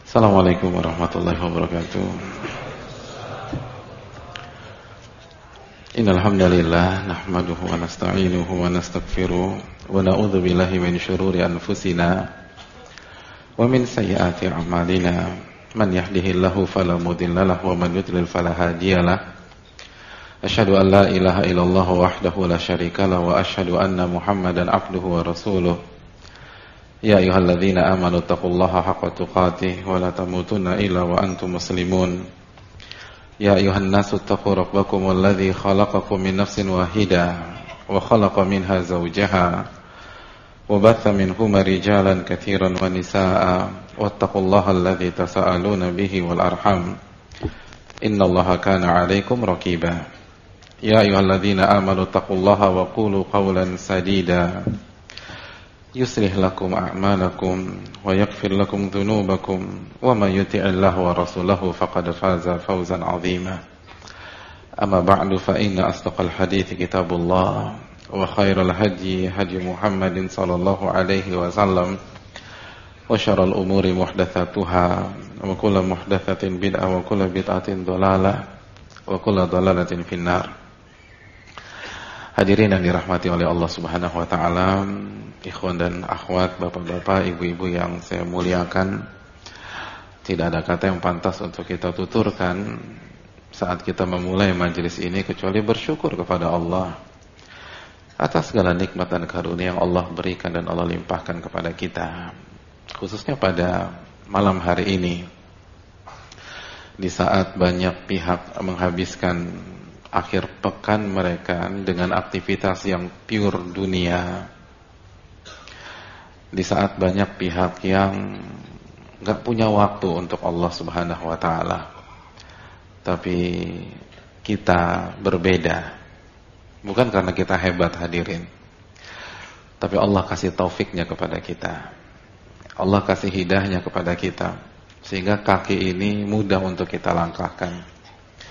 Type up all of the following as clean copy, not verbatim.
Assalamualaikum warahmatullahi wabarakatuh. Innal hamdalillah nahmaduhu wa nasta'inuhu wa nastaghfiruh wa na'udzu billahi min shururi anfusina wa min sayyiati a'malina. Man yahdihillahu fala mudilla lahu wa man yudlil fala hadiyalah. Asyhadu an la ilaha illallah wahdahu la syarika lahu wa asyhadu anna Muhammadan abduhu wa rasuluh. Ya ayyuhalladzina amanu taqullaha haqqa tuqatih wa la tamutunna illa wa antum muslimun. Ya ayyuhan nasu taqu rabbakumul ladzi khalaqakum min nafsin wahidah wa khalaqa minha zawjaha wa batha minhuma rijalan katsiran wa nisaa'a wattaqullaha alladzi tasaaluna bihi wal arham innallaha kana 'alaikum raqiba. Ya ayyuhalladzina amanu taqullaha wa qulu qawlan sadida yuslih lakum a'malakum wa yaghfir lakum dhunubakum wa man yuti'illaha wa rasulahu faqad faza fawzan 'azima. Amma ba'du fa inna asdaqal hadithi kitabullah wa khairal hadyi hadyu Muhammadin sallallahu alaihi wasallam wa syarrul umuri muhdatsatuha wa kullu muhdatsatin bid'ah wa kullu bid'atin dhalalah wa kullu dhalalatin finnar. Hadirin yang dirahmati oleh Allah Subhanahu wa taala, ikhwan dan akhwat, bapak-bapak, ibu-ibu yang saya muliakan, tidak ada kata yang pantas untuk kita tuturkan saat kita memulai majelis ini kecuali bersyukur kepada Allah atas segala nikmat dan karunia yang Allah berikan dan Allah limpahkan kepada kita, khususnya pada malam hari ini, di saat banyak pihak menghabiskan akhir pekan mereka dengan aktivitas yang pure dunia, di saat banyak pihak yang gak punya waktu untuk Allah Subhanahu wa ta'ala. Tapi kita berbeda, bukan karena kita hebat hadirin, tapi Allah kasih taufiknya kepada kita, Allah kasih hidayahnya kepada kita, sehingga kaki ini mudah untuk kita langkahkan,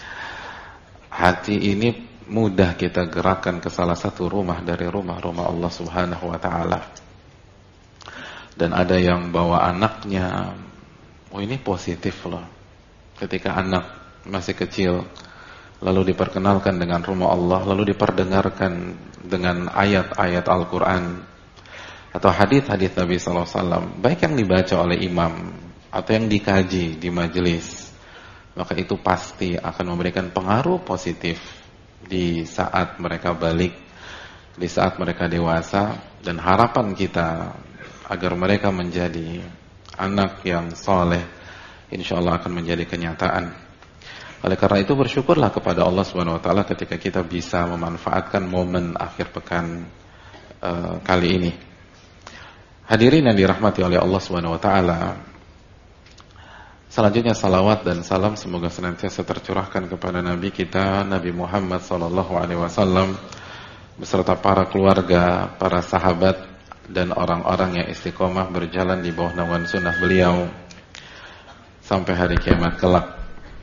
hati ini mudah kita gerakkan ke salah satu rumah dari rumah-rumah Allah Subhanahu wa ta'ala. Dan ada yang bawa anaknya, oh ini positif loh, ketika anak masih kecil lalu diperkenalkan dengan rumah Allah, lalu diperdengarkan dengan ayat-ayat Al-Quran atau hadis-hadis Nabi SAW, baik yang dibaca oleh imam atau yang dikaji di majelis, maka itu pasti akan memberikan pengaruh positif di saat mereka balik, di saat mereka dewasa. Dan harapan kita agar mereka menjadi anak yang soleh, insyaallah akan menjadi kenyataan. Oleh karena itu bersyukurlah kepada Allah Subhanahu wa taala ketika kita bisa memanfaatkan momen akhir pekan kali ini. Hadirin yang dirahmati oleh Allah Subhanahu wa taala, selanjutnya salawat dan salam semoga senantiasa tercurahkan kepada Nabi kita, Nabi Muhammad sallallahu alaihi wasallam, beserta para keluarga, para sahabat, dan orang-orang yang istiqomah berjalan di bawah naungan sunnah beliau sampai hari kiamat kelak.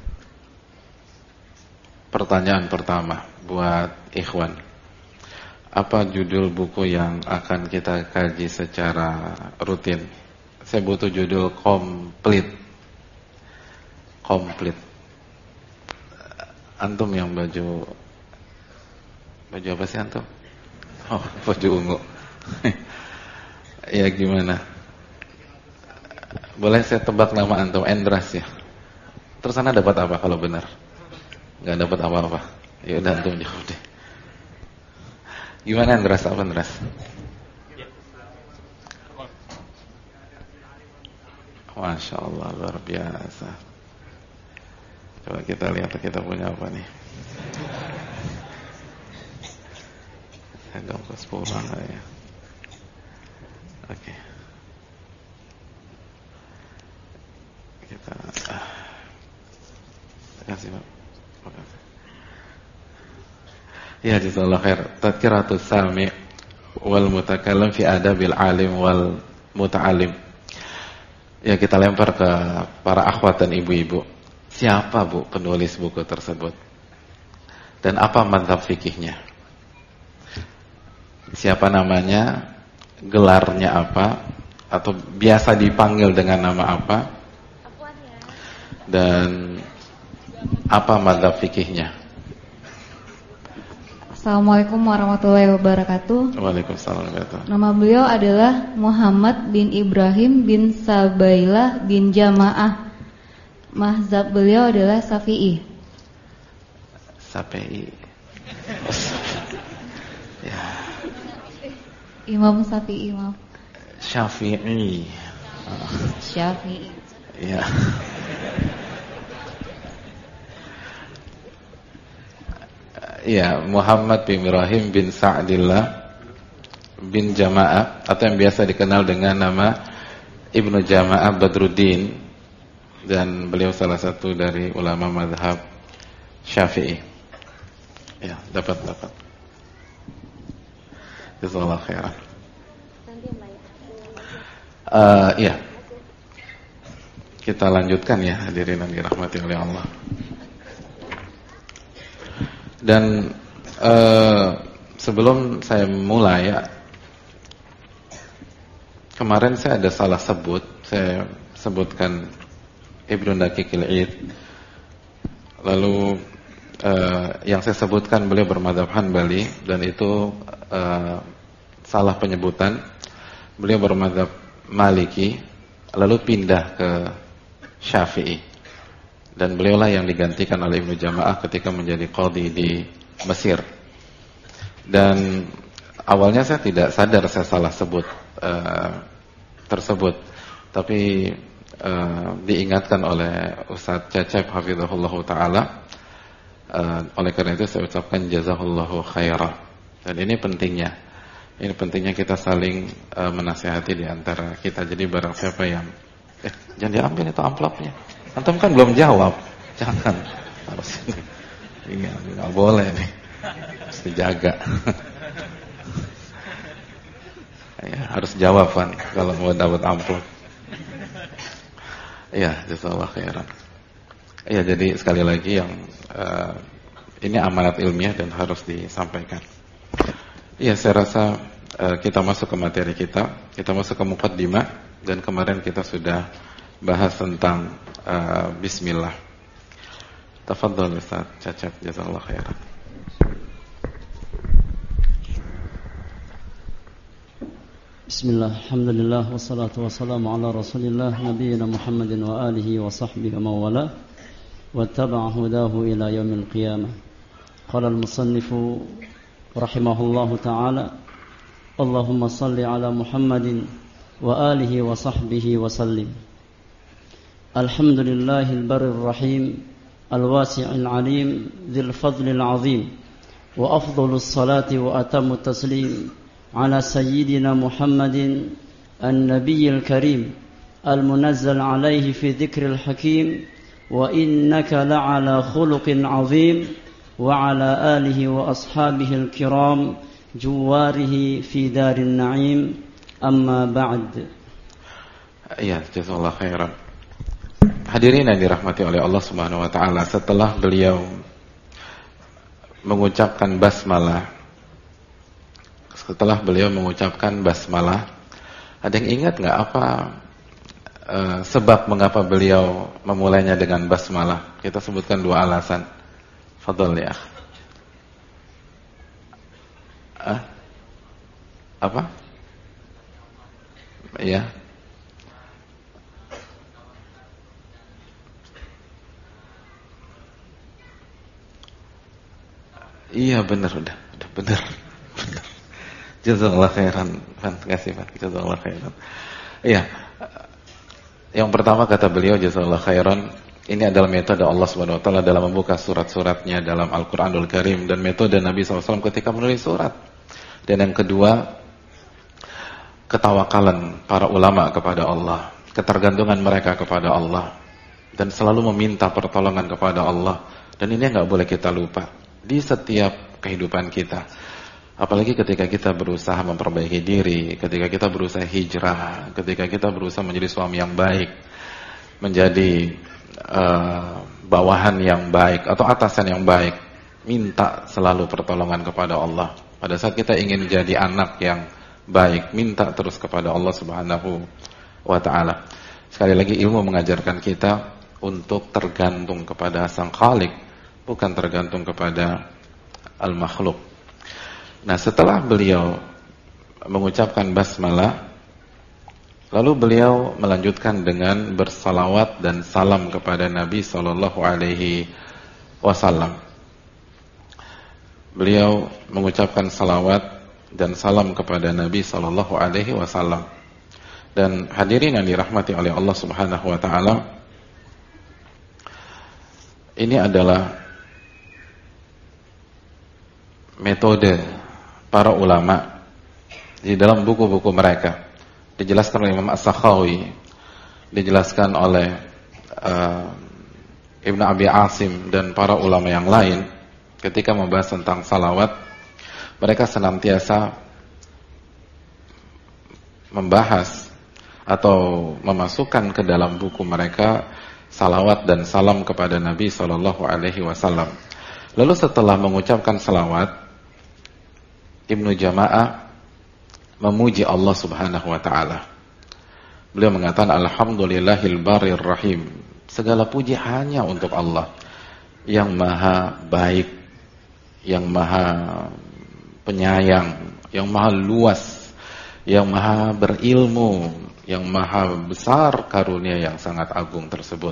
Pertanyaan pertama buat ikhwan, apa judul buku yang akan kita kaji secara rutin? Saya butuh judul komplit. Antum yang baju apa sih antum? Oh, baju ungu. Ya gimana? Boleh saya tebak nama antum? Endras ya. Terus sana dapat apa kalau benar? Gak dapat apa-apa. Ya udah antum jawab deh. Gimana Endras? Apa Endras? Masya Allah, luar biasa. Coba kita lihat kita punya apa nih. Saya ke 10 lah ya. Oke. Kita terima kasih Pak. Ya jazakallahu khair. Tadhkiratus sami' wal mutakallim fi adabil alim wal muta'allim. Ya kita lempar ke para akhwat dan ibu-ibu. Siapa Bu penulis buku tersebut? Dan apa mazhab fikihnya? Siapa namanya? Gelarnya apa? Atau biasa dipanggil dengan nama apa? dan apa madzhab fikihnya? Assalamualaikum warahmatullahi wabarakatuh. Waalaikumsalam warahmatullahi wabarakatuh. Nama beliau adalah Muhammad bin Ibrahim bin Sabailah bin Jamaah. Mazhab beliau adalah Syafi'i. Syafi'i. Ya. Imam Syafi'i, maaf. Syafi'i. Syafi'i. Ya. Ya, Muhammad bin Ibrahim bin Sa'dillah bin Jamaah, atau yang biasa dikenal dengan nama Ibnu Jamaah Badruddin, dan beliau salah satu dari ulama mazhab Syafi'i. Ya, dapat. Jazakallahu khairan. Ya. Kita lanjutkan ya, hadirin yang dirahmati oleh Allah. Dan sebelum saya mulai ya, kemarin saya ada salah sebut. Saya sebutkan Ibnu Daqiqil Id. Lalu yang saya sebutkan beliau bermadzhab Hanbali, dan itu salah penyebutan. Beliau bermadzhab Maliki, lalu pindah ke Syafi'i, dan beliaulah yang digantikan oleh Ibnu Jamaah ketika menjadi qadhi di Mesir. Dan awalnya saya tidak sadar saya salah sebut tersebut, tapi diingatkan oleh Ustaz Cecep hafizahullahu taala. Oleh karena itu saya ucapkan jazakallahu khairah. Dan ini pentingnya kita saling menasihati di antara kita. Jadi barang siapa yang jangan diambil itu amplopnya, antum kan belum jawab, jangan, harus ini nggak boleh nih, harus dijaga. Ya, harus jawab kan kalau mau dapat amplop. Ya, jazakallahu khairan. Ya, jadi sekali lagi yang ini amanat ilmiah dan harus disampaikan. Ya, saya rasa kita masuk ke materi kita masuk ke muqaddimah, dan kemarin kita sudah bahas tentang bismillah. Tafadhal Ustaz Cacap, jazakallahu khairan. Bismillah, alhamdulillah, wassalatu wassalamu ala rasulillah nabiyina Muhammadin wa alihi wa sahbihi wa mawala wattaba'a hudahu ila yaumil qiyamah. Qala al-musannifu rahimahullahu ta'ala, Allahumma salli ala Muhammadin wa alihi wa sahbihi wa sallim. Alhamdulillahil barrir rahim, al-wasi'il alim, dzil fadlil azim, wa afdhalus salati wa atamut taslim على سيدنا محمد النبي الكريم المنزل عليه في ذكر الحكيم وإنك لعلى خلق عظيم وعلى آله وأصحابه الكرام جواره في دار النعيم أما بعد. Ya, jazakallahu khairan. Hadirin yang dirahmati oleh Allah Subhanahu wa taala, setelah beliau mengucapkan basmalah, ada yang ingat nggak apa sebab mengapa beliau memulainya dengan basmalah? Kita sebutkan dua alasan. Fadhol ya. Apa? Ya. Iya benar, udah benar. Jazakallahu khairan. Terima kasih Pak. Jazakallahu khairan. Iya. Yang pertama kata beliau jazakallahu khairan, ini adalah metode Allah Subhanahu wa taala dalam membuka surat-suratnya dalam Al-Qur'anul Karim, dan metode Nabi SAW ketika menulis surat. Dan yang kedua, ketawakalan para ulama kepada Allah, ketergantungan mereka kepada Allah, dan selalu meminta pertolongan kepada Allah. Dan ini enggak boleh kita lupa di setiap kehidupan kita. Apalagi ketika kita berusaha memperbaiki diri, ketika kita berusaha hijrah, ketika kita berusaha menjadi suami yang baik, menjadi bawahan yang baik atau atasan yang baik, minta selalu pertolongan kepada Allah. Pada saat kita ingin menjadi anak yang baik, minta terus kepada Allah Subhanahu wa taala. Sekali lagi ilmu mengajarkan kita untuk tergantung kepada sang Khalik, bukan tergantung kepada al-makhluk. Nah, setelah beliau mengucapkan basmalah, lalu beliau melanjutkan dengan bersalawat dan salam kepada Nabi sallallahu alaihi wasallam. Beliau mengucapkan salawat dan salam kepada Nabi sallallahu alaihi wasallam. Dan hadirin yang dirahmati oleh Allah Subhanahu wa taala, ini adalah metode para ulama di dalam buku-buku mereka. Dijelaskan oleh Imam As-Sakhawi, dijelaskan oleh Ibn Abi Asim dan para ulama yang lain ketika membahas tentang salawat. Mereka senantiasa membahas atau memasukkan ke dalam buku mereka salawat dan salam kepada Nabi sallallahu alaihi wasallam. Lalu setelah mengucapkan salawat, Ibnu Jama'ah memuji Allah Subhanahu wa taala. Beliau mengatakan alhamdulillahil barir rahim. Segala puji hanya untuk Allah yang maha baik, yang maha penyayang, yang maha luas, yang maha berilmu, yang maha besar karunia yang sangat agung tersebut.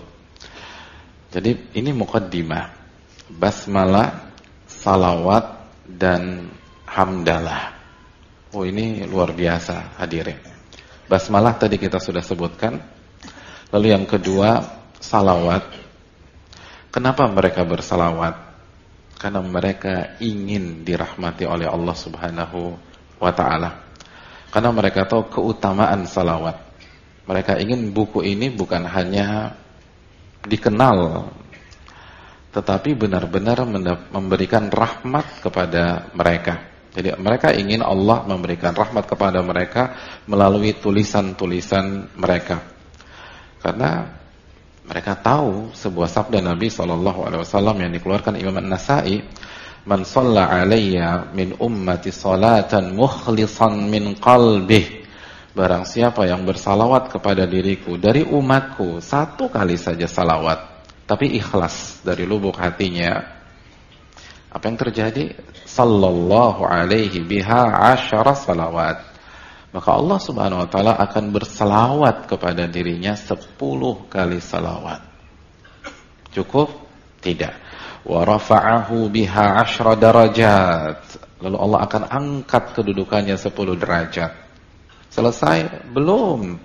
Jadi ini muqaddimah, basmalah, salawat dan hamdalah. Oh, ini luar biasa hadirin. Basmalah tadi kita sudah sebutkan. Lalu yang kedua, salawat. Kenapa mereka bersalawat? Karena mereka ingin dirahmati oleh Allah Subhanahu wa ta'ala. Karena mereka tahu keutamaan salawat. Mereka ingin buku ini bukan hanya dikenal, tetapi benar-benar memberikan rahmat kepada mereka. Jadi mereka ingin Allah memberikan rahmat kepada mereka melalui tulisan-tulisan mereka. Karena mereka tahu sebuah sabda Nabi SAW yang dikeluarkan Imam An-Nasa'i, "Man shalla 'alayya min ummati salatan mukhlishan min qalbih." Barang siapa yang bersalawat kepada diriku dari umatku satu kali saja salawat, tapi ikhlas dari lubuk hatinya, apa yang terjadi? Sallallahu alaihi biha 10 salawat. Maka Allah Subhanahu wa taala akan bersalawat kepada dirinya 10 kali salawat. Cukup? Tidak. Wa rafa'ahu biha 10 darajat. Lalu Allah akan angkat kedudukannya 10 derajat. Selesai? Belum.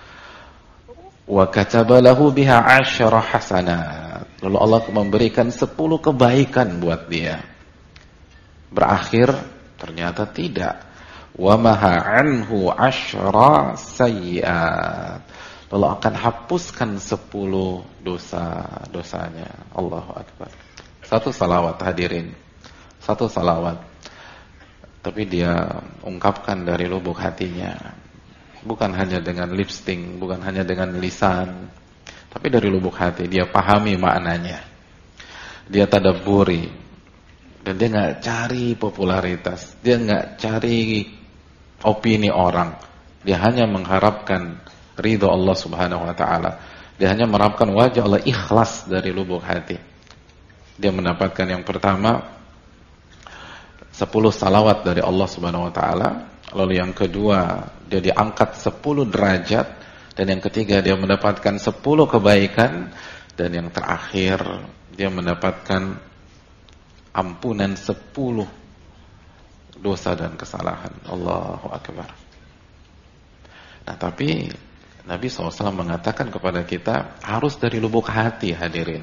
Wa kataba lahu biha 10 hasanat. Lalu Allah memberikan 10 kebaikan buat dia. Berakhir? Ternyata tidak. Wa maha anhu 10 sayyi'at. Lalu akan hapuskan 10 dosa-dosanya. Allahu Akbar. Satu salawat hadirin. Satu salawat. Tapi dia ungkapkan dari lubuk hatinya. Bukan hanya dengan lipsting, bukan hanya dengan lisan, tapi dari lubuk hati. Dia pahami maknanya. Dia tadabburi. Dan dia enggak cari popularitas. Dia enggak cari opini orang. Dia hanya mengharapkan ridha Allah Subhanahu wa taala. Dia hanya mengharapkan wajah Allah, ikhlas dari lubuk hati. Dia mendapatkan yang pertama 10 salawat dari Allah Subhanahu wa taala. Lalu yang kedua, dia diangkat 10 derajat, dan yang ketiga dia mendapatkan 10 kebaikan, dan yang terakhir dia mendapatkan ampunan 10 dosa dan kesalahan. Allahu Akbar. Nah, tapi Nabi SAW mengatakan kepada kita harus dari lubuk hati hadirin.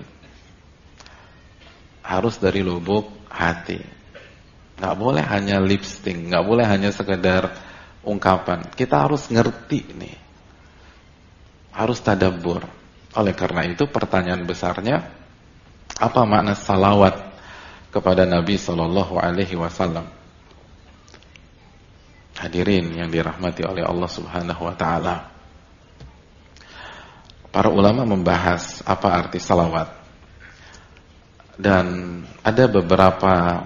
Harus dari lubuk hati. Nggak boleh hanya lipsting, nggak boleh hanya sekedar ungkapan. Kita harus ngerti nih. Harus tadabbur. Oleh karena itu pertanyaan besarnya, apa makna salawat kepada Nabi SAW? Hadirin yang dirahmati oleh Allah Subhanahu wa taala. Para ulama membahas apa arti salawat. Dan ada beberapa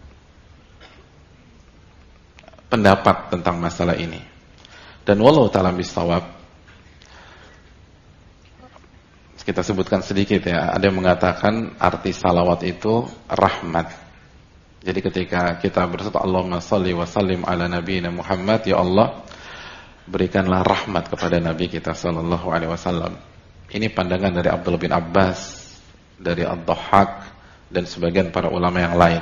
pendapat tentang masalah ini. Dan wallahu ta'ala bisawab, kita sebutkan sedikit ya. Ada yang mengatakan arti salawat itu rahmat. Jadi ketika kita berseru Allahumma shalli wa sallim ala nabiyina Muhammad, ya Allah, berikanlah rahmat kepada Nabi kita sallallahu alaihi wasallam. Ini pandangan dari Abdullah bin Abbas, dari Ad-Dhahhak dan sebagian para ulama yang lain.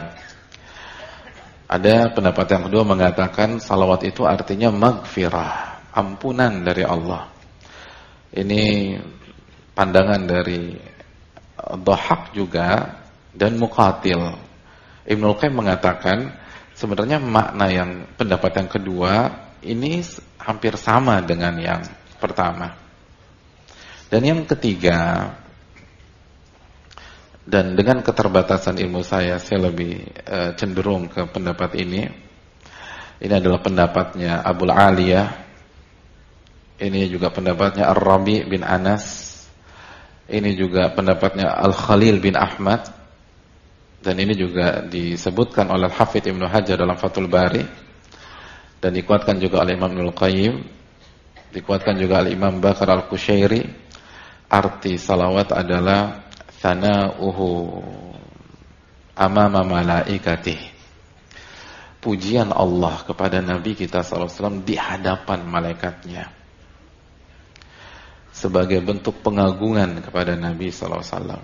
Ada pendapat yang kedua mengatakan salawat itu artinya maghfirah, ampunan dari Allah. Ini pandangan dari Dhahhak juga dan Muqatil. Ibnul Qayyim mengatakan sebenarnya makna yang pendapat yang kedua ini hampir sama dengan yang pertama. Dan yang ketiga, dan dengan keterbatasan ilmu saya lebih cenderung ke pendapat ini. Ini adalah pendapatnya Abul Aliyah. Ini juga pendapatnya Ar-Rabi bin Anas. Ini juga pendapatnya Al-Khalil bin Ahmad. Dan ini juga disebutkan oleh Hafidz Ibnu Hajar dalam Fathul Bari. Dan dikuatkan juga oleh Imam Ibnul Qayyim. Dikuatkan juga oleh Imam Bakar Al-Qushairi. Arti salawat adalah thana'uhu amama malaikatih. Pujian Allah kepada Nabi kita SAW di hadapan malaikatnya. Sebagai bentuk pengagungan kepada Nabi SAW.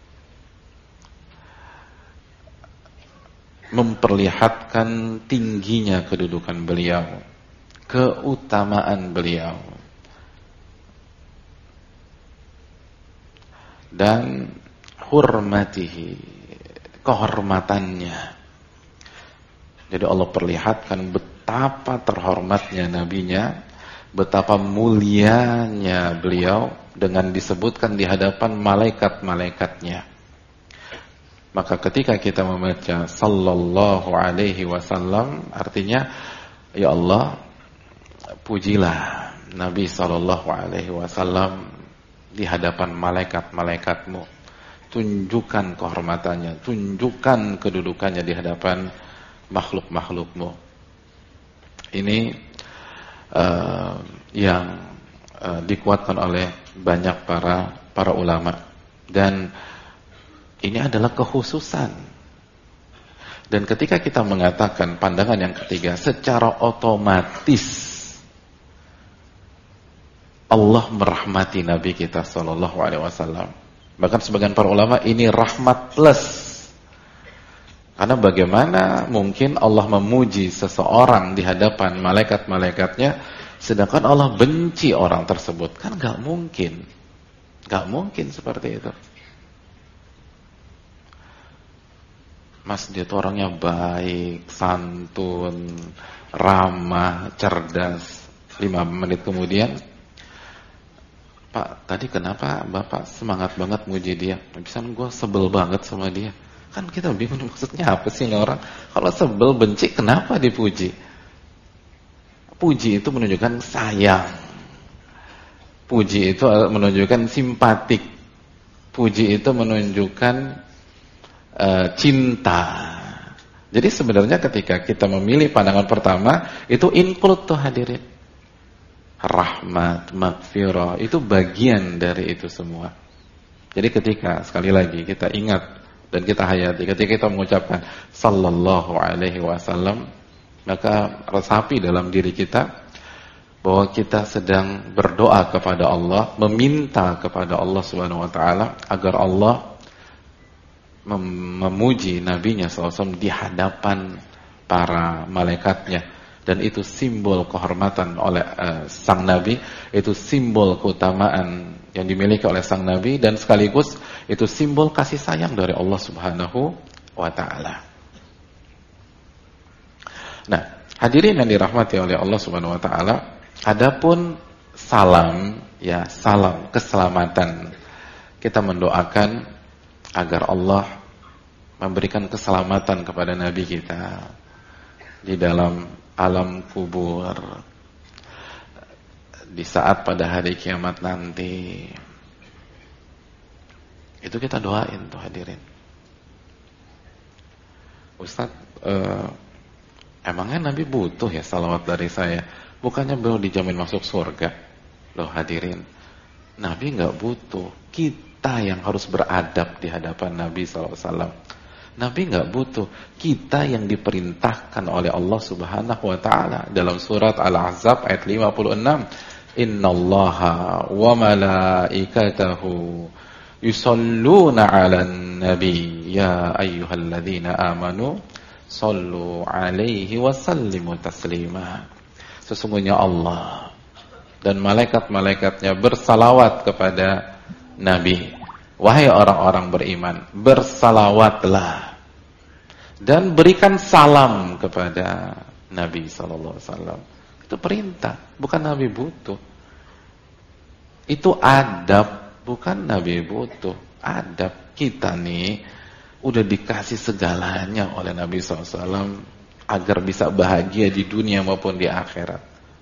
Memperlihatkan tingginya kedudukan beliau, keutamaan beliau, dan hurmatihi, kehormatannya. Jadi Allah perlihatkan betapa terhormatnya nabinya, betapa mulianya beliau dengan disebutkan di hadapan malaikat-malaikatnya. Maka ketika kita membaca sallallahu alaihi wasallam, artinya ya Allah, pujilah Nabi sallallahu alaihi wasallam di hadapan malaikat-malaikatmu. Tunjukkan kehormatannya, tunjukkan kedudukannya di hadapan makhluk-makhlukmu. Ini yang dikuatkan oleh banyak para ulama. Dan ini adalah kekhususan. Dan ketika kita mengatakan pandangan yang ketiga, secara otomatis Allah merahmati Nabi kita sallallahu alaihi wasallam. Bahkan sebagian para ulama ini rahmat plus. Karena bagaimana mungkin Allah memuji seseorang di hadapan malaikat-malaikatnya sedangkan Allah benci orang tersebut? Kan gak mungkin. Gak mungkin seperti itu. Mas, dia tuh orangnya baik, santun, ramah, cerdas. 5 menit kemudian, Pak, tadi kenapa Bapak semangat banget muji dia? Bisa gue sebel banget sama dia. Kan kita bingung maksudnya apa sih ini orang? Kalau sebel, benci, kenapa dipuji? Puji itu menunjukkan sayang. Puji itu menunjukkan simpatik. Puji itu menunjukkan cinta. Jadi sebenarnya ketika kita memilih pandangan pertama, itu include tuh hadirin. Rahmat, maghfirah, itu bagian dari itu semua. Jadi ketika, sekali lagi, kita ingat dan kita hayati, ketika kita mengucapkan sallallahu alaihi wasallam, maka resapi dalam diri kita bahwa kita sedang berdoa kepada Allah, meminta kepada Allah Subhanahu wa taala agar Allah memuji nabinya SAW di hadapan para malaikatnya. Dan itu simbol kehormatan oleh sang nabi, itu simbol keutamaan yang dimiliki oleh sang nabi, dan sekaligus itu simbol kasih sayang dari Allah Subhanahu wa taala. Nah, hadirin yang dirahmati oleh Allah Subhanahu wa taala, adapun salam, ya, salam keselamatan, kita mendoakan agar Allah memberikan keselamatan kepada Nabi kita di dalam alam kubur, di saat pada hari kiamat nanti. Itu kita doain tuh hadirin. Ustaz, emangnya Nabi butuh ya salawat dari saya? Bukannya beliau dijamin masuk surga? Loh hadirin, Nabi nggak butuh, kita kita yang harus beradab di hadapan Nabi SAW. Nabi nggak butuh, kita yang diperintahkan oleh Allah Subhanahu wa taala dalam surat Al-Ahzab ayat 56. Innallaha wa malaikatahu yusalluna 'alan nabi ya ayyuhalladzina amanu shallu 'alaihi wa sallimu taslima. Sesungguhnya Allah dan malaikat-malaikatnya bersalawat kepada Nabi. Wahai orang-orang beriman, bersalawatlah dan berikan salam kepada Nabi sallallahu alaihi wasallam. Itu perintah, bukan Nabi butuh. Itu adab, bukan Nabi butuh. Adab. Kita nih udah dikasih segalanya oleh Nabi SAW agar bisa bahagia di dunia maupun di akhirat.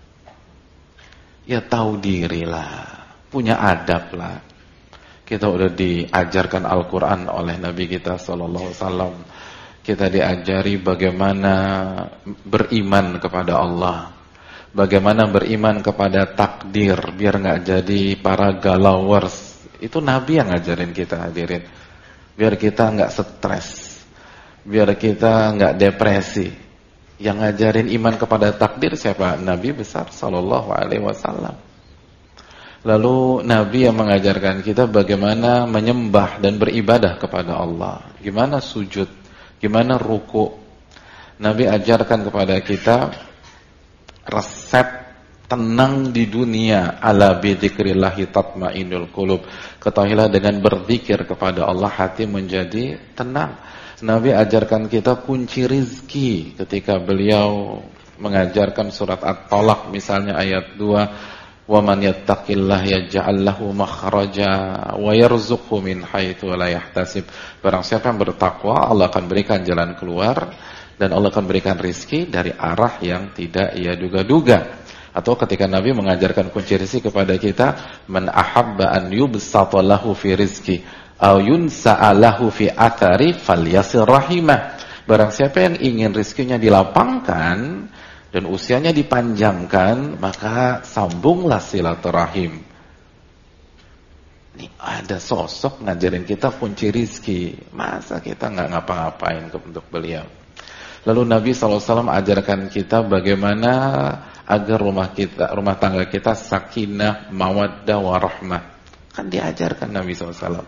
Ya tahu dirilah, punya adab lah. Kita udah diajarkan Al-Quran oleh Nabi kita SAW. Kita diajari bagaimana beriman kepada Allah, bagaimana beriman kepada takdir biar nggak jadi para galawers. Itu Nabi yang ngajarin kita, hadirin. Biar kita nggak stres, biar kita nggak depresi. Yang ngajarin iman kepada takdir siapa? Nabi besar sallallahu alaihi wasallam. Lalu Nabi yang mengajarkan kita bagaimana menyembah dan beribadah kepada Allah, gimana sujud, gimana ruku. Nabi ajarkan kepada kita resep tenang di dunia. Ala bidzikrillahi tatmainnul qulub. Ketahuilah dengan berzikir kepada Allah hati menjadi tenang. Nabi ajarkan kita kunci rizki ketika beliau mengajarkan surat At-Talaq misalnya ayat 2. Wa man yattaqillaha yaj'al lahu makhraja wa yarzuqhu min haitsu la yahtasib. Barang siapa yang bertakwa, Allah akan berikan jalan keluar dan Allah akan berikan rizki dari arah yang tidak ia duga-duga. Atau ketika Nabi mengajarkan kunci rizki kepada kita, man ahabba an yubsata lahu fi rizki aw yunsa'a lahu fi athari falyasir rahimah. Barang siapa yang ingin rizkinya dilapangkan dan usianya dipanjangkan, maka sambunglah silaturahim. Ini ada sosok ngajarin kita kunci rizki. Masa kita nggak ngapa-ngapain untuk beliau? Lalu Nabi SAW ajarkan kita bagaimana agar rumah tangga kita sakinah, mawaddah, warahmah. Kan diajarkan Nabi SAW.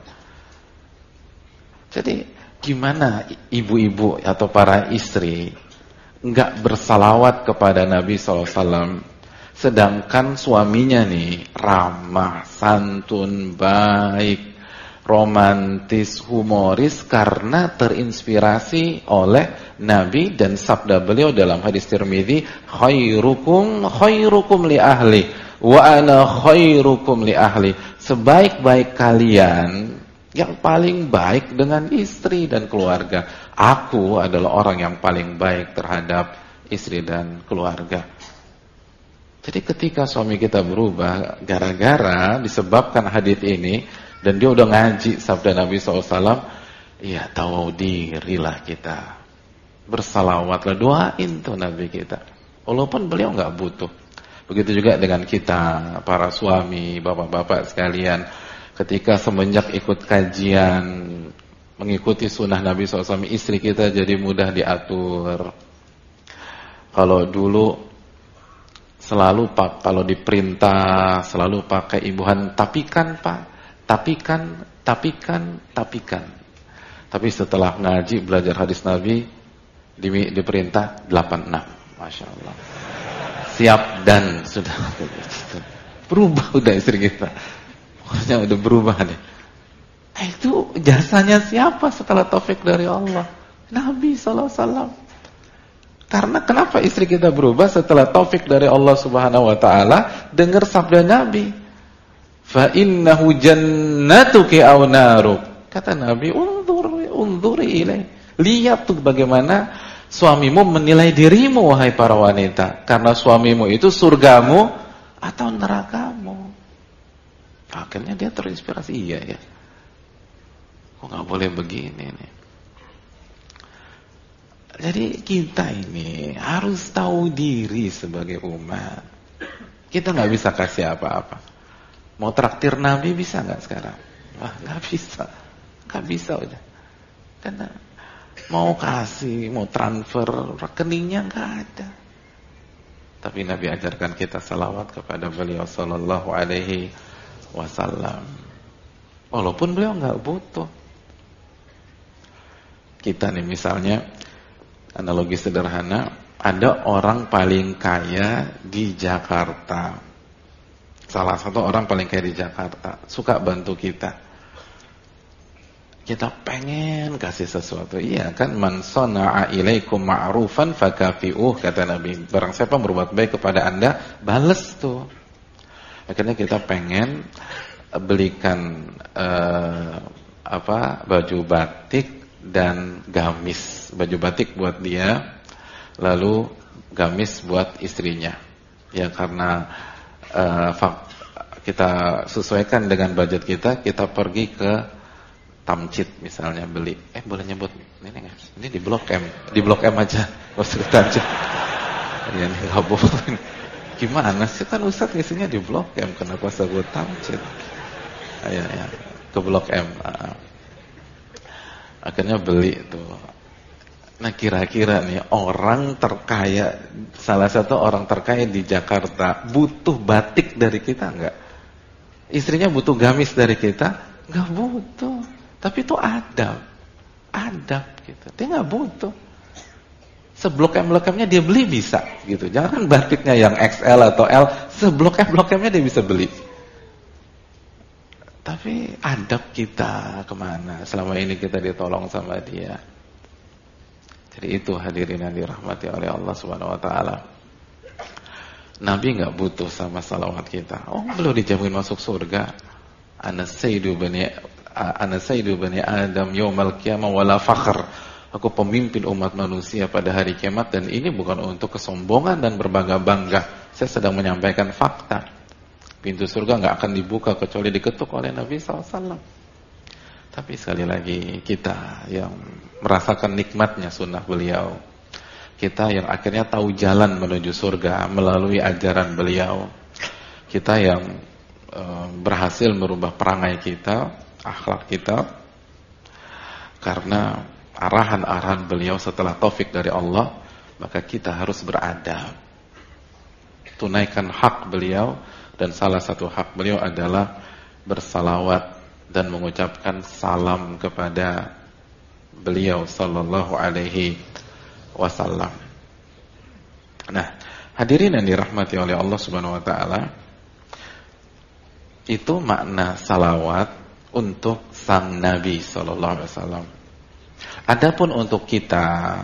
Jadi gimana ibu-ibu atau para istri enggak bersalawat kepada Nabi SAW, sedangkan suaminya nih ramah, santun, baik, romantis, humoris karena terinspirasi oleh Nabi dan sabda beliau dalam hadis Tirmidzi, khairukum li ahli wa ana khairukum li ahli. Sebaik-baik kalian yang paling baik dengan istri dan keluarga. Aku adalah orang yang paling baik terhadap istri dan keluarga. Jadi ketika suami kita berubah gara-gara disebabkan hadis ini, dan dia udah ngaji sabda Nabi SAW, ya tahu dirilah kita. Bersalawatlah, doain tuh Nabi kita. Walaupun beliau nggak butuh. Begitu juga dengan kita, para suami, bapak-bapak sekalian. Ketika semenjak ikut kajian, mengikuti sunnah Nabi SAW, istri kita jadi mudah diatur. Kalau dulu selalu kalau diperintah selalu pakai imbuhan tapikan pak, tapikan. Tapi setelah ngaji belajar hadis Nabi diperintah 86, masya Allah. Siap dan sudah berubah udah istri kita. Pokoknya udah berubah deh. Itu jasanya siapa setelah taufik dari Allah? Nabi SAW. Karena kenapa istri kita berubah setelah taufik dari Allah Subhanahu Wa Taala? Dengar sabda Nabi. Fa innahu jannatuki aw naruk. Kata Nabi, unzuri ilai. Lihat tuh bagaimana suamimu menilai dirimu wahai para wanita. Karena suamimu itu surgamu atau nerakamu. Akhirnya dia terinspirasi, iya ya. Kok nggak boleh begini nih? Jadi kita ini harus tahu diri sebagai umat. Kita nggak bisa kasih apa-apa. Mau traktir Nabi bisa nggak sekarang? Wah, nggak bisa udah. Karena mau kasih, mau transfer, rekeningnya nggak ada. Tapi Nabi ajarkan kita salawat kepada beliau sallallahu alaihi wasallam. Walaupun beliau nggak butuh. Kita nih misalnya, analogi sederhana, ada orang paling kaya di Jakarta. Salah satu orang paling kaya di Jakarta, suka bantu kita. Kita pengen kasih sesuatu. Iya kan, man sana'a ilaikum ma'rufan fakafi'uh, kata Nabi. Barang siapa berbuat baik kepada Anda, bales tuh. Akhirnya kita pengen belikan baju batik dan gamis. Baju batik buat dia, lalu gamis buat istrinya. Ya karena kita sesuaikan dengan budget kita pergi ke Tamcid misalnya beli. Boleh nyebut ini enggak? Ini di Blok M. Di Blok M aja. Enggak usah di Tamcid. Ya ini enggak boleh. Gimana sih, kan Ustaz ngisinya di Blok M, kenapa sebut Tamcid? Ya. Ke Blok M. Akhirnya beli tuh. Nah, kira-kira nih orang terkaya, salah satu orang terkaya di Jakarta butuh batik dari kita enggak? Istrinya butuh gamis dari kita? Enggak butuh. Tapi itu adab gitu. Dia nggak butuh. Seblok M-nya dia beli bisa gitu. Jangan batiknya yang XL atau L, seblok M-nya dia bisa beli. Tapi adab kita kemana? Selama ini kita ditolong sama dia. Jadi itu hadirin yang dirahmati oleh Allah Subhanahu Wa Taala. Nabi nggak butuh sama salawat kita. Belum dijamin masuk surga. Ana sayyidu bani Adam yaumal qiyamah wala fakhr. Aku pemimpin umat manusia pada hari kiamat, dan ini bukan untuk kesombongan dan berbangga-bangga. Saya sedang menyampaikan fakta. Pintu surga nggak akan dibuka kecuali diketuk oleh Nabi SAW. Tapi sekali lagi, kita yang merasakan nikmatnya sunnah beliau, kita yang akhirnya tahu jalan menuju surga melalui ajaran beliau, kita yang berhasil merubah perangai kita, akhlak kita, karena arahan-arahan beliau setelah taufik dari Allah, maka kita harus beradab, tunaikan hak beliau. Dan salah satu hak beliau adalah bersalawat dan mengucapkan salam kepada beliau sallallahu alaihi wasallam. Nah, hadirin yang dirahmati oleh Allah Subhanahu wa taala, itu makna salawat untuk sang Nabi sallallahu alaihi wasallam. Adapun untuk kita,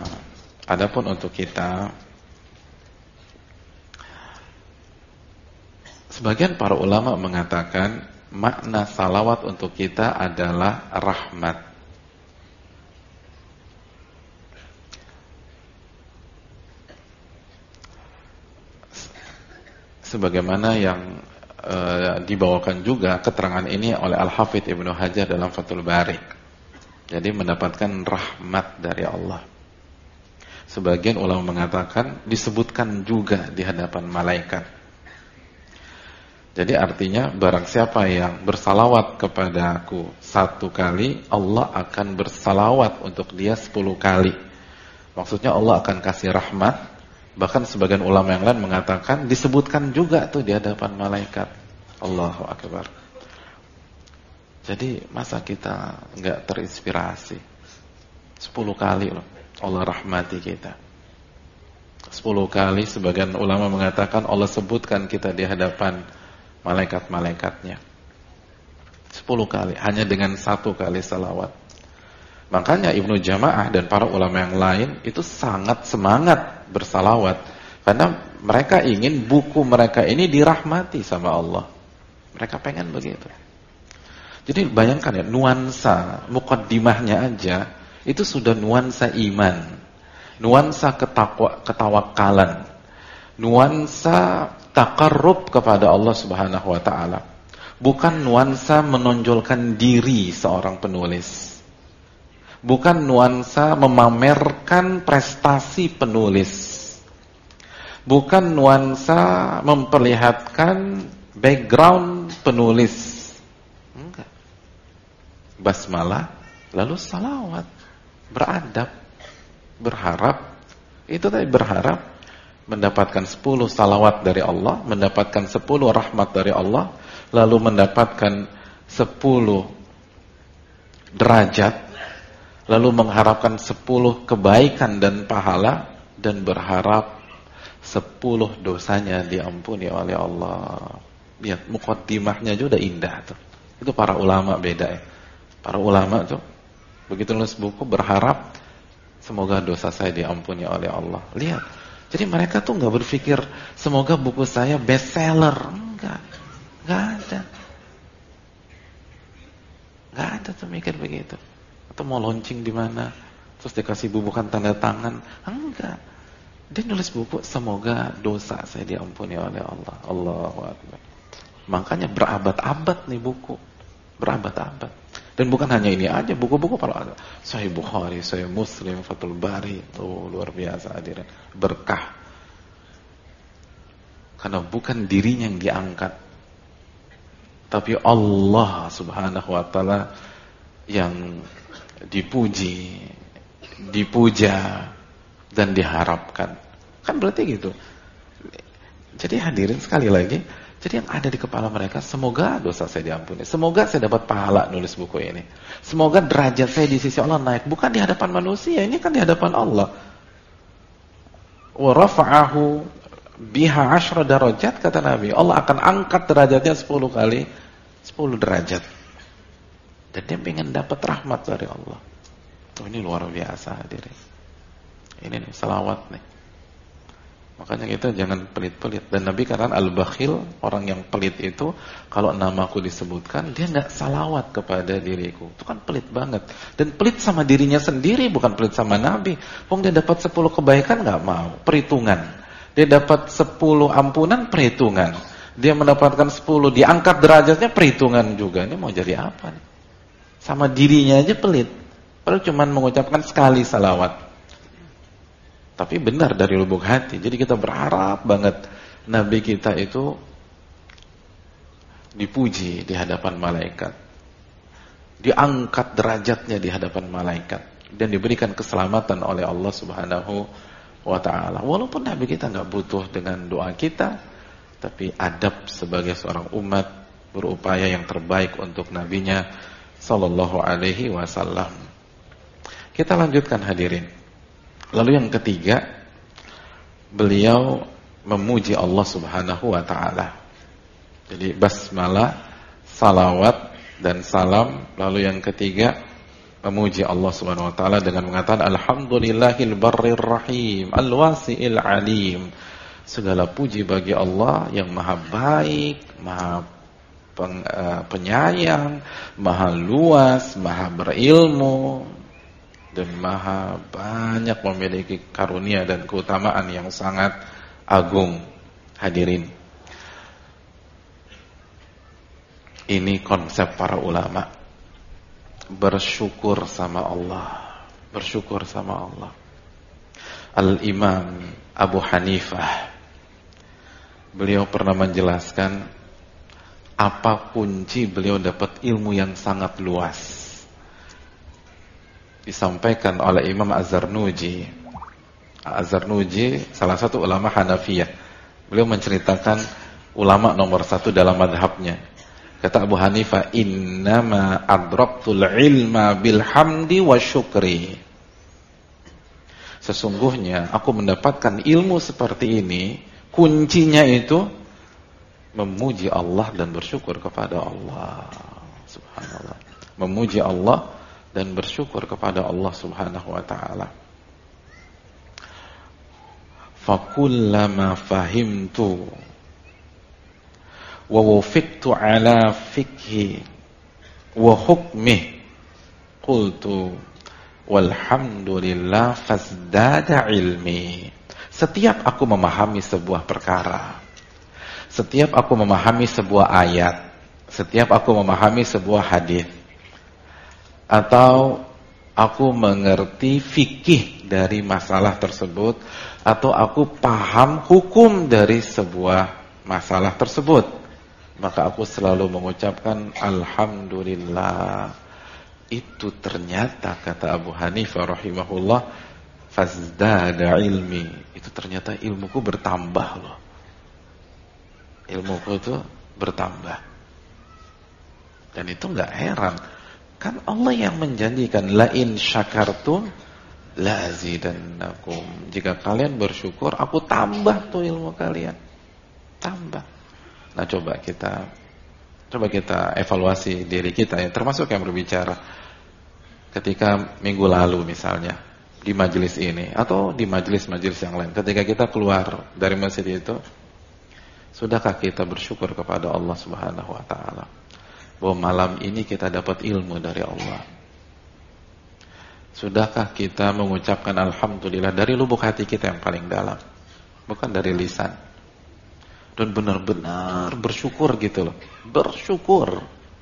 sebagian para ulama mengatakan makna salawat untuk kita adalah rahmat. Sebagaimana yang dibawakan juga keterangan ini oleh Al-Hafidz Ibnu Hajar dalam Fathul Bari. Jadi mendapatkan rahmat dari Allah. Sebagian ulama mengatakan disebutkan juga di hadapan malaikat. Jadi artinya barang siapa yang bersalawat kepadaku 1 kali, Allah akan bersalawat untuk dia 10 kali. Maksudnya Allah akan kasih rahmat. Bahkan sebagian ulama yang lain mengatakan disebutkan juga tuh di hadapan malaikat. Allahu Akbar. Jadi masa kita enggak terinspirasi? 10 kali loh Allah rahmati kita. 10 kali sebagian ulama mengatakan Allah sebutkan kita di hadapan malaikat-malaikatnya. 10 kali hanya dengan 1 kali salawat. Makanya Ibnu Jamaah dan para ulama yang lain itu sangat semangat bersalawat, karena mereka ingin buku mereka ini dirahmati sama Allah. Mereka pengen begitu. Jadi bayangkan ya, nuansa muqaddimahnya aja itu sudah nuansa iman, nuansa ketawakalan, nuansa taqarrub kepada Allah Subhanahu wa taala. Bukan nuansa menonjolkan diri seorang penulis. Bukan nuansa memamerkan prestasi penulis. Bukan nuansa memperlihatkan background penulis. Enggak. basmalah, lalu salawat, beradab, berharap, itu tadi berharap mendapatkan 10 salawat dari Allah, mendapatkan 10 rahmat dari Allah, lalu mendapatkan 10 derajat, lalu mengharapkan 10 kebaikan dan pahala, dan berharap 10 dosanya diampuni oleh Allah. Lihat muqaddimahnya aja udah indah tuh. Itu para ulama beda ya. Para ulama tuh begitu nulis buku berharap semoga dosa saya diampuni oleh Allah. Lihat. Jadi mereka tuh enggak berpikir semoga buku saya bestseller, enggak. Enggak ada. Enggak ada tuh mikir begitu. Atau mau launching di mana terus dikasih bubukan tanda tangan, enggak. Dia nulis buku semoga dosa saya diampuni oleh Allah. Allahu Akbar. Makanya berabad-abad nih buku. Berabad-abad. Dan bukan hanya ini aja, buku-buku para Sahih Bukhari, Sahih Muslim, Fathul Bari, tuh luar biasa hadirin. Berkah. Karena bukan dirinya yang diangkat, tapi Allah Subhanahu wa taala yang dipuji, dipuja dan diharapkan. Kan berarti gitu. Jadi hadirin sekali lagi, jadi yang ada di kepala mereka, semoga dosa saya diampuni, semoga saya dapat pahala nulis buku ini, semoga derajat saya di sisi Allah naik, bukan di hadapan manusia, ini kan di hadapan Allah. Wa rafa'ahu biha 10 darajat, kata Nabi, Allah akan angkat derajatnya 10 kali 10 derajat. Dan dia ingin dapat rahmat dari Allah. Oh, ini luar biasa hadirin. Ini nih salawat nih. Makanya kita jangan pelit-pelit. Dan Nabi katakan al-bakhil, orang yang pelit itu kalau namaku disebutkan dia enggak salawat kepada diriku. Itu kan pelit banget. Dan pelit sama dirinya sendiri, bukan pelit sama Nabi. Wong dia dapat 10 kebaikan enggak mau, perhitungan. Dia dapat 10 ampunan, perhitungan. Dia mendapatkan 10 diangkat derajatnya, perhitungan juga. Ini mau jadi apa nih? Sama dirinya aja pelit. Padahal cuma mengucapkan sekali salawat. Tapi benar dari lubuk hati. Jadi kita berharap banget Nabi kita itu dipuji di hadapan malaikat, diangkat derajatnya di hadapan malaikat, dan diberikan keselamatan oleh Allah Subhanahu wa ta'ala. Walaupun Nabi kita gak butuh dengan doa kita, tapi adab sebagai seorang umat berupaya yang terbaik untuk nabinya sallallahu alaihi wasallam. Kita lanjutkan hadirin. Lalu yang ketiga, beliau memuji Allah Subhanahu wa ta'ala. Jadi basmalah, salawat dan salam. Lalu yang ketiga, memuji Allah Subhanahu wa ta'ala dengan mengatakan alhamdulillahil barrir rahim al-wasi'il alim. Segala puji bagi Allah yang maha baik, maha penyayang, maha luas, maha berilmu, dan maha banyak memiliki karunia dan keutamaan yang sangat agung. Hadirin, ini konsep para ulama. Bersyukur sama Allah. Bersyukur sama Allah. Al-Imam Abu Hanifah, beliau pernah menjelaskan apa kunci beliau dapat ilmu yang sangat luas. Disampaikan oleh Imam Az-Zarnuji. Az-Zarnuji salah satu ulama Hanafiyah. Beliau menceritakan ulama nomor 1 dalam madhabnya. Kata Abu Hanifah, innama adraktul ilma bilhamdi wa syukri. Sesungguhnya aku mendapatkan ilmu seperti ini, kuncinya itu memuji Allah dan bersyukur kepada Allah. Subhanallah. Memuji Allah dan bersyukur kepada Allah Subhanahu wa ta'ala. Fakullama fahimtu wa wufiqtu ala fikhi wa hukmih qultu walhamdulillah fasdada ilmi. Setiap aku memahami sebuah perkara, setiap aku memahami sebuah ayat, setiap aku memahami sebuah hadis, atau aku mengerti fikih dari masalah tersebut, atau aku paham hukum dari sebuah masalah tersebut, maka aku selalu mengucapkan alhamdulillah, itu ternyata kata Abu Hanifah rahimahullah, fazdada ilmi, itu ternyata ilmuku bertambah loh. Ilmuku itu bertambah. Dan itu enggak heran. Kan Allah yang menjanjikan la in syakartum la azidannakum. Jika kalian bersyukur, aku tambah tuh ilmu kalian. Tambah. Nah, coba kita evaluasi diri kita ya, termasuk yang berbicara. Ketika minggu lalu misalnya di majelis ini atau di majelis-majelis yang lain, ketika kita keluar dari masjid itu, sudahkah kita bersyukur kepada Allah Subhanahu wa taala bahwa malam ini kita dapat ilmu dari Allah? Sudahkah kita mengucapkan alhamdulillah dari lubuk hati kita yang paling dalam, bukan dari lisan? Dan benar-benar bersyukur gitu loh. Bersyukur.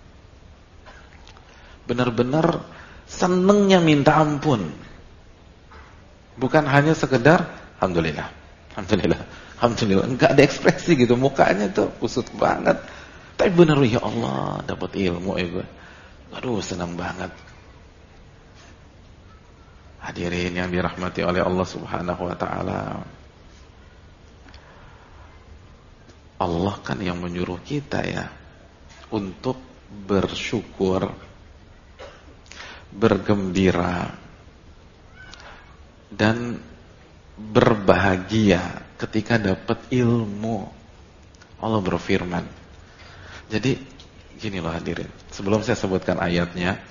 Benar-benar senengnya minta ampun. Bukan hanya sekedar alhamdulillah, alhamdulillah, alhamdulillah. Enggak ada ekspresi gitu, mukanya tuh kusut banget. Tapi benar, ya Allah, dapat ilmu ya gue. Aduh, senang banget. Hadirin yang dirahmati oleh Allah Subhanahu wa taala. Allah kan yang menyuruh kita ya untuk bersyukur, bergembira, dan berbahagia ketika dapat ilmu. Allah berfirman. Jadi gini loh hadirin, sebelum saya sebutkan ayatnya,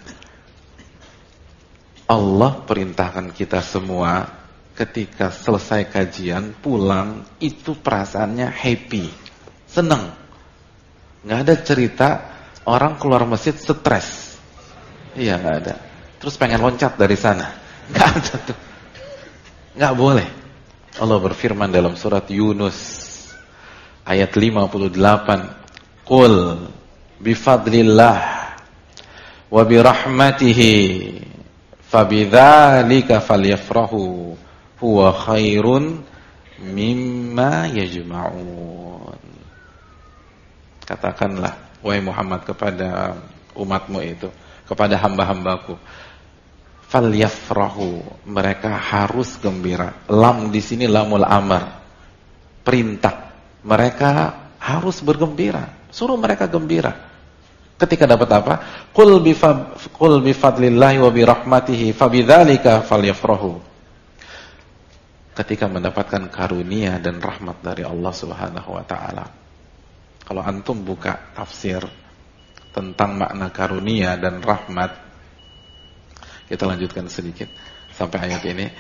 Allah perintahkan kita semua ketika selesai kajian pulang itu perasaannya happy, senang. Nggak ada cerita orang keluar masjid stres. Iya, nggak ada. Terus pengen loncat dari sana. Nggak ada tuh. Nggak boleh. Allah berfirman dalam surat Yunus ayat 58, Qul bifadlillah wa birahmatihi fabidzalika falyafrahu huwa khairun mimma yajma'un. Katakanlah wahai Muhammad kepada umatmu itu, kepada hamba-hambaku, falyafrahu, mereka harus gembira. Lam di sini lamul amr, perintah. Mereka harus bergembira. Suruh mereka gembira. Ketika dapat apa? Qul bifadlillahi wa birahmatihi fabidzalika falyafrahu. Ketika mendapatkan karunia dan rahmat dari Allah Subhanahu wa taala. Kalau antum buka tafsir tentang makna karunia dan rahmat, kita lanjutkan sedikit sampai ayat ini.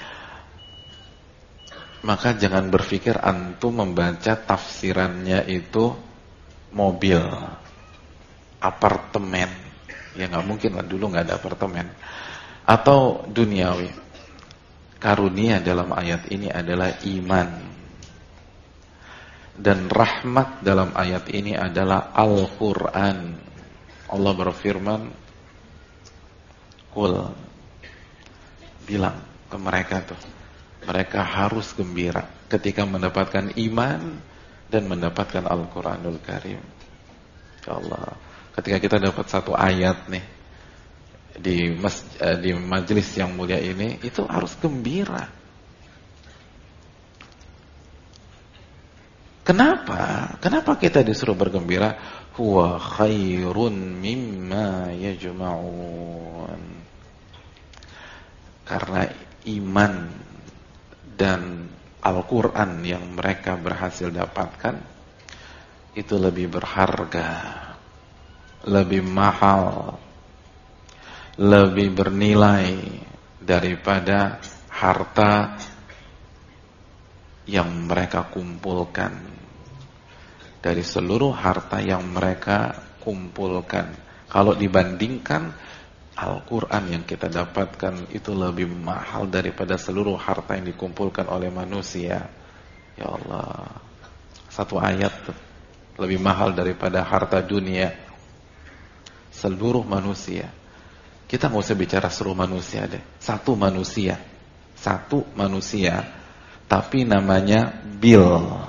Maka jangan berpikir antum membaca tafsirannya itu mobil, apartemen. Ya nggak mungkin lah, dulu nggak ada apartemen. Atau duniawi. Karunia dalam ayat ini adalah iman. Dan rahmat dalam ayat ini adalah Al-Quran. Allah berfirman, Qul, bilang ke mereka tuh, mereka harus gembira ketika mendapatkan iman dan mendapatkan Al-Quranul Karim. Ya Allah, ketika kita dapat satu ayat nih di majelis yang mulia ini, itu harus gembira. Kenapa? Kenapa kita disuruh bergembira? Huwa khairun mimma yajma'un. Karena iman dan Al-Quran yang mereka berhasil dapatkan itu lebih berharga, lebih mahal, lebih bernilai daripada harta yang mereka kumpulkan, dari seluruh harta yang mereka kumpulkan. Kalau dibandingkan, Al-Quran yang kita dapatkan itu lebih mahal daripada seluruh harta yang dikumpulkan oleh manusia. Ya Allah, satu ayat tuh lebih mahal daripada harta dunia seluruh manusia. Kita nggak usah bicara seluruh manusia deh, satu manusia, tapi namanya Bill.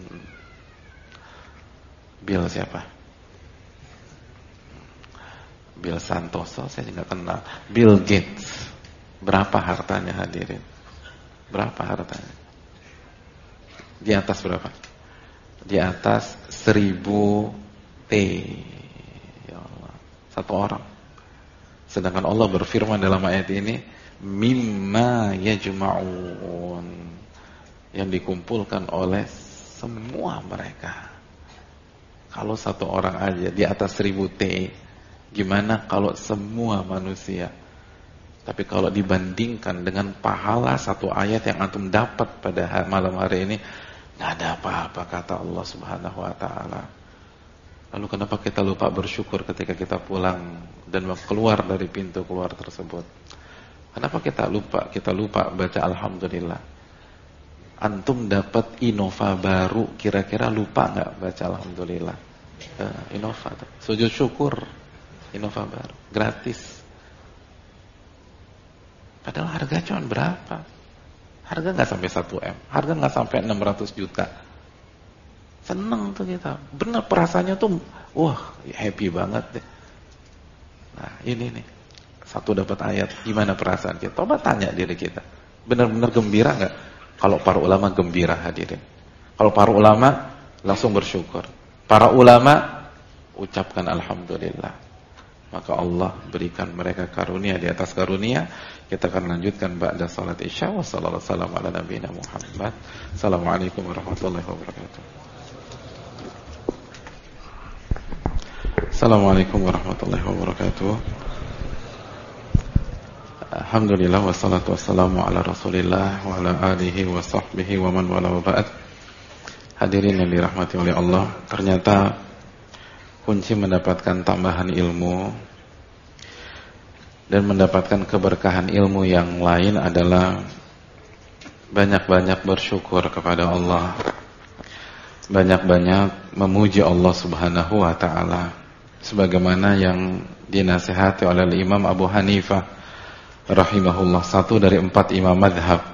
Bill siapa? Bill Santoso saya juga kenal. Bill Gates. Berapa hartanya hadirin? Berapa hartanya? Di atas berapa? Di atas 1000 T. Ya Allah, satu orang. Sedangkan Allah berfirman dalam ayat ini, mimma yajma'un, yang dikumpulkan oleh semua mereka. Kalau satu orang aja di atas 1000 T, gimana kalau semua manusia? Tapi kalau dibandingkan dengan pahala satu ayat yang antum dapat pada malam hari ini, nggak ada apa-apa kata Allah Subhanahu wa taala. Lalu kenapa kita lupa bersyukur ketika kita pulang dan keluar dari pintu keluar tersebut? Kenapa kita lupa baca alhamdulillah? Antum dapat Innova baru, kira-kira lupa nggak baca alhamdulillah? Innova, sujud syukur, Innova baru, gratis. Padahal harga cuma berapa? Harga nggak sampai 1 M, harga nggak sampai 600 juta. Seneng tuh kita, bener perasaannya tuh, wah happy banget deh. Nah ini nih, satu dapat ayat, gimana perasaan kita? Coba tanya diri kita, benar-benar gembira nggak? Kalau para ulama gembira hadirin. Kalau para ulama langsung bersyukur. Para ulama ucapkan alhamdulillah. Maka Allah berikan mereka karunia di atas karunia. Kita akan lanjutkan ba'da salat Isya. Wassallallahu ala nabiyina Muhammad. Assalamualaikum warahmatullahi wabarakatuh. Assalamualaikum warahmatullahi wabarakatuh. Alhamdulillah wassalatu wassalamu ala Rasulillah wa ala alihi wa sahbihi wa man wala wa ba'd. Hadirin yang dirahmati oleh Allah, ternyata kunci mendapatkan tambahan ilmu dan mendapatkan keberkahan ilmu yang lain adalah banyak-banyak bersyukur kepada Allah, banyak-banyak memuji Allah Subhanahu wa taala, sebagaimana yang dinasihati oleh Imam Abu Hanifah rahimahullah, satu dari 4 imam madhab,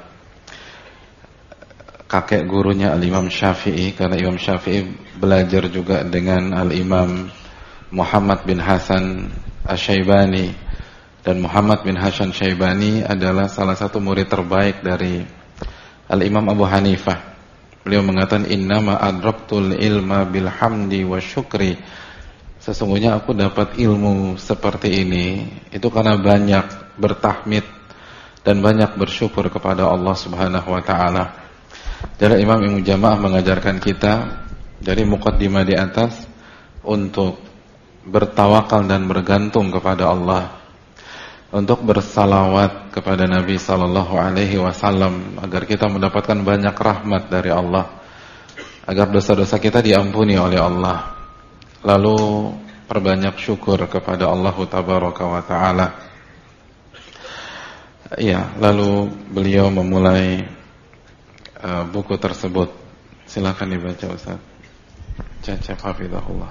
kakek gurunya Al-Imam Syafi'i, karena Imam Syafi'i belajar juga dengan Al-Imam Muhammad bin Hasan Asy-Syaibani, dan Muhammad bin Hasan Syaibani adalah salah satu murid terbaik dari Al-Imam Abu Hanifah. Beliau mengatakan, innama adraktul ilma bilhamdi wa syukri, sesungguhnya aku dapat ilmu seperti ini itu karena banyak bertahmid dan banyak bersyukur kepada Allah Subhanahu wa taala. Jadi Imam Ibnu Jamaah mengajarkan kita dari muqaddimah di atas untuk bertawakal dan bergantung kepada Allah, untuk bersalawat kepada Nabi sallallahu alaihi wasallam agar kita mendapatkan banyak rahmat dari Allah, agar dosa-dosa kita diampuni oleh Allah. Lalu perbanyak syukur kepada Allah tabaraka wa taala. Ya, lalu beliau memulai buku tersebut. Silakan dibaca Ustaz. Cecep hafizahullah.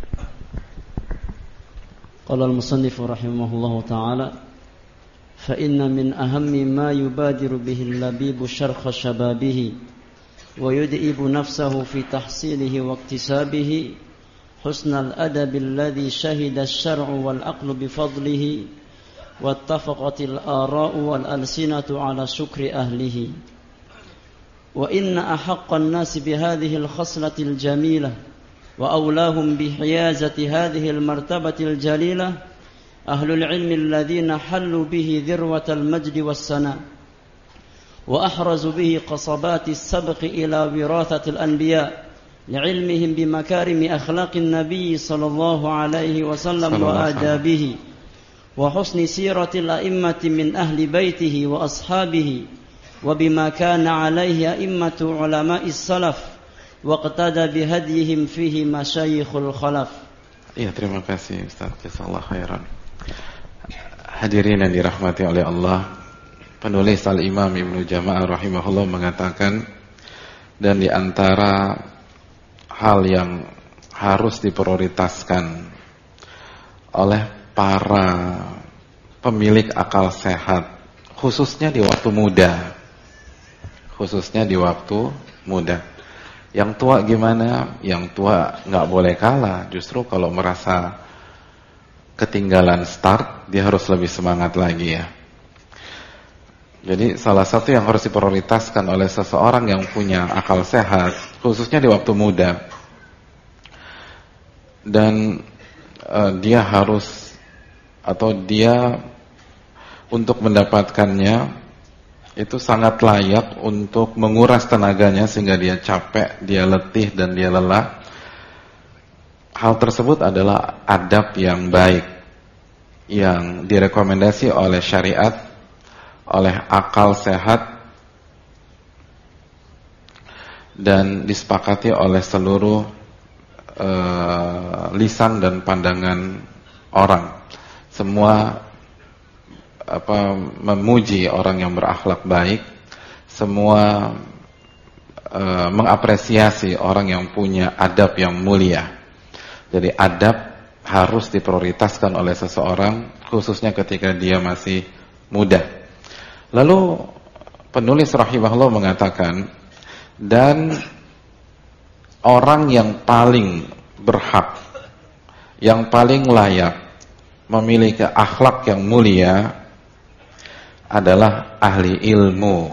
Qala al-musannif rahimahullahu ta'ala, fa inna min ahammi ma yubadiru bihi al-labibu syarkha shababihi wa yud'ibu nafsahu fi tahsilihi wa iktisabihi husnal adabi alladhi shahida asy-syar'u wal aqlu bi fadlihi wattafaqatil ara'u wal alsinatu ala syukri ahlihi. Wa inna ahaqqan nasi bihadhihi al-khaslatil jamilah wa awlahum bihiyazati hadhihi al-martabatil jalilah ahlul ilmi alladhina hallu bihi dhirwatal majdi was-sana wa ahrazu bihi qasabati as-sabqi ila wirathatil anbiya' لعلمهم بمكارم أخلاق النبي صلى الله عليه وسلم وآدابه وحسن سيرة الأئمة من أهل بيته وأصحابه وبما كان عليه أئمة علماء السلف واقتدى بهديهم فيه مشايخ الخلف. Ya, terima kasih Ustaz, jazakallahu khairan. Hadirin yang dirahmati oleh Allah, penulis Al-Imam Ibnu Jamaah rahimahullah mengatakan, dan di antara hal yang harus diprioritaskan oleh para pemilik akal sehat, khususnya di waktu muda. Yang tua gimana? Yang tua nggak boleh kalah. Justru kalau merasa ketinggalan start, dia harus lebih semangat lagi ya. Jadi salah satu yang harus diprioritaskan oleh seseorang yang punya akal sehat, khususnya di waktu muda, dan dia harus, atau dia untuk mendapatkannya itu sangat layak untuk menguras tenaganya sehingga dia capek, dia letih dan dia lelah. Hal tersebut adalah adab yang baik yang direkomendasi oleh syariat, oleh akal sehat, dan disepakati oleh seluruh lisan dan pandangan orang. Semua memuji orang yang berakhlak baik, semua mengapresiasi orang yang punya adab yang mulia. Jadi adab harus diprioritaskan oleh seseorang, khususnya ketika dia masih muda. Lalu penulis rahimahullah mengatakan, dan orang yang paling berhak, yang paling layak memiliki akhlak yang mulia adalah ahli ilmu.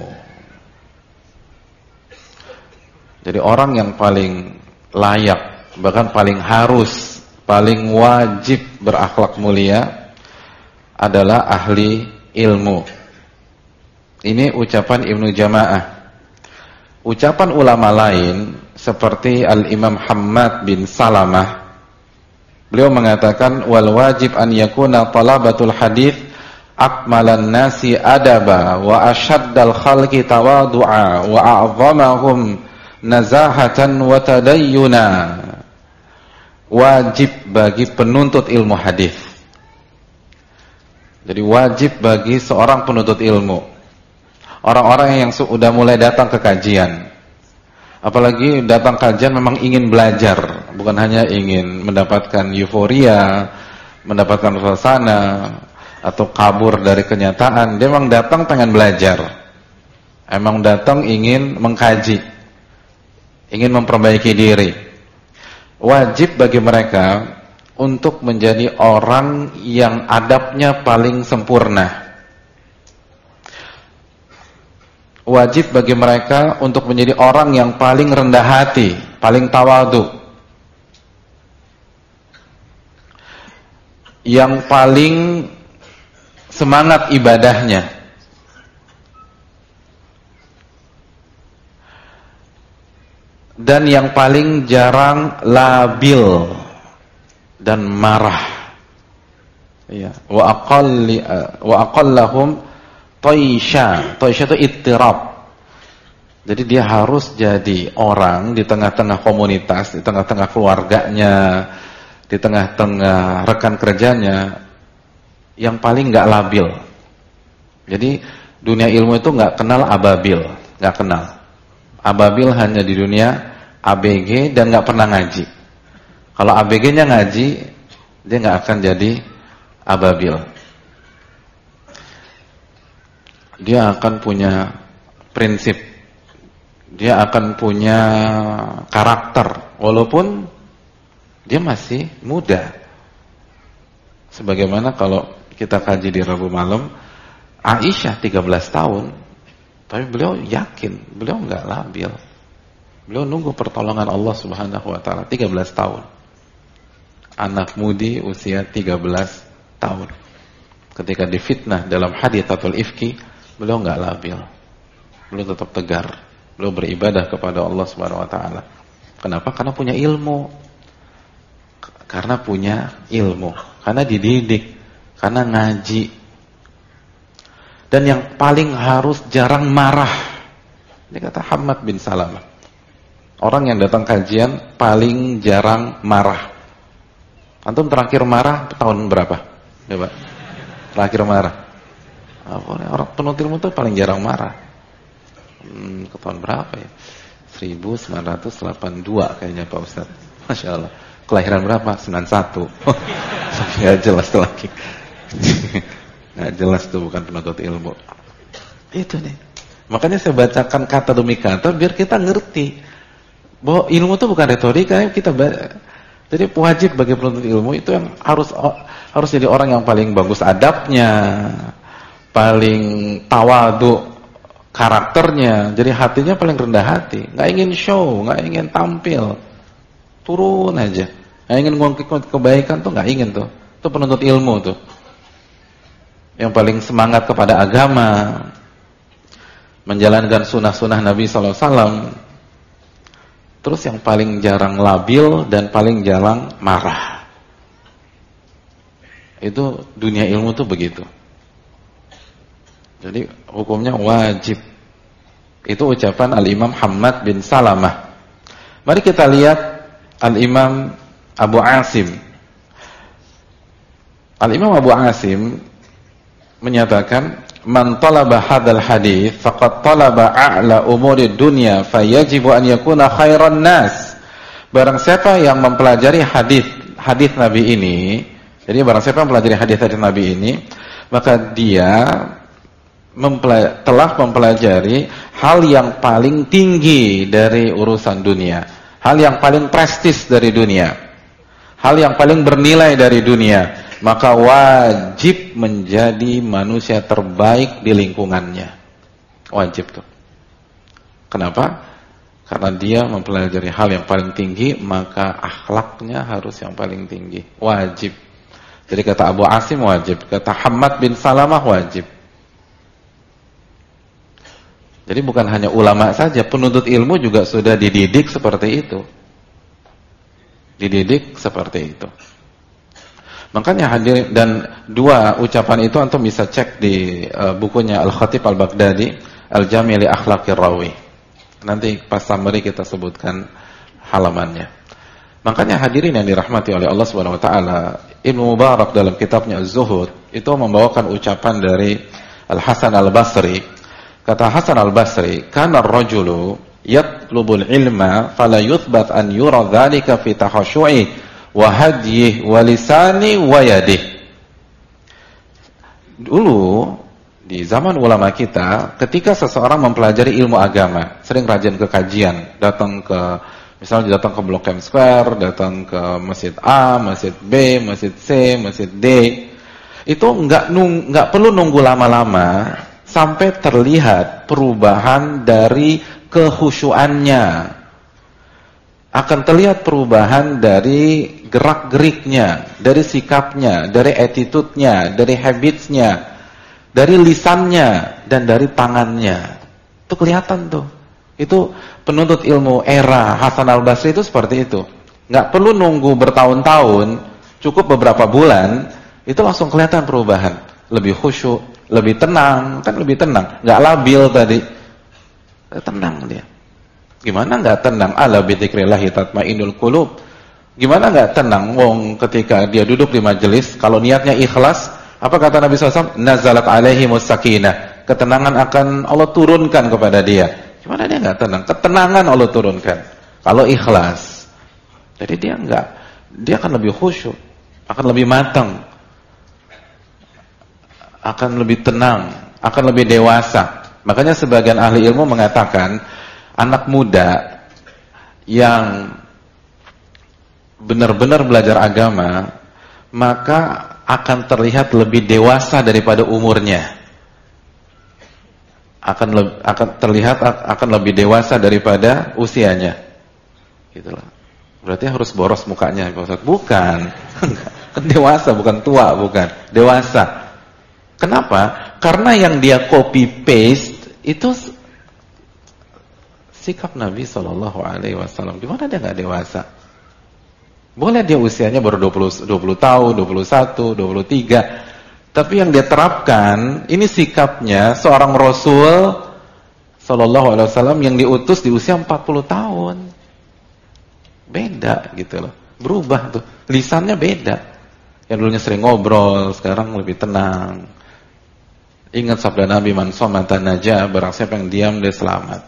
Jadi orang yang paling layak, bahkan paling harus, paling wajib berakhlak mulia adalah ahli ilmu. Ini ucapan Ibnu Jama'ah. Ucapan ulama lain seperti Al-Imam Hammad bin Salamah, beliau mengatakan, wal wajib an yakuna talabatul hadits akmalan nasi adaba wa ashaddal khalqi tawadu'a wa a'zamahum nazahatan wa tadayyuna. Wajib bagi penuntut ilmu hadis. Jadi wajib bagi seorang penuntut ilmu, orang-orang yang sudah mulai datang ke kajian, apalagi datang kajian memang ingin belajar, bukan hanya ingin mendapatkan euforia, mendapatkan suasana, atau kabur dari kenyataan. Dia memang datang pengen belajar, emang datang ingin mengkaji, ingin memperbaiki diri. Wajib bagi mereka untuk menjadi orang yang adabnya paling sempurna. Wajib bagi mereka untuk menjadi orang yang paling rendah hati, paling tawadu, yang paling semangat ibadahnya, dan yang paling jarang labil dan marah. Ya, wa aqallahum Taisha itu ittirab. Jadi dia harus jadi orang di tengah-tengah komunitas, di tengah-tengah keluarganya, di tengah-tengah rekan kerjanya, yang paling gak labil. Jadi dunia ilmu itu gak kenal ababil, gak kenal. Ababil hanya di dunia ABG dan gak pernah ngaji. Kalau ABG-nya ngaji, dia gak akan jadi ababil. Dia akan punya prinsip, dia akan punya karakter, walaupun dia masih muda. Sebagaimana kalau kita kaji di Rabu malam, Aisyah 13 tahun, tapi beliau yakin, beliau enggak labil. Beliau nunggu pertolongan Allah Subhanahu wa taala 13 tahun. Anak mudi usia 13 tahun. Ketika difitnah dalam hadithatul ifki, beliau enggak labil. Beliau tetap tegar. Beliau beribadah kepada Allah Subhanahu wa taala. Kenapa? Karena punya ilmu. Karena punya ilmu, karena dididik, karena ngaji. Dan yang paling harus jarang marah. Ini kata Hammad bin Salamah. Orang yang datang kajian paling jarang marah. Antum terakhir marah tahun berapa? Coba. Terakhir marah. Orang penuntut ilmu itu paling jarang marah. Ke tahun berapa ya? 1982 kayaknya Pak Ustadz. Masya Allah. Kelahiran berapa? 91. Ya jelas tuh lagi. Nggak jelas tuh, bukan penuntut ilmu. Itu nih. Makanya saya bacakan kata demi kata biar kita ngerti bahwa ilmu itu bukan retorika. Kita jadi wajib bagi penuntut ilmu itu yang Harus jadi orang yang paling bagus adabnya, paling tawadu karakternya, jadi hatinya paling rendah hati, nggak ingin show, nggak ingin tampil, turun aja, nggak ingin ngungkit kebaikan tuh, nggak ingin tuh, itu penuntut ilmu tuh, yang paling semangat kepada agama, menjalankan sunnah-sunnah Nabi SAW, terus yang paling jarang labil dan paling jarang marah. Itu dunia ilmu tuh begitu. Jadi hukumnya wajib. Itu ucapan Al-Imam Hammad bin Salamah. Mari kita lihat Al-Imam Abu Asim. Al-Imam Abu Asim menyatakan, man talaba hadzal hadits faqad talaba a'la umuri dunya fayajibu an yakuna khairan nas. Barang siapa yang mempelajari hadis Nabi ini, jadi barang siapa yang mempelajari hadis Nabi ini, maka dia telah mempelajari hal yang paling tinggi dari urusan dunia, hal yang paling prestis dari dunia, hal yang paling bernilai dari dunia, maka wajib menjadi manusia terbaik di lingkungannya. Wajib tuh. Kenapa? Karena dia mempelajari hal yang paling tinggi, maka akhlaknya harus yang paling tinggi. Wajib. Jadi kata Abu Asim wajib, kata Hammad bin Salamah wajib. Jadi bukan hanya ulama saja, penuntut ilmu juga sudah dididik seperti itu. Dididik seperti itu. Makanya hadir, dan dua ucapan itu antum bisa cek di bukunya Al-Khatib Al-Baghdadi, Al-Jami' li Akhlaqir Rawi. Nanti pas summary kita sebutkan halamannya. Makanya hadirin yang dirahmati oleh Allah Subhanahu wa taala, Ibnu Mubarak dalam kitabnya Az-Zuhud itu membawakan ucapan dari Al-Hasan Al-Basri. Kata Hasan Al-Basri, kana ar-rajulu yatlubul ilma fala yuthbat an yura dzalika fi takhashu'i wa hadyihi wa lisani wa yadihi. Dulu di zaman ulama kita, ketika seseorang mempelajari ilmu agama, sering rajin ke kajian, misalnya datang ke Blok M Square, datang ke Masjid A, Masjid B, Masjid C, Masjid D, itu nggak perlu nunggu lama-lama sampai terlihat perubahan dari kekhusyuannya, akan terlihat perubahan dari gerak-geriknya, dari sikapnya, dari attitude-nya, dari habits-nya, dari lisannya, dan dari tangannya. Itu kelihatan tuh. Itu penuntut ilmu era Hasan Al-Basri itu seperti itu. Nggak perlu nunggu bertahun-tahun, cukup beberapa bulan, itu langsung kelihatan perubahan. Lebih khusyuk, lebih tenang, kan lebih tenang. Nggak labil tadi. Tenang dia. Gimana nggak tenang? Ala bi dzikrillahi tatmainnul qulub. Gimana nggak tenang? Wong ketika dia duduk di majelis, kalau niatnya ikhlas, apa kata Nabi SAW? Nazalat alaihimus sakinah. Ketenangan akan Allah turunkan kepada dia. Gimana dia nggak tenang? Ketenangan Allah turunkan. Kalau ikhlas, jadi dia akan lebih khusyuk, akan lebih matang, akan lebih tenang, akan lebih dewasa. Makanya sebagian ahli ilmu mengatakan, anak muda yang benar-benar belajar agama, maka akan terlihat lebih dewasa daripada umurnya. Akan terlihat akan lebih dewasa daripada usianya. Gitulah. Berarti harus boros mukanya, Pak Ustaz. Bukan. Kan dewasa, bukan tua, bukan. Dewasa. Kenapa? Karena yang dia copy paste itu sikap Nabi SAW. Gimana dia nggak dewasa? Boleh dia usianya baru 20 tahun, 21, 23. Tapi yang dia terapkan, ini sikapnya seorang Rasul SAW yang diutus di usia 40 tahun. Beda gitu loh. Berubah tuh. Lisannya beda. Yang dulunya sering ngobrol, sekarang lebih tenang. Ingat sabda Nabi, man somata najah, barang siapa yang diam dia selamat.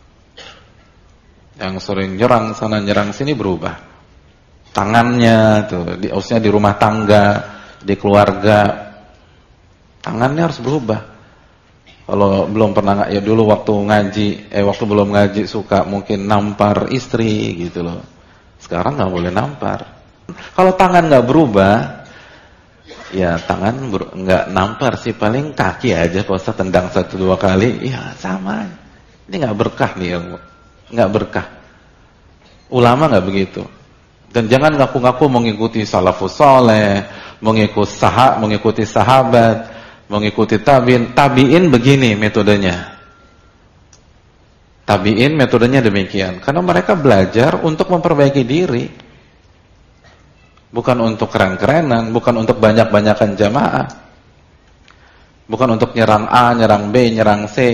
Yang sering nyerang sana nyerang sini berubah. Tangannya tuh, usia di rumah tangga, di keluarga, tangannya harus berubah. Kalau belum pernah, ya dulu waktu belum ngaji suka mungkin nampar istri gitu loh. Sekarang nggak boleh nampar. Kalau tangan nggak berubah, Ya tangan nggak nampar sih, paling kaki aja Pak Ustaz, tendang 1-2 kali, ya sama. Ini nggak berkah nih ilmu, nggak berkah. Ulama nggak begitu. Dan jangan ngaku-ngaku mengikuti salafus saleh, mengikuti sahabat, mengikuti tabiin begini metodenya. Tabiin metodenya demikian, karena mereka belajar untuk memperbaiki diri. Bukan untuk keren-kerenan, bukan untuk banyak-banyakan jamaah. Bukan untuk nyerang A, nyerang B, nyerang C.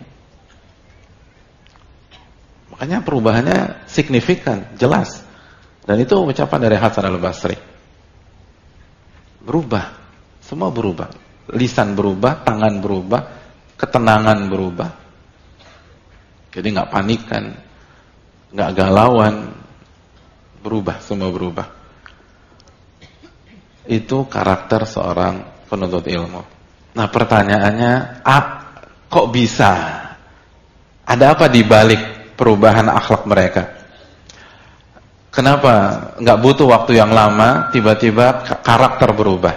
Makanya perubahannya signifikan, jelas. Dan itu ucapan dari Hasan al-Basri. Berubah, semua berubah. Lisan berubah, tangan berubah, ketenangan berubah. Jadi nggak panikan, nggak galauan, berubah, semua berubah. Itu karakter seorang penuntut ilmu. Nah pertanyaannya, kok bisa? Ada apa di balik perubahan akhlak mereka? Kenapa nggak butuh waktu yang lama tiba-tiba karakter berubah?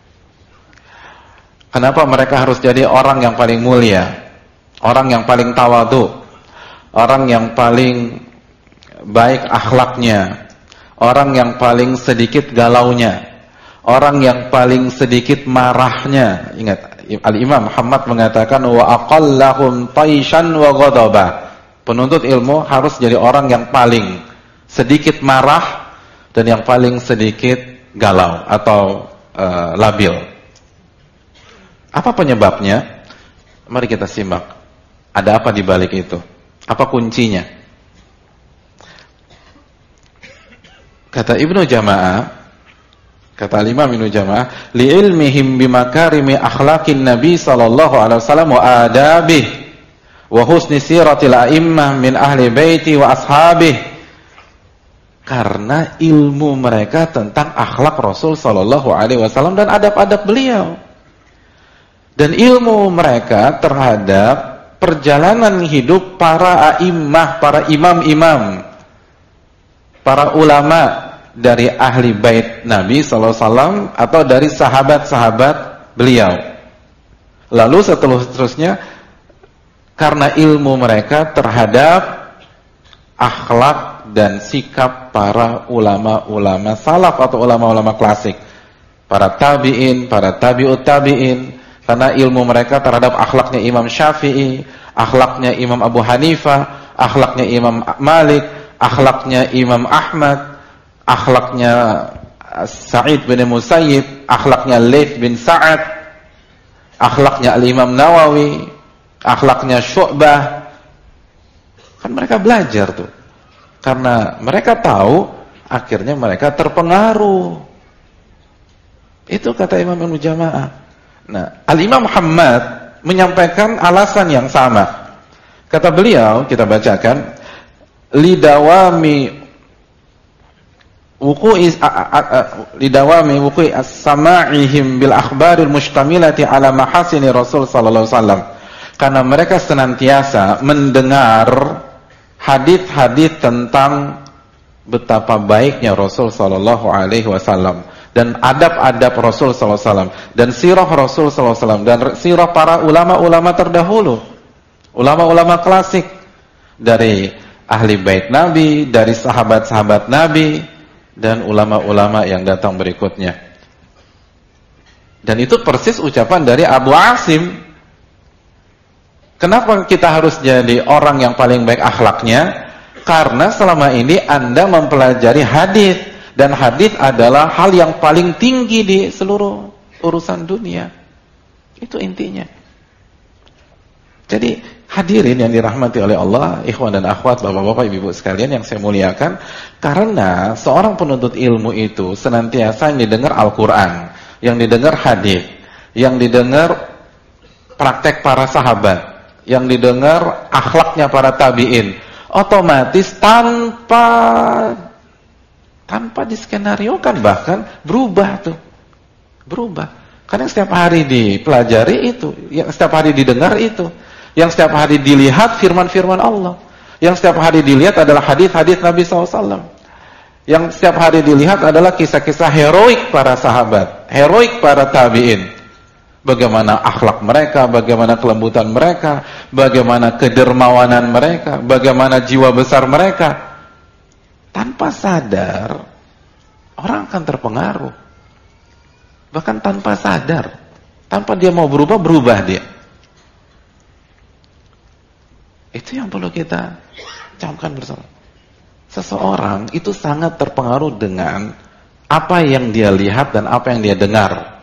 Kenapa mereka harus jadi orang yang paling mulia, orang yang paling tawadhu, orang yang paling baik akhlaknya, orang yang paling sedikit galaunya, orang yang paling sedikit marahnya? Ingat, Al-Imam Muhammad mengatakan wa aqallahum taishan wa ghadaba. Penuntut ilmu harus jadi orang yang paling sedikit marah dan yang paling sedikit galau atau labil. Apa penyebabnya? Mari kita simak. Ada apa di balik itu? Apa kuncinya? Kata Ibnu Jama'ah, kata Imam Ibnu Jama'ah, li'ilmihim bimakarimi akhlaqin Nabi sallallahu alaihi wasallam wa adabih wa husni siratil a'immah min ahli baiti wa ashabih. Karena ilmu mereka tentang akhlak Rasul sallallahu alaihi wasallam dan adab-adab beliau. Dan ilmu mereka terhadap perjalanan hidup para a'immah, para imam-imam, para ulama dari ahli bait Nabi sallallahu alaihi wasallam atau dari sahabat-sahabat beliau. Lalu seterusnya karena ilmu mereka terhadap akhlak dan sikap para ulama-ulama salaf atau ulama-ulama klasik, para tabi'in, para tabi'ut tabi'in, karena ilmu mereka terhadap akhlaknya Imam Syafi'i, akhlaknya Imam Abu Hanifah, akhlaknya Imam Malik, akhlaknya Imam Ahmad, akhlaknya Sa'id bin Musayyib, akhlaknya Laits bin Sa'ad, akhlaknya Al-Imam Nawawi, akhlaknya Syu'bah. Kan mereka belajar tuh. Karena mereka tahu, akhirnya mereka terpengaruh. Itu kata Imam Ibnu Jama'ah. Nah, Al-Imam Muhammad menyampaikan alasan yang sama. Kata beliau, kita bacakan, lidawami wuqu'i as-sama'ihim bil akhbaril mustamilati ala mahasini Rasul sallallahu alaihi wasallam. Karena mereka senantiasa mendengar hadis-hadis tentang betapa baiknya Rasul sallallahu alaihi wasallam dan adab-adab Rasul sallallahu alaihi wasallam dan sirah Rasul sallallahu alaihi wasallam dan sirah para ulama-ulama terdahulu, ulama-ulama klasik dari ahli bait Nabi, dari sahabat-sahabat Nabi dan ulama-ulama yang datang berikutnya. Dan itu persis ucapan dari Abu Asim. Kenapa kita harus jadi orang yang paling baik akhlaknya? Karena selama ini Anda mempelajari hadis, dan hadis adalah hal yang paling tinggi di seluruh urusan dunia. Itu intinya. Jadi hadirin yang dirahmati oleh Allah, ikhwan dan akhwat, bapak-bapak, ibu-ibu sekalian yang saya muliakan, karena seorang penuntut ilmu itu senantiasa yang didengar Al-Quran, yang didengar hadis, yang didengar praktek para sahabat, yang didengar akhlaknya para tabi'in, otomatis tanpa diskenariokan bahkan berubah tuh. Berubah. Karena setiap hari dipelajari itu, yang setiap hari didengar itu, yang setiap hari dilihat firman-firman Allah, yang setiap hari dilihat adalah hadis-hadis Nabi SAW. Yang setiap hari dilihat adalah kisah-kisah heroik para sahabat, heroik para tabi'in. Bagaimana akhlak mereka, bagaimana kelembutan mereka, bagaimana kedermawanan mereka, bagaimana jiwa besar mereka. Tanpa sadar, orang akan terpengaruh. Bahkan tanpa sadar, tanpa dia mau berubah dia. Itu yang perlu kita camkan bersama. Seseorang itu sangat terpengaruh dengan apa yang dia lihat dan apa yang dia dengar.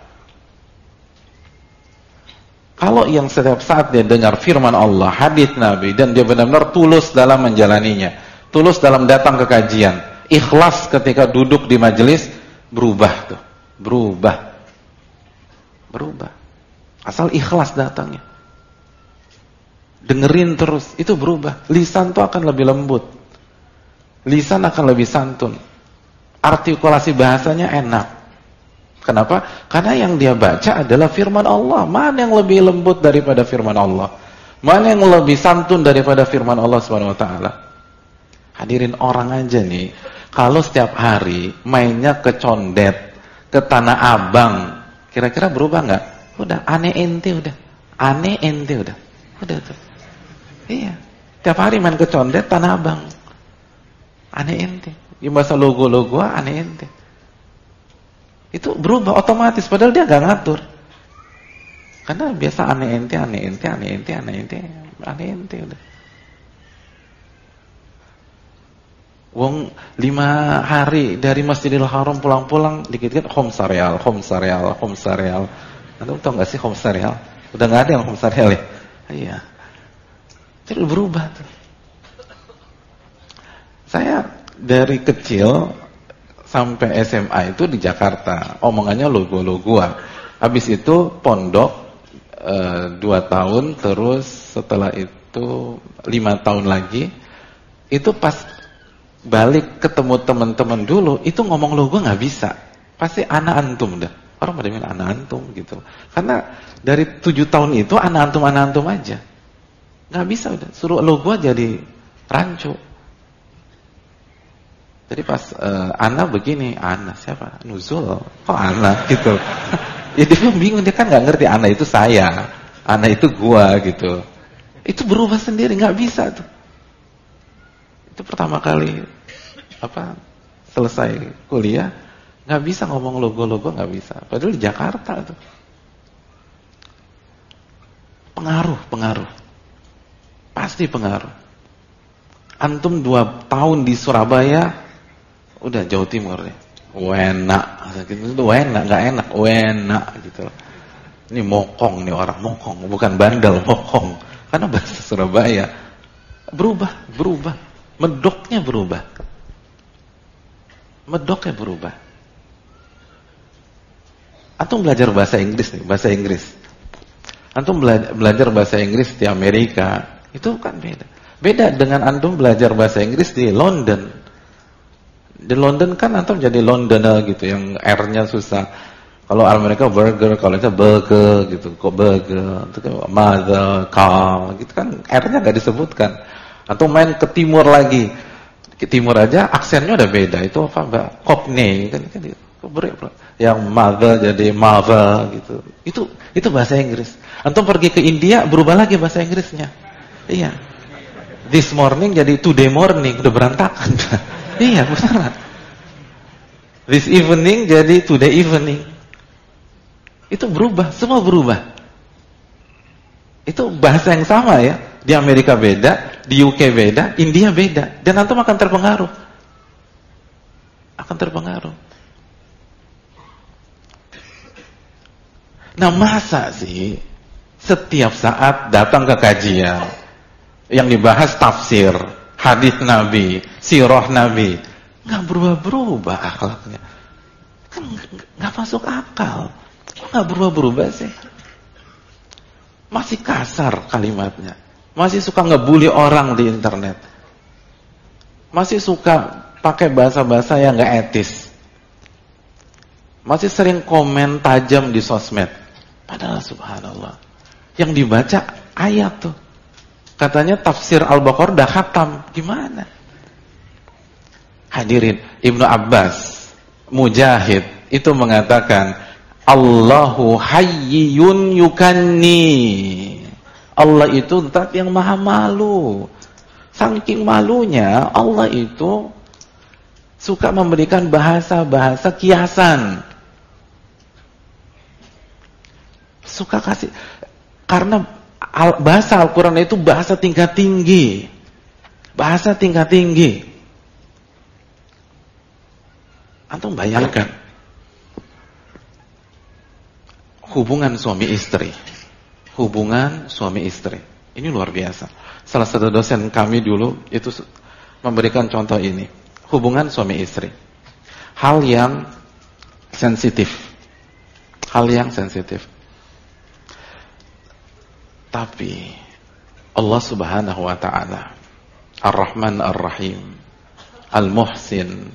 Kalau yang setiap saat dia dengar firman Allah, hadits Nabi, dan dia benar-benar tulus dalam menjalaninya, tulus dalam datang ke kajian, ikhlas ketika duduk di majelis, berubah tuh, berubah. Asal ikhlas datangnya. Dengerin terus, itu berubah. Lisan tuh akan lebih lembut. Lisan akan lebih santun. Artikulasi bahasanya enak. Kenapa? Karena yang dia baca adalah firman Allah. Mana yang lebih lembut daripada firman Allah? Mana yang lebih santun daripada firman Allah SWT? Hadirin, orang aja nih, kalau setiap hari mainnya ke Condet, ke Tanah Abang, kira-kira berubah nggak? Udah, aneh ente udah. Aneh ente udah. Udah tuh. Iya. Tiap hari main ke Condet, Tanah Abang. Aneh ente. Yang bahasa logo-logo aneh ente. Itu berubah otomatis, padahal dia gak ngatur. Karena biasa aneh ente udah. Wong 5 hari dari Masjidil Haram pulang-pulang dikit-dikit Khomsareal. Anda tahu gak sih Khomsareal? Udah gak ada yang Khomsareal ya? Iya. Jadi berubah tuh. Saya dari kecil sampai SMA itu di Jakarta, omongannya logo-logoan. Habis itu pondok 2 tahun, terus setelah itu 5 tahun lagi. Itu pas balik ketemu teman-teman dulu, itu ngomong logo nggak bisa. Pasti anak antum dah. Orang pada bilang anak antum gitu. Karena dari 7 tahun itu anak antum aja. Nggak bisa udah. Suruh logo jadi rancu. Jadi pas Ana begini, Ana siapa? Nuzul. Kok Ana gitu. Ya dia bingung, dia kan nggak ngerti Ana itu saya, Ana itu gua gitu. Itu berubah sendiri, nggak bisa tuh. Itu pertama kali selesai kuliah, nggak bisa ngomong logo-logo, nggak bisa. Padahal di Jakarta tuh. Pengaruh. Pasti pengaruh. Antum 2 tahun di Surabaya, udah Jawa Timur nih, wena, gitu itu wena, nggak enak, wena gitu. Ini mokong nih orang, mokong, bukan bandel, mokong, karena bahasa Surabaya berubah, medoknya berubah. Antum belajar bahasa Inggris nih, bahasa Inggris. Antum belajar bahasa Inggris di Amerika, itu kan beda dengan antum belajar bahasa Inggris di London. Di London kan antum jadi Londoner gitu, yang R-nya susah. Kalau Amerika burger, kalau itu burger gitu, kok burger, itu kan mother, car, gitu kan R-nya nggak disebutkan. Antum main ke timur lagi, ke timur aja aksennya udah beda. Itu apa mbak? Cockney kan yang mother jadi mother gitu. Itu bahasa Inggris. Antum pergi ke India berubah lagi bahasa Inggrisnya. Iya. This morning jadi today morning, udah berantakan. Iya, benar. This evening jadi today evening. Itu berubah, semua berubah. Itu bahasa yang sama ya. Di Amerika beda, di UK beda, India beda. Dan antum akan terpengaruh. Nah, masa sih setiap saat datang ke kajian yang dibahas tafsir, hadis Nabi, sirah Nabi, nggak berubah-berubah akhlaknya, kan nggak masuk akal. Kok nggak berubah-berubah sih? Masih kasar kalimatnya, masih suka ngebully orang di internet, masih suka pakai bahasa-bahasa yang nggak etis, masih sering komen tajam di sosmed. Padahal subhanallah, yang dibaca ayat tuh. Katanya tafsir Al-Baqarah udah khatam. Gimana? Hadirin, Ibnu Abbas, Mujahid itu mengatakan, Allahu hayyun yukanni. Allah itu zat yang maha malu. Saking malunya, Allah itu suka memberikan bahasa-bahasa kiasan. Suka kasih, karena bahasa Al-Quran itu bahasa tingkat tinggi. Bahasa tingkat tinggi. Antum bayangkan hubungan suami istri. Hubungan suami istri. Ini luar biasa. Salah satu dosen kami dulu itu memberikan contoh ini. Hubungan suami istri. Hal yang sensitif. Hal yang sensitif. Tapi Allah Subhanahu wa taala Ar-Rahman Ar-Rahim Al-Muhsin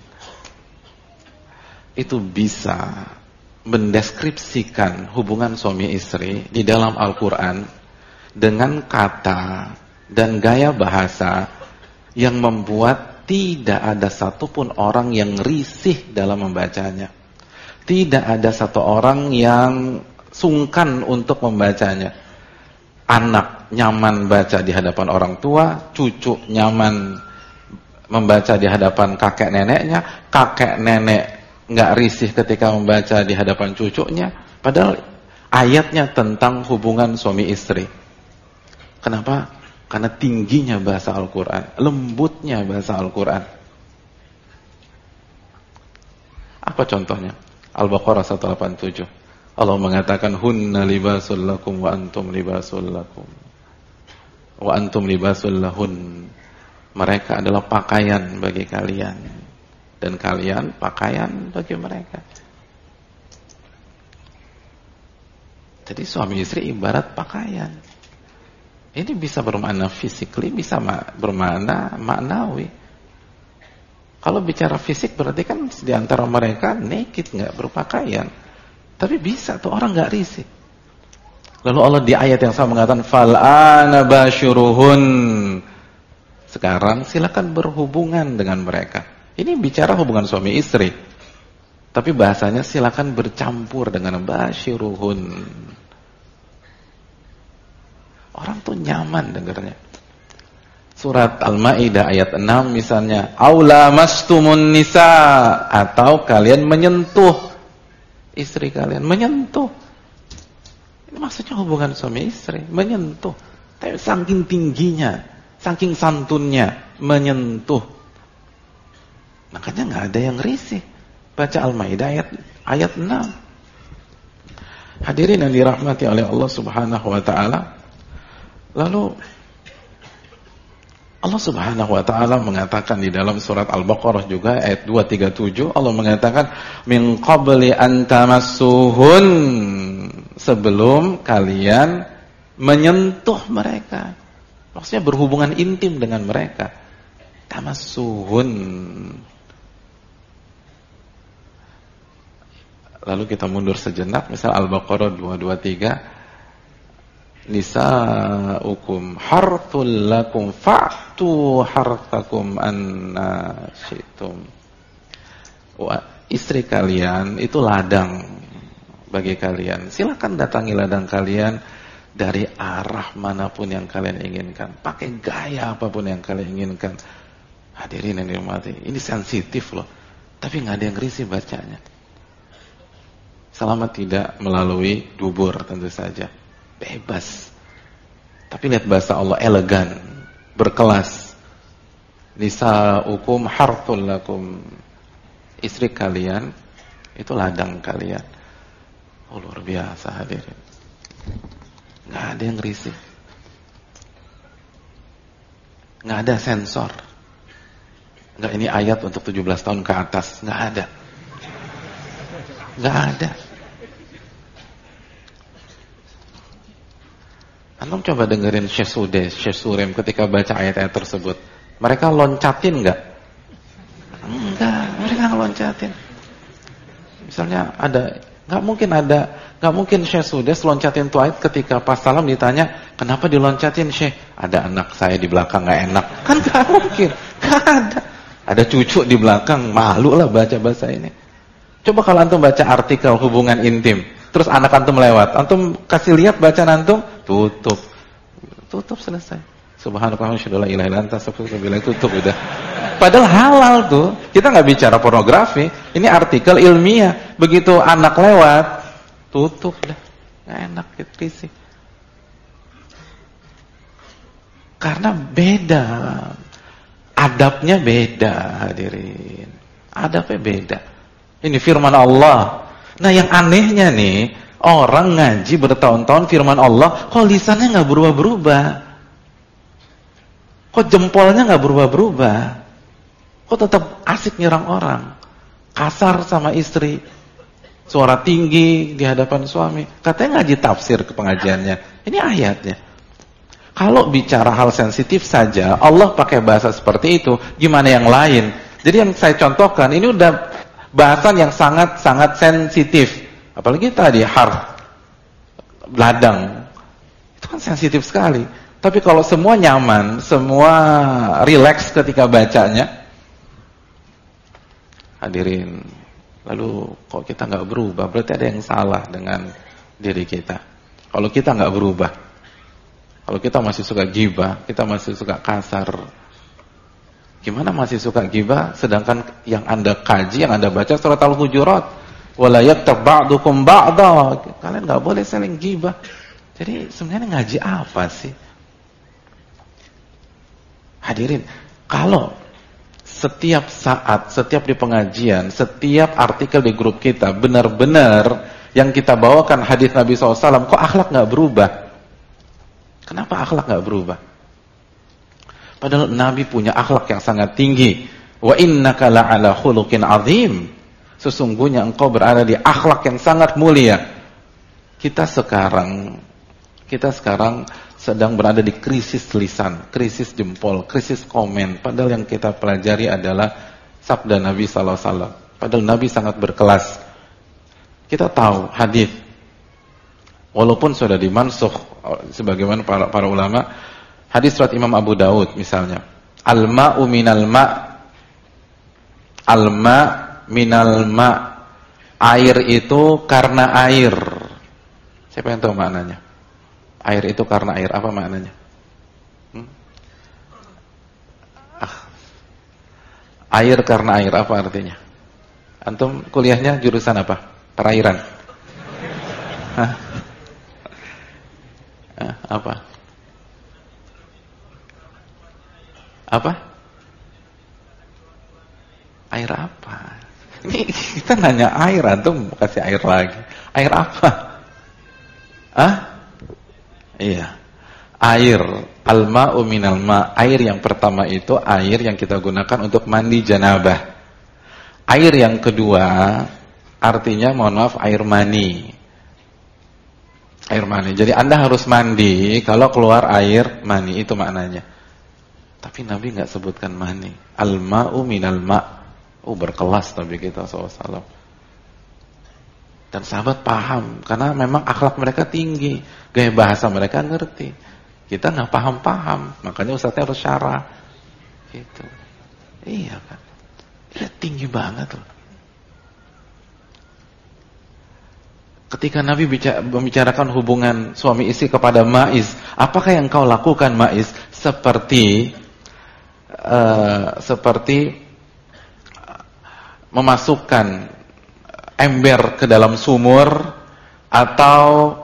itu bisa mendeskripsikan hubungan suami istri di dalam Al-Quran dengan kata dan gaya bahasa yang membuat tidak ada satupun orang yang risih dalam membacanya. Tidak ada satu orang yang sungkan untuk membacanya. Anak nyaman baca di hadapan orang tua, cucu nyaman membaca di hadapan kakek neneknya, kakek nenek nggak risih ketika membaca di hadapan cucunya. Padahal ayatnya tentang hubungan suami istri. Kenapa? Karena tingginya bahasa Al-Quran, lembutnya bahasa Al-Quran. Apa contohnya? Al-Baqarah 187. Allah mengatakan, hunna libasul lakum wa antum libasul lakum. Wa antum libasul lahun. Mereka adalah pakaian bagi kalian. Dan kalian pakaian bagi mereka. Jadi suami istri ibarat pakaian. Ini bisa bermakna physically, bisa bermakna maknawi. Kalau bicara fisik berarti kan di antara mereka naked, nggak berpakaian. Tapi bisa tuh orang nggak risih. Lalu Allah di ayat yang sama mengatakan, fal'ana bashuruhun. Sekarang silakan berhubungan dengan mereka. Ini bicara hubungan suami istri. Tapi bahasanya silakan bercampur dengan bashiruhun. Orang tuh nyaman dengarnya. Surat Al-Maidah ayat 6 misalnya, aula mastumun nisa, atau kalian menyentuh istri kalian, menyentuh. Ini maksudnya hubungan suami istri, menyentuh. Tapi saking tingginya, saking santunnya, menyentuh. Makanya nggak ada yang risih. Baca Al-Maidah ayat 6. Hadirin yang dirahmati oleh Allah Subhanahu wa taala. Lalu Allah Subhanahu wa taala mengatakan di dalam surat Al-Baqarah juga ayat 237, Allah mengatakan min qabli an tamassuhun, sebelum kalian menyentuh mereka. Maksudnya berhubungan intim dengan mereka. Tamassuhun. Lalu kita mundur sejenak, misal Al-Baqarah 223, nisa'ukum harthul lakum fa'tu harthakum anna syi'tum. Istri kalian itu ladang bagi kalian. Silakan datangi ladang kalian dari arah manapun yang kalian inginkan. Pakai gaya apapun yang kalian inginkan. Hadirin yang dirahmati, ini sensitif loh. Tapi nggak ada yang risih bacanya. Selama tidak melalui dubur tentu saja. Bebas. Tapi lihat bahasa Allah elegan, berkelas. Nisa'ukum harthul lakum. Istri kalian itu ladang kalian. Oh, luar biasa hadirin. Nggak ada yang risih. Nggak ada sensor. Nggak, ini ayat untuk 17 tahun ke atas. Nggak ada. Nggak ada. Antum coba dengerin Syekh Sude, Syekh Surem ketika baca ayat-ayat tersebut. Mereka loncatin enggak? Enggak, mereka ngeloncatin. Misalnya enggak mungkin Syekh Sude loncatin tuh ayat ketika pas salam ditanya, "Kenapa diloncatin, Syekh?" "Ada anak saya di belakang enggak enak." Kan enggak mungkin. Enggak ada. Ada cucu di belakang, malu lah baca bahasa ini. Coba kalau antum baca artikel hubungan intim, terus anak antum lewat, antum kasih lihat bacaan antum, tutup selesai. Subhanallah, asyhadu alla ilaha illa anta astaghfiruka, tutup udah. Padahal halal tuh. Kita nggak bicara pornografi, ini artikel ilmiah. Begitu anak lewat, tutup dah. Nggak enak, risih. Karena beda. Adabnya beda, hadirin. Adabnya beda. Ini firman Allah. Nah, yang anehnya nih, orang ngaji bertahun-tahun firman Allah, kok lisannya nggak berubah-berubah? Kok jempolnya nggak berubah-berubah? Kok tetap asik nyerang orang? Kasar sama istri, suara tinggi di hadapan suami. Katanya ngaji tafsir ke pengajiannya. Ini ayatnya. Kalau bicara hal sensitif saja, Allah pakai bahasa seperti itu, gimana yang lain? Jadi yang saya contohkan, ini udah bahasan yang sangat-sangat sensitif. Apalagi tadi, harf, ladang. Itu kan sensitif sekali. Tapi kalau semua nyaman, semua rileks ketika bacanya, hadirin, lalu kok kita nggak berubah? Berarti ada yang salah dengan diri kita. Kalau kita nggak berubah, kalau kita masih suka gibah, kita masih suka kasar, gimana masih suka gibah? Sedangkan yang Anda kaji, yang Anda baca surat Al-Hujurat, wala yaktab ba'dukum ba'da. Kalian nggak boleh saling gibah. Jadi sebenarnya ngaji apa sih? Hadirin, kalau setiap saat, setiap di pengajian, setiap artikel di grup kita benar-benar yang kita bawakan hadis Nabi SAW, kok akhlak nggak berubah? Kenapa akhlak nggak berubah? Padahal Nabi punya akhlak yang sangat tinggi. Wa innaka la'ala khuluqin azim. Sesungguhnya engkau berada di akhlak yang sangat mulia. Kita sekarang sedang berada di krisis lisan, krisis jempol, krisis komen. Padahal yang kita pelajari adalah sabda Nabi SAW. Padahal Nabi sangat berkelas. Kita tahu hadis, walaupun sudah dimansukh sebagaimana para ulama, hadis surat Imam Abu Daud misalnya, al-ma'u minal ma', al-ma' minal ma', air itu karena air. Siapa yang tahu maknanya? Air itu karena air, apa maknanya? Air karena air, apa artinya? Antum kuliahnya jurusan apa? Perairan? Apa? Apa? Air apa? Ini kita nanya air, antum kasih air lagi. Air apa? Iya. Air, al-ma'u minal ma'. Air yang pertama itu air yang kita gunakan untuk mandi janabah. Air yang kedua artinya, mohon maaf, air mani. Air mani. Jadi Anda harus mandi kalau keluar air mani, itu maknanya. Tapi Nabi enggak sebutkan mani. Al-ma'u minal ma'. Berkelas Nabi kita SAW. Dan sahabat paham, karena memang akhlak mereka tinggi, gaya bahasa mereka ngerti. Kita nggak paham-paham, makanya ustadznya harus syarah. Gitu. Iya kan? Iya, tinggi banget loh. Ketika Nabi membicarakan hubungan suami istri kepada Ma'iz, apakah yang kau lakukan Ma'iz? Seperti memasukkan ember ke dalam sumur, atau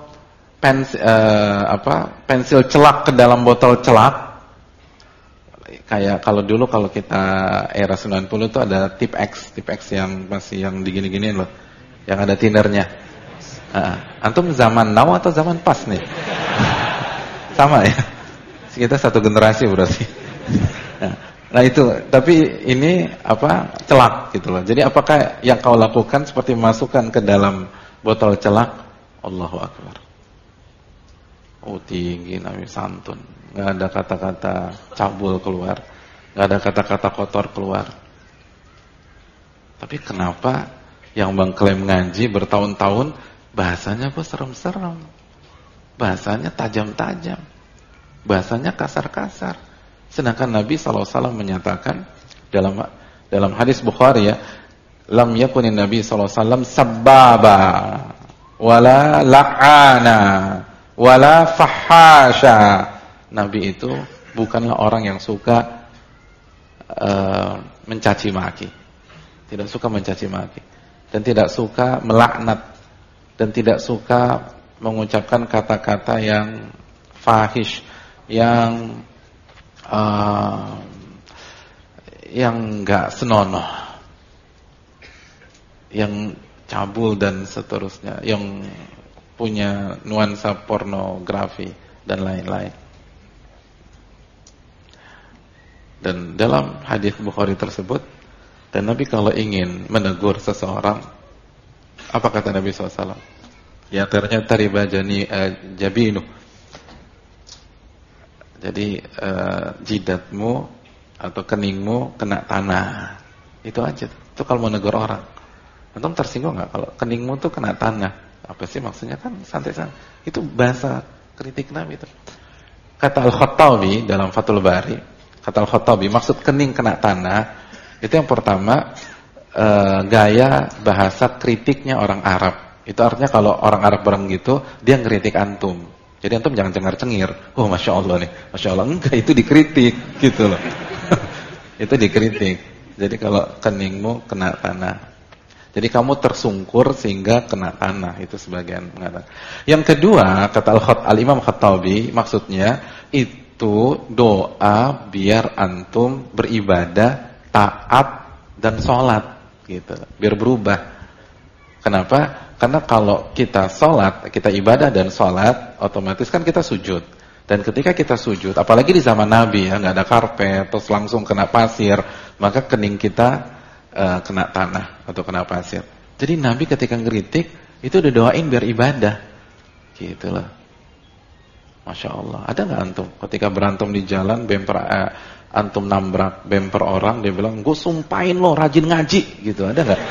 pensil celak ke dalam botol celak. Kayak kalau dulu, kalau kita era 90 itu ada tip X yang masih yang digini-giniin loh, yang ada tindernya. Antum zaman now atau zaman pas nih? Sama ya? Kita satu generasi berarti. Nah itu, tapi ini celak gitu loh. Jadi apakah yang kau lakukan seperti memasukkan ke dalam botol celak? Allahu Akbar. Tinggi Nabi, santun. Nggak ada kata-kata cabul keluar, nggak ada kata-kata kotor keluar. Tapi kenapa yang mengklaim ngaji bertahun-tahun bahasanya kok serem-serem, bahasanya tajam-tajam, bahasanya kasar-kasar? Sedangkan Nabi SAW menyatakan dalam Dalam hadis Bukhari ya, lam yakunin Nabi sallallahu alaihi wasallam sabbaba wala la'ana wala fahasha. Nabi itu bukanlah orang yang suka mencaci maki. Tidak suka mencaci maki dan tidak suka melaknat dan tidak suka mengucapkan kata-kata yang fahish, yang enggak senonoh, yang cabul dan seterusnya, yang punya nuansa pornografi dan lain-lain. Dan dalam hadis Bukhari tersebut, dan Nabi kalau ingin menegur seseorang, apa kata Nabi SAW? Ya ternyata riba jabinu. Jadi jidatmu atau keningmu kena tanah. Itu aja. Itu kalau mau negur orang. Antum tersinggung nggak kalau keningmu tuh kena tanah? Apa sih maksudnya? Kan santai-santai. Itu bahasa kritik Nabi itu. Kata Al-Khattabi dalam Fathul Bari, kata Al-Khattabi, maksud kening kena tanah itu yang pertama gaya bahasa kritiknya orang Arab. Itu artinya kalau orang Arab bareng gitu, dia ngeritik antum. Jadi antum jangan cengar-cengir. Oh, Masya Allah nih, Masya Allah. Enggak, itu dikritik gitu loh. Itu dikritik. Jadi kalau keningmu kena tanah, jadi kamu tersungkur sehingga kena tanah. Itu sebagian mengatakan. Yang kedua, kata Al-Imam Khattabi, maksudnya itu doa biar antum beribadah, taat dan sholat gitu, biar berubah. Kenapa? Karena kalau kita sholat, kita ibadah dan sholat, otomatis kan kita sujud. Dan ketika kita sujud, apalagi di zaman Nabi ya, nggak ada karpet, terus langsung kena pasir, maka kening kita kena tanah atau kena pasir. Jadi Nabi ketika ngeritik itu udah doain biar ibadah, gitu loh. Masya Allah. Ada nggak antum ketika berantem di jalan, antum nabrak bemper orang, dia bilang, gue sumpahin lo rajin ngaji, gitu. Ada nggak?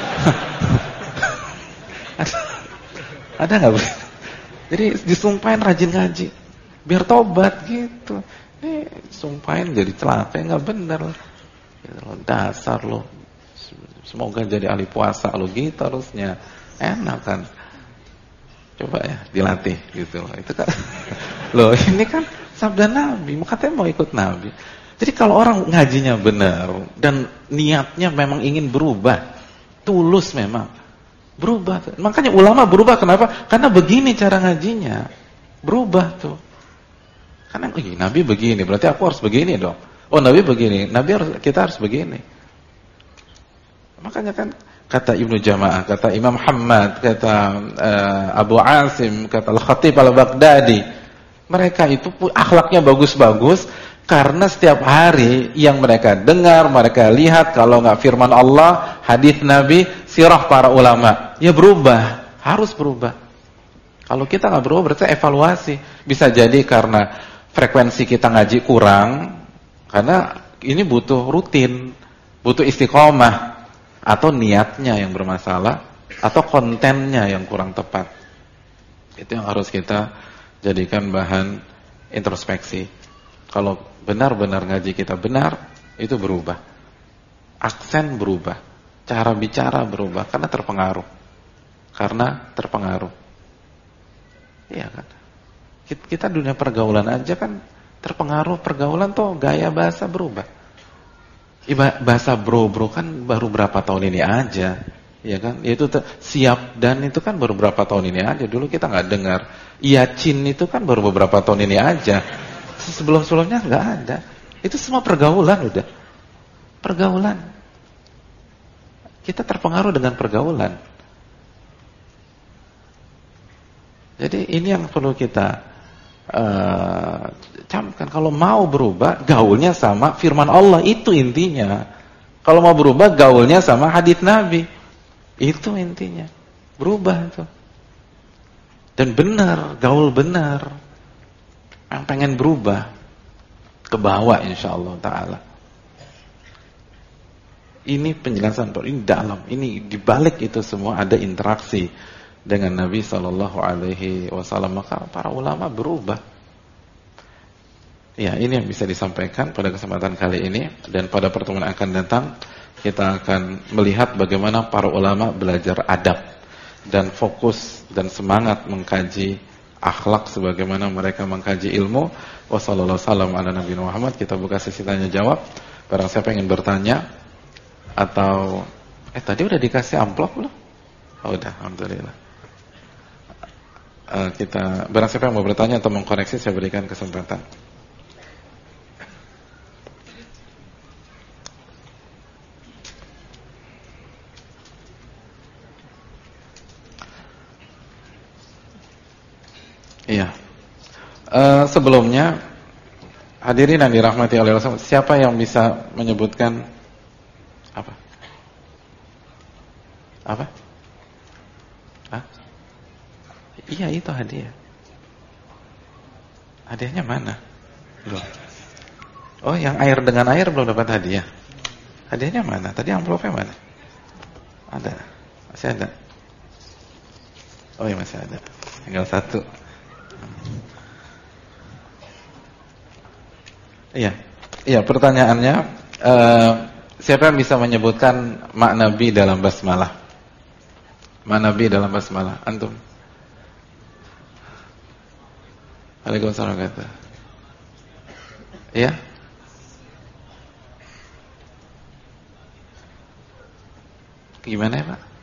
Ada nggak? Jadi disumpahin rajin ngaji, biar tobat gitu. Ini sumpahin jadi celaka, nggak bener. Dasar lo, semoga jadi ahli puasa lo gitu harusnya. Enak kan? Coba ya dilatih gitu loh. Itu kan, loh ini kan sabda Nabi, katanya mau ikut Nabi. Jadi kalau orang ngajinya benar dan niatnya memang ingin berubah, tulus memang berubah. Makanya ulama berubah, kenapa? Karena begini cara ngajinya, berubah tuh. Karena Nabi begini, berarti aku harus begini dong. Oh Nabi begini, kita harus begini. Makanya kan kata Ibnu Jama'ah, kata Imam Muhammad, kata Abu Asim, kata Al-Khatib Al-Baghdadi, mereka itu akhlaknya bagus-bagus karena setiap hari yang mereka dengar, mereka lihat, kalau nggak firman Allah, hadis Nabi, sirah para ulama, ya berubah, harus berubah. Kalau kita nggak berubah berarti evaluasi. Bisa jadi karena frekuensi kita ngaji kurang, karena ini butuh rutin, butuh istiqomah, atau niatnya yang bermasalah, atau kontennya yang kurang tepat. Itu yang harus kita jadikan bahan introspeksi. Kalau benar-benar ngaji kita benar, itu berubah. Aksen berubah, cara bicara berubah, karena terpengaruh. Iya kan? Kita dunia pergaulan aja kan terpengaruh, pergaulan tuh gaya bahasa berubah. Bahasa bro kan baru berapa tahun ini aja, ya kan? Itu siap dan itu kan baru berapa tahun ini aja. Dulu kita nggak dengar. Yacin itu kan baru beberapa tahun ini aja. Sebelum-sebelumnya nggak ada. Itu semua pergaulan udah. Pergaulan. Kita terpengaruh dengan pergaulan. Jadi ini yang perlu kita camkan. Kalau mau berubah, gaulnya sama firman Allah, itu intinya. Kalau mau berubah, gaulnya sama hadits Nabi, itu intinya. Berubah itu. Dan benar, gaul benar. Yang pengen berubah, ke bawah insyaallah ta'ala. Ini penjelasan, ini dalam, ini dibalik itu semua ada interaksi dengan Nabi SAW. Maka para ulama berubah. Ya, ini yang bisa disampaikan pada kesempatan kali ini. Dan pada pertemuan akan datang kita akan melihat bagaimana para ulama belajar adab dan fokus dan semangat mengkaji akhlak sebagaimana mereka mengkaji ilmu. Wassalamualaikum warahmatullahi wabarakatuh. Kita buka sesi tanya jawab. Barang siapa ingin bertanya atau tadi udah dikasih amplop belum? Oh, udah, alhamdulillah. Kita barang siapa yang mau bertanya atau mengkoreksi, saya berikan kesempatan. Iya. Sebelumnya hadirin yang dirahmati oleh Allah, siapa yang bisa menyebutkan apa? Apa? Hah? Iya, itu hadiah. Hadiahnya mana? Belum. Oh, yang air dengan air belum dapat hadiah. Hadiahnya mana? Tadi amplopnya mana? Ada. Masih ada. Oh ya, masih ada. Tinggal satu. Iya. Iya, pertanyaannya siapa yang bisa menyebutkan makna bi dalam basmalah? Makna bi dalam basmalah? Antum? Waalaikumsalam warahmatullahi wabarakatuh. Iya? Gimana ya, Pak?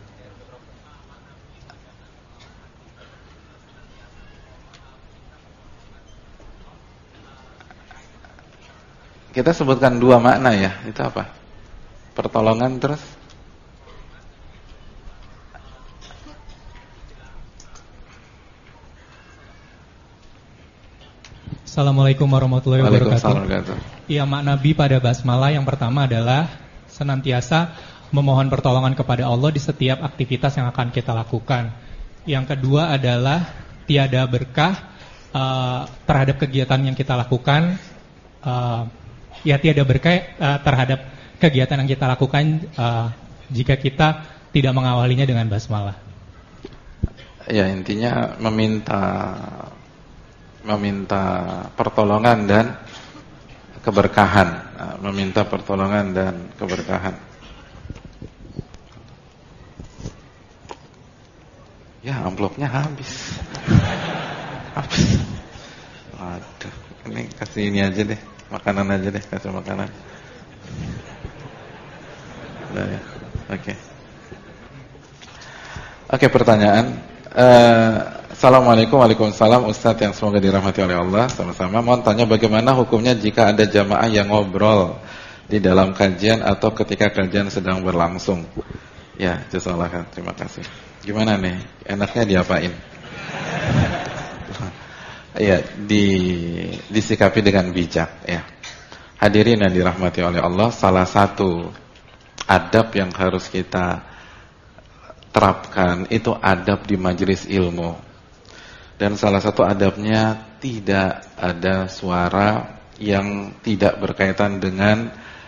Kita sebutkan dua makna ya. Itu apa? Pertolongan terus? Assalamualaikum warahmatullahi wabarakatuh. Iya, makna bi pada basmalah yang pertama adalah senantiasa memohon pertolongan kepada Allah di setiap aktivitas yang akan kita lakukan. Yang kedua adalah tiada berkah terhadap kegiatan yang kita lakukan. Tiada berkah terhadap kegiatan yang kita lakukan jika kita tidak mengawalinya dengan basmalah. Ya, intinya meminta pertolongan dan keberkahan, meminta pertolongan dan keberkahan. Ya, amplopnya habis. Waduh, ini kasih ini aja deh. Makanan aja deh, kasih makanan. Udah ya. Oke, pertanyaan. Assalamualaikum, waalaikumsalam. Ustadz yang semoga dirahmati oleh Allah. Sama-sama. Mohon tanya bagaimana hukumnya jika ada jamaah yang ngobrol di dalam kajian atau ketika kajian sedang berlangsung? Ya, jazakallah, terima kasih. Gimana nih? Enaknya diapain? Ya, disikapi dengan bijak ya. Hadirin yang dirahmati oleh Allah, salah satu adab yang harus kita terapkan itu adab di majelis ilmu. Dan salah satu adabnya tidak ada suara yang tidak berkaitan dengan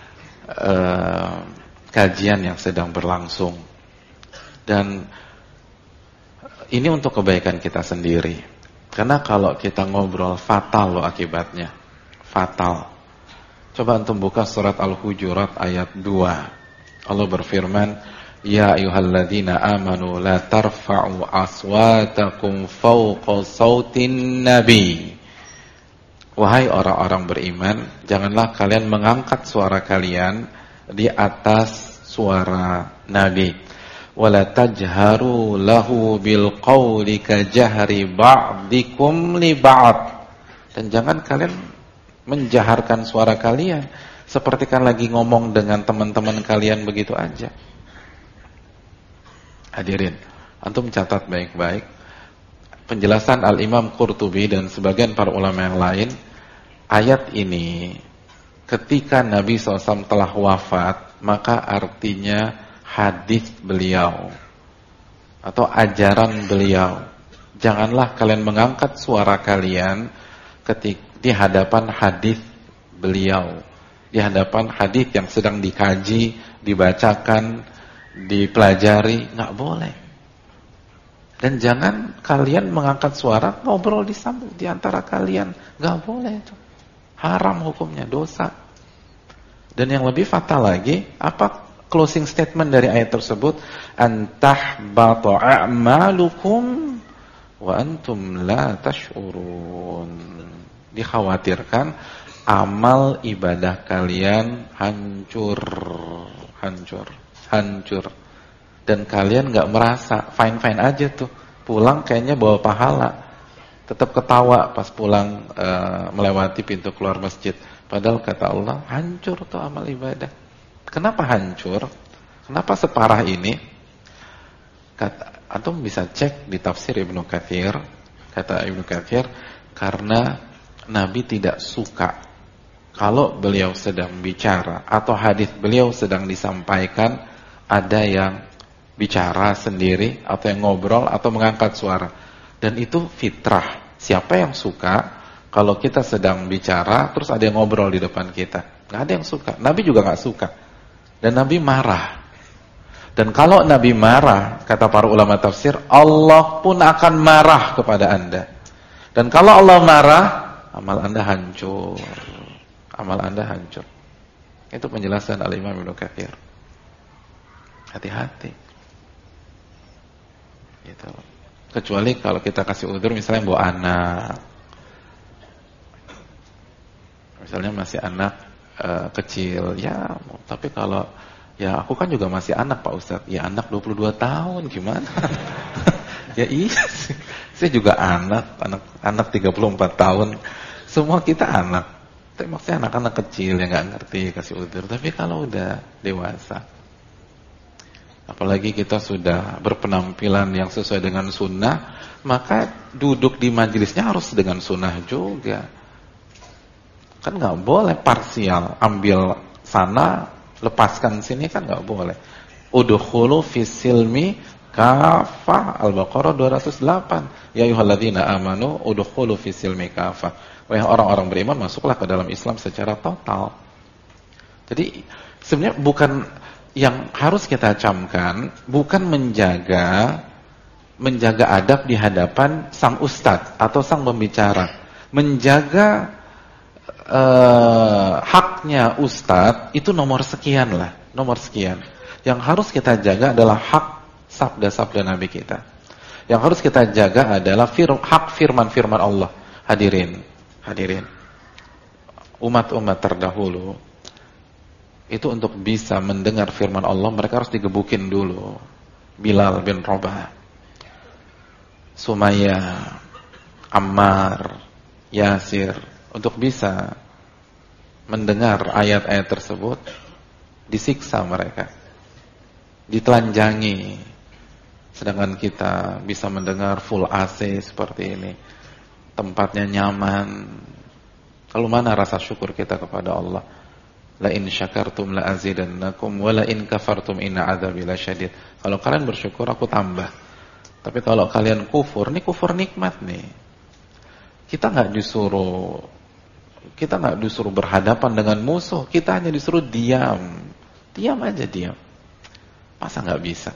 kajian yang sedang berlangsung. Dan ini untuk kebaikan kita sendiri. Karena kalau kita ngobrol fatal loh akibatnya. Fatal. Coba antum buka surat Al-Hujurat ayat 2. Allah berfirman, Ya ayyuhalladzina amanu la tarfa'u aswatakum fawqa sautin nabi. Wahai orang-orang beriman, janganlah kalian mengangkat suara kalian di atas suara Nabi. Wala tajharu lahu bil qawli kajahri ba'dikum li ba'd. Dan jangan kalian menjaharkan suara kalian seperti kan lagi ngomong dengan teman-teman kalian begitu aja. Hadirin, antum catat baik-baik penjelasan Al-Imam Qurtubi dan sebagian para ulama yang lain. Ayat ini ketika Nabi SAW telah wafat, maka artinya hadis beliau atau ajaran beliau. Janganlah kalian mengangkat suara kalian ketika di hadapan hadis beliau, di hadapan hadis yang sedang dikaji, dibacakan, dipelajari, nggak boleh. Dan jangan kalian mengangkat suara ngobrol di antara kalian, nggak boleh itu. Haram hukumnya, dosa. Dan yang lebih fatal lagi, apa closing statement dari ayat tersebut, antahbatu a'malukum wa antum la tash'urun. Dikhawatirkan amal ibadah kalian hancur. Dan kalian nggak merasa, fine-fine aja tuh. Pulang kayaknya bawa pahala. Tetap ketawa pas pulang melewati pintu keluar masjid. Padahal kata Allah, hancur tuh amal ibadah. Kenapa hancur? Kenapa separah ini? Antum bisa cek di tafsir Ibnu Katsir. Kata Ibnu Katsir, karena Nabi tidak suka kalau beliau sedang bicara atau hadis beliau sedang disampaikan, ada yang bicara sendiri atau yang ngobrol atau mengangkat suara. Dan itu fitrah. Siapa yang suka kalau kita sedang bicara terus ada yang ngobrol di depan kita? Nggak ada yang suka. Nabi juga nggak suka. Dan Nabi marah. Dan kalau Nabi marah, kata para ulama tafsir, Allah pun akan marah kepada Anda. Dan kalau Allah marah, amal Anda hancur. Amal Anda hancur. Itu penjelasan Al-Imam Ibnu Katsir. Hati-hati. Gitu. Kecuali kalau kita kasih udzur misalnya bawa anak. Misalnya masih anak kecil, ya, tapi kalau ya aku kan juga masih anak Pak Ustadz. Ya anak 22 tahun gimana? Ya iya sih. Saya juga anak 34 tahun. Semua kita anak. Tapi maksudnya anak-anak kecil yang nggak ngerti kasih udzur. Tapi kalau udah dewasa, apalagi kita sudah berpenampilan yang sesuai dengan sunnah, maka duduk di majelisnya harus dengan sunnah juga. Kan nggak boleh parsial, ambil sana, lepaskan sini, kan nggak boleh. Udkhulu fis silmi kafah, Al-Baqarah 208. Ya ayyuhalladzina amanu udkhulu fis silmi kafah. Wahai orang-orang beriman, masuklah ke dalam Islam secara total. Jadi sebenarnya bukan yang harus kita camkan, bukan menjaga adab di hadapan sang ustadz atau sang pembicara. Menjaga haknya ustadz itu nomor sekian lah, nomor sekian. Yang harus kita jaga adalah hak sabda-sabda Nabi kita. Yang harus kita jaga adalah hak firman-firman Allah. Hadirin, umat-umat terdahulu itu untuk bisa mendengar firman Allah, mereka harus digebukin dulu. Bilal bin Rabah, Sumayyah, Ammar, Yasir, untuk bisa mendengar ayat-ayat tersebut, disiksa mereka, ditelanjangi. Sedangkan kita bisa mendengar full AC seperti ini, tempatnya nyaman. Kalau mana rasa syukur kita kepada Allah? La in syakartum la azidannakum wa la in kafartum inna adzabi lasyadid. Kalau kalian bersyukur aku tambah. Tapi kalau kalian kufur, ini kufur nikmat nih. Kita enggak disuruh berhadapan dengan musuh, kita hanya disuruh diam. Diam aja, diam. Masa enggak bisa?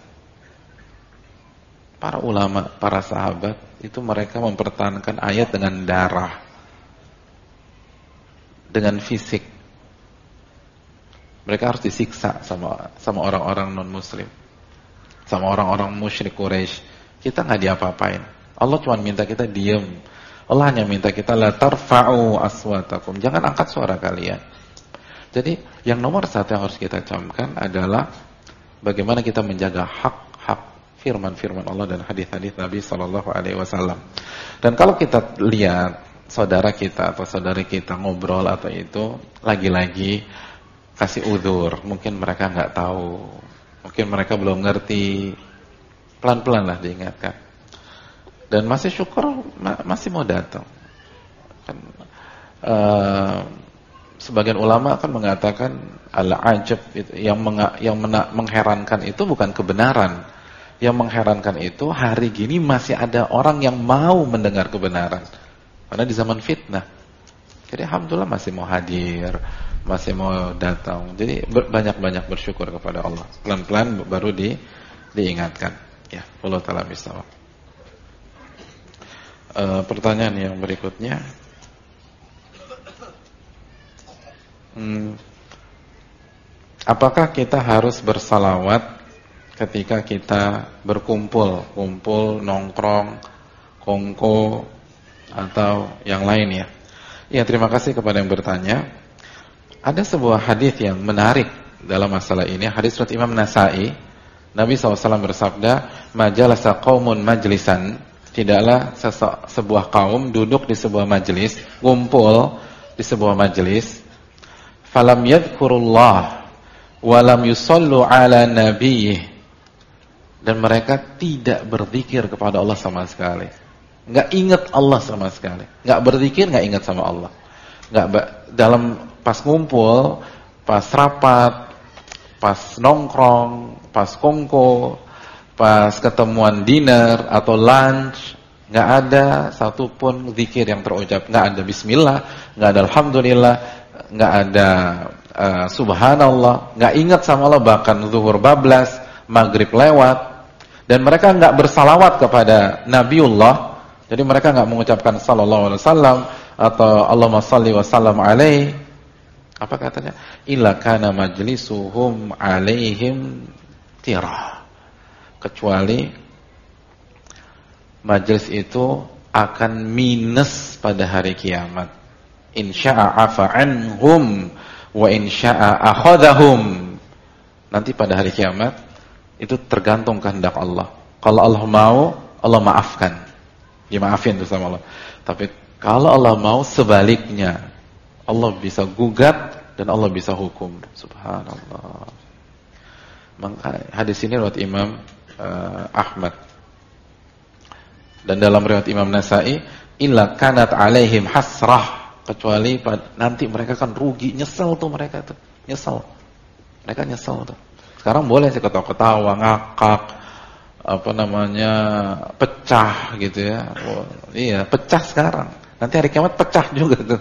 Para ulama, para sahabat itu mereka mempertahankan ayat dengan darah, dengan fisik. Mereka harus disiksa sama orang-orang non-muslim, sama orang-orang musyrik Quraisy. Kita nggak diapa-apain. Allah cuma minta kita diam. Allah hanya minta kita la tarfa'u aswatakum, jangan angkat suara kalian. Jadi yang nomor satu yang harus kita camkan adalah bagaimana kita menjaga hak-hak firman-firman Allah dan hadis-hadis Nabi SAW. Dan kalau kita lihat saudara kita atau saudari kita ngobrol atau itu, lagi-lagi kasih udzur. Mungkin mereka nggak tahu, mungkin mereka belum ngerti. Pelan-pelan lah diingatkan. Dan masih syukur, masih mau datang. Kan, sebagian ulama kan mengatakan al-ajab itu, yang mengherankan itu bukan kebenaran. Yang mengherankan itu hari gini masih ada orang yang mau mendengar kebenaran. Karena di zaman fitnah. Jadi alhamdulillah masih mau hadir, masih mau datang. Jadi banyak-banyak bersyukur kepada Allah. Pelan-pelan baru diingatkan. Ya, Allah taala bisawab. Pertanyaan yang berikutnya. apakah kita harus bersalawat ketika kita berkumpul, nongkrong, kongko, atau yang lain ya? Ya, terima kasih kepada yang bertanya. Ada sebuah hadis yang menarik dalam masalah ini, hadis riwayat Imam Nasa'i. Nabi SAW bersabda, "Majalasa qaumun majlisan," tidaklah sebuah kaum duduk di sebuah majelis, ngumpul di sebuah majelis, "falam yadhkurullah wa lam yusallu ala nabiyyih," dan mereka tidak berzikir kepada Allah sama sekali. Enggak ingat Allah sama sekali. Enggak berzikir, enggak ingat sama Allah. Dalam pas ngumpul, pas rapat, pas nongkrong, pas kongko, pas ketemuan dinner atau lunch, nggak ada satupun zikir yang terucap. Nggak ada bismillah, nggak ada alhamdulillah, nggak ada subhanallah, nggak ingat sama Allah, bahkan zuhur bablas, maghrib lewat, dan mereka nggak bersalawat kepada Nabiullah. Jadi mereka nggak mengucapkan sallallahu alaihi wasallam atau Allahumma shalli wa sallam alaihi. Apa katanya? Illa kana majlisuhum alaihim tirah. Kecuali majelis itu akan minus pada hari kiamat. Insya'a afa anhum wa insya'a akhadhahum. Nanti pada hari kiamat itu tergantung kehendak Allah. Kalau Allah mau, Allah maafkan. Dimaafin itu sama Allah. Tapi kalau Allah mau sebaliknya, Allah bisa gugat dan Allah bisa hukum. Subhanallah. Maka hadis ini riwayat Imam Ahmad. Dan dalam riwayat Imam Nasa'i, illa kanat alaihim hasrah, kecuali nanti mereka kan rugi, nyesel tuh mereka tuh, nyesel. Mereka nyesel tuh. Sekarang boleh sih ketawa-ketawa, ngakak, pecah gitu ya. Oh, iya, pecah sekarang. Nanti hari kiamat pecah juga tuh.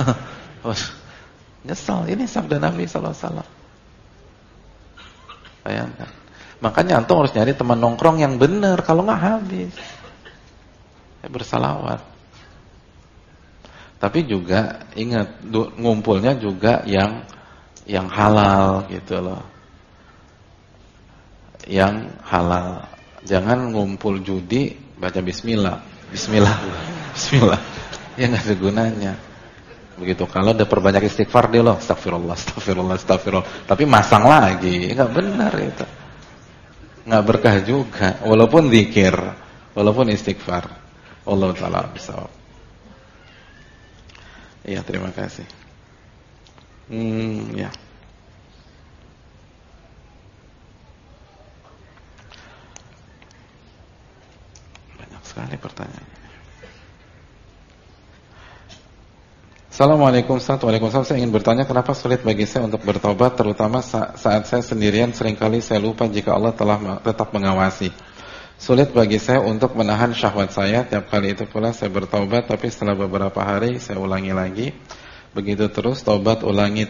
Nyesel. Ini sabda Nabi sallallahu alaihi wasallam. Bayangkan. Makanya antum harus nyari teman nongkrong yang benar, kalau nggak habis. Bersalawat. Tapi juga ingat, ngumpulnya juga yang halal gitu loh. Yang halal. Jangan ngumpul judi baca bismillah. Bismillah. Ya nggak ada gunanya. Begitu, kalau udah perbanyak istighfar dia loh, astagfirullah. Tapi masang lagi, nggak benar itu. Nggak berkah juga, walaupun zikir, walaupun istighfar. Allah Ta'ala bisawab. Iya, terima kasih. Ya. Banyak sekali pertanyaan. Assalamualaikum warahmatullahi wabarakatuh. Saya ingin bertanya, kenapa sulit bagi saya untuk bertobat, terutama saat saya sendirian. Seringkali saya lupa jika Allah telah tetap mengawasi. Sulit bagi saya untuk menahan syahwat saya. Tiap kali itu pula saya bertobat, tapi setelah beberapa hari saya ulangi lagi. Begitu terus, tobat ulangi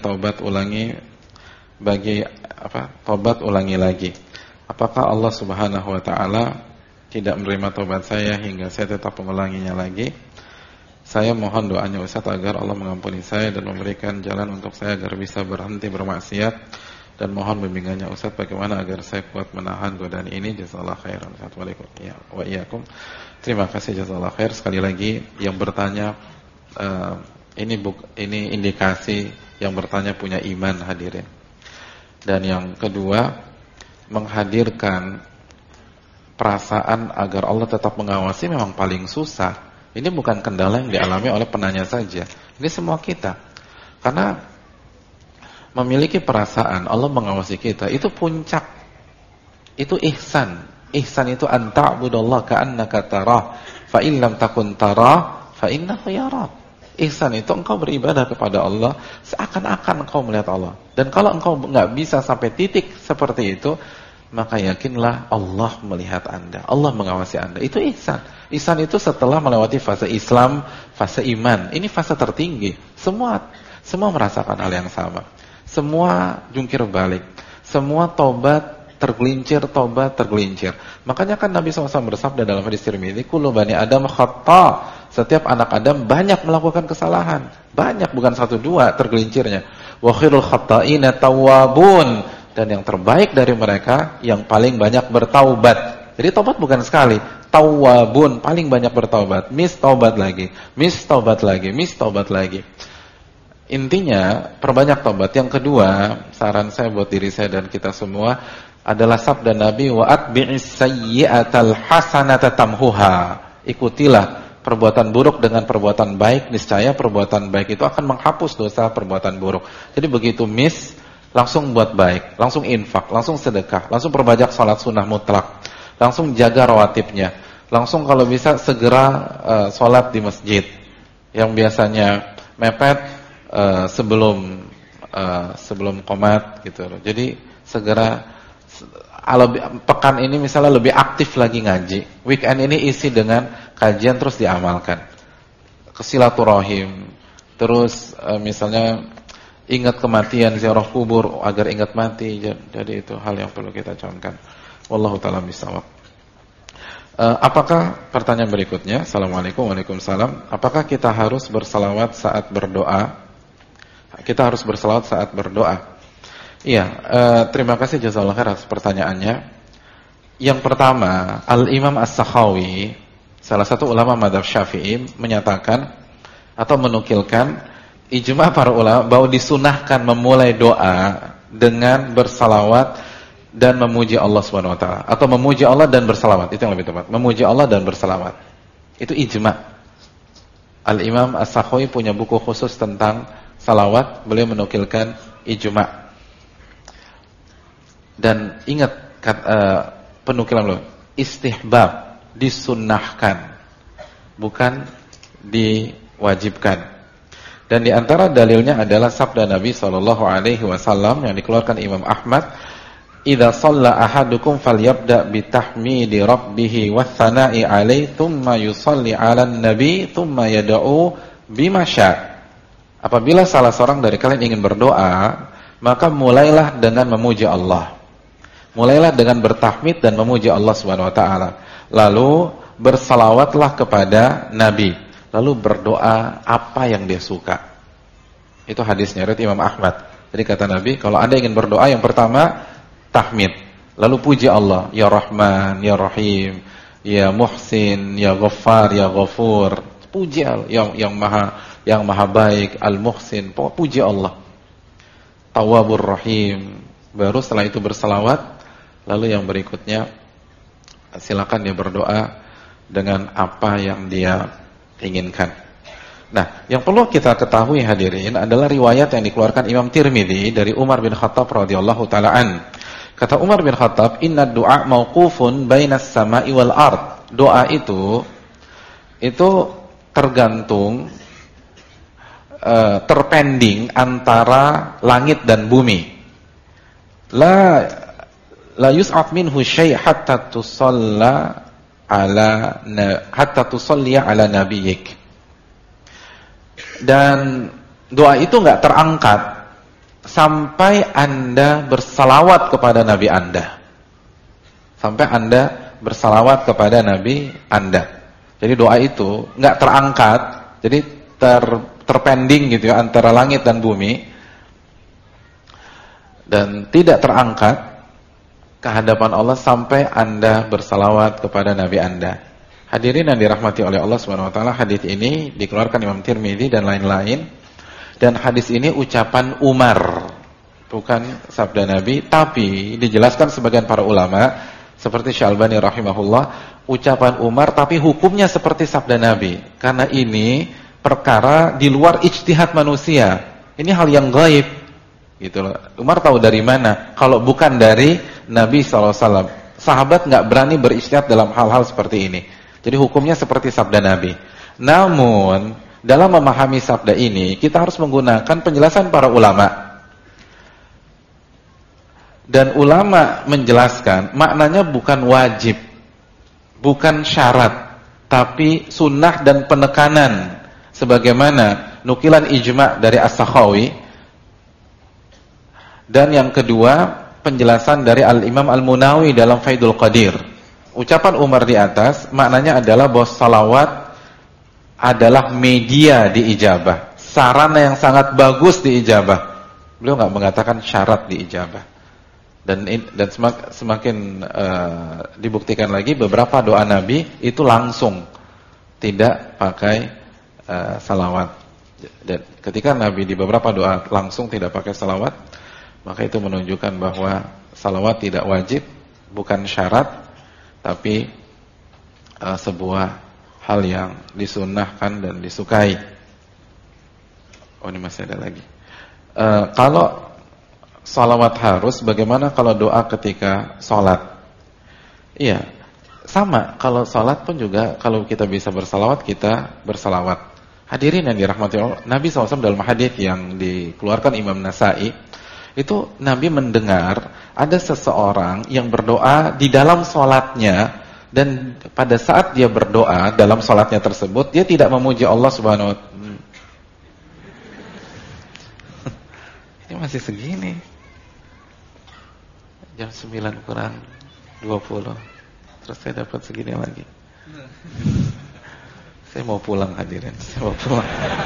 lagi. Apakah Allah Subhanahu wa taala tidak menerima tobat saya hingga saya tetap mengulanginya lagi? Saya mohon doanya Ustaz agar Allah mengampuni saya dan memberikan jalan untuk saya agar bisa berhenti bermaksiat, dan mohon bimbingannya Ustaz bagaimana agar saya kuat menahan godaan ini. Jazakallahu khairan. Assalamualaikum wa iyyakum. Terima kasih, jazakallahu khair. Sekali lagi yang bertanya, ini indikasi yang bertanya punya iman, hadirin. Dan yang kedua, menghadirkan perasaan agar Allah tetap mengawasi memang paling susah. Ini bukan kendala yang dialami oleh penanya saja. Ini semua kita. Karena memiliki perasaan Allah mengawasi kita, itu puncak. Itu ihsan. Ihsan itu an ta'budallaha ka'annaka tarah, fa in lam takun tarah, fa innahu yarak. Ihsan itu engkau beribadah kepada Allah seakan-akan engkau melihat Allah. Dan kalau engkau enggak bisa sampai titik seperti itu, maka yakinlah Allah melihat Anda, Allah mengawasi Anda. Itu ihsan. Ihsan itu setelah melewati fase Islam, fase iman. Ini fase tertinggi. Semua merasakan hal yang sama. Semua jungkir balik. Semua tobat tergelincir. Makanya kan Nabi SAW bersabda dalam hadis Tirmidzi, kullu bani Adam khata'. Setiap anak Adam banyak melakukan kesalahan. Banyak, bukan 1 2 tergelincirnya. Wa khairul khatta'ina tawwabun, dan yang terbaik dari mereka yang paling banyak bertaubat. Jadi taubat bukan sekali, tawwabun, paling banyak bertaubat. Taubat lagi, taubat lagi, taubat lagi. Intinya perbanyak taubat. Yang kedua, saran saya buat diri saya dan kita semua adalah sabda Nabi, wa atbi'is sayyi'atal hasanata tamhuha. Ikutilah perbuatan buruk dengan perbuatan baik, niscaya perbuatan baik itu akan menghapus dosa perbuatan buruk. Jadi begitu langsung buat baik, langsung infak, langsung sedekah, langsung perbanyak salat sunnah mutlak, langsung jaga rawatibnya, langsung kalau bisa segera salat di masjid yang biasanya mepet sebelum qomat gitu. Jadi segera pekan ini misalnya lebih aktif lagi ngaji, weekend ini isi dengan kajian terus diamalkan, kesilaturahim, terus misalnya ingat kematian, ziarah kubur agar ingat mati. Jadi itu hal yang perlu kita camkan. Wallahu ta'ala bishawab. Apakah pertanyaan berikutnya? Assalamualaikum. Waalaikumsalam. Apakah kita harus bersalawat saat berdoa? Kita harus bersalawat saat berdoa. Iya, terima kasih jazakallahu khair atas pertanyaannya. Yang pertama, Al-Imam As-Sakhawi, salah satu ulama mazhab Syafi'i, menyatakan atau menukilkan ijma' para ulama bahwa disunahkan memulai doa dengan bersalawat dan memuji Allah Subhanahu wa taala, atau memuji Allah dan bersalawat, itu yang lebih tepat. Memuji Allah dan bersalawat. Itu ijma'. Al-Imam As-Sakhawi punya buku khusus tentang salawat, beliau menukilkan ijma'. Dan ingat penukilan lo, istihbab, disunnahkan, bukan diwajibkan. Dan di antara dalilnya adalah sabda Nabi SAW yang dikeluarkan Imam Ahmad, "Idza shalla ahadukum falyabda bitahmidi rabbih wa tsana'i 'alaihi tsumma yusalli 'alan nabi tsumma yad'u bima syaa." Apabila salah seorang dari kalian ingin berdoa, maka mulailah dengan memuji Allah. Mulailah dengan bertahmid dan memuji Allah Subhanahu wa taala. Lalu bersalawatlah kepada Nabi. Lalu berdoa apa yang dia suka. Itu hadisnya riwayat Imam Ahmad. Jadi kata Nabi, kalau Anda ingin berdoa, yang pertama tahmid, lalu puji Allah, ya Rahman, ya Rahim, ya Muhsin, ya Ghaffar, ya Ghafur. Puji Allah yang maha baik, Al-Muhsin, puji Allah. Tawwabur Rahim. Baru setelah itu bersalawat. Lalu yang berikutnya silakan dia berdoa dengan apa yang dia inginkan. Nah, yang perlu kita ketahui hadirin adalah riwayat yang dikeluarkan Imam Tirmidzi dari Umar bin Khattab radhiyallahu taala an. Kata Umar bin Khattab, "Inna du'a mauqufun bainas sama'i wal ard." Doa itu tergantung terpending antara langit dan bumi. La yus'af minhu syai' hatta tusalli ala nabiyyik. Dan doa itu enggak terangkat sampai Anda bersalawat kepada Nabi Anda. Sampai Anda bersalawat kepada Nabi Anda. Jadi doa itu enggak terangkat, jadi terpending gitu ya antara langit dan bumi, dan tidak terangkat ke hadapan Allah sampai Anda bersalawat kepada Nabi Anda. Hadirin yang dirahmati oleh Allah Subhanahu wa taala, hadis ini dikeluarkan Imam Tirmidzi dan lain-lain. Dan hadis ini ucapan Umar, bukan sabda Nabi, tapi dijelaskan sebagian para ulama seperti Syalbani rahimahullah, ucapan Umar tapi hukumnya seperti sabda Nabi. Karena ini perkara di luar ijtihad manusia. Ini hal yang gaib. Gitu loh. Umar tahu dari mana? Kalau bukan dari Nabi SAW. Sahabat nggak berani berijtihad dalam hal-hal seperti ini. Jadi hukumnya seperti sabda Nabi. Namun dalam memahami sabda ini kita harus menggunakan penjelasan para ulama. Dan ulama menjelaskan maknanya bukan wajib, bukan syarat, tapi sunnah dan penekanan. Sebagaimana nukilan ijma' dari As-Sakhawi. Dan yang kedua, penjelasan dari Al-Imam Al-Munawi dalam Faidul Qadir. Ucapan Umar di atas maknanya adalah bahwa salawat adalah media diijabah, sarana yang sangat bagus diijabah. Beliau nggak mengatakan syarat diijabah. Dan semakin dibuktikan lagi beberapa doa Nabi itu langsung, tidak pakai salawat. Dan ketika Nabi di beberapa doa langsung tidak pakai salawat, maka itu menunjukkan bahwa salawat tidak wajib, bukan syarat, tapi sebuah hal yang disunnahkan dan disukai. Oh, ini masih ada lagi. Kalau salawat harus, bagaimana kalau doa ketika sholat? Iya, sama. Kalau sholat pun juga, kalau kita bisa bersalawat, kita bersalawat. Hadirin yang dirahmati Allah, Nabi SAW dalam hadits yang dikeluarkan Imam Nasa'i, itu Nabi mendengar ada seseorang yang berdoa di dalam sholatnya, dan pada saat dia berdoa dalam sholatnya tersebut, dia tidak memuji Allah Subhanahu wa Ta'ala. Ini masih segini. Jam 9 kurang 20. Terus saya dapat segini lagi. Saya mau pulang hadirin. Saya mau pulang.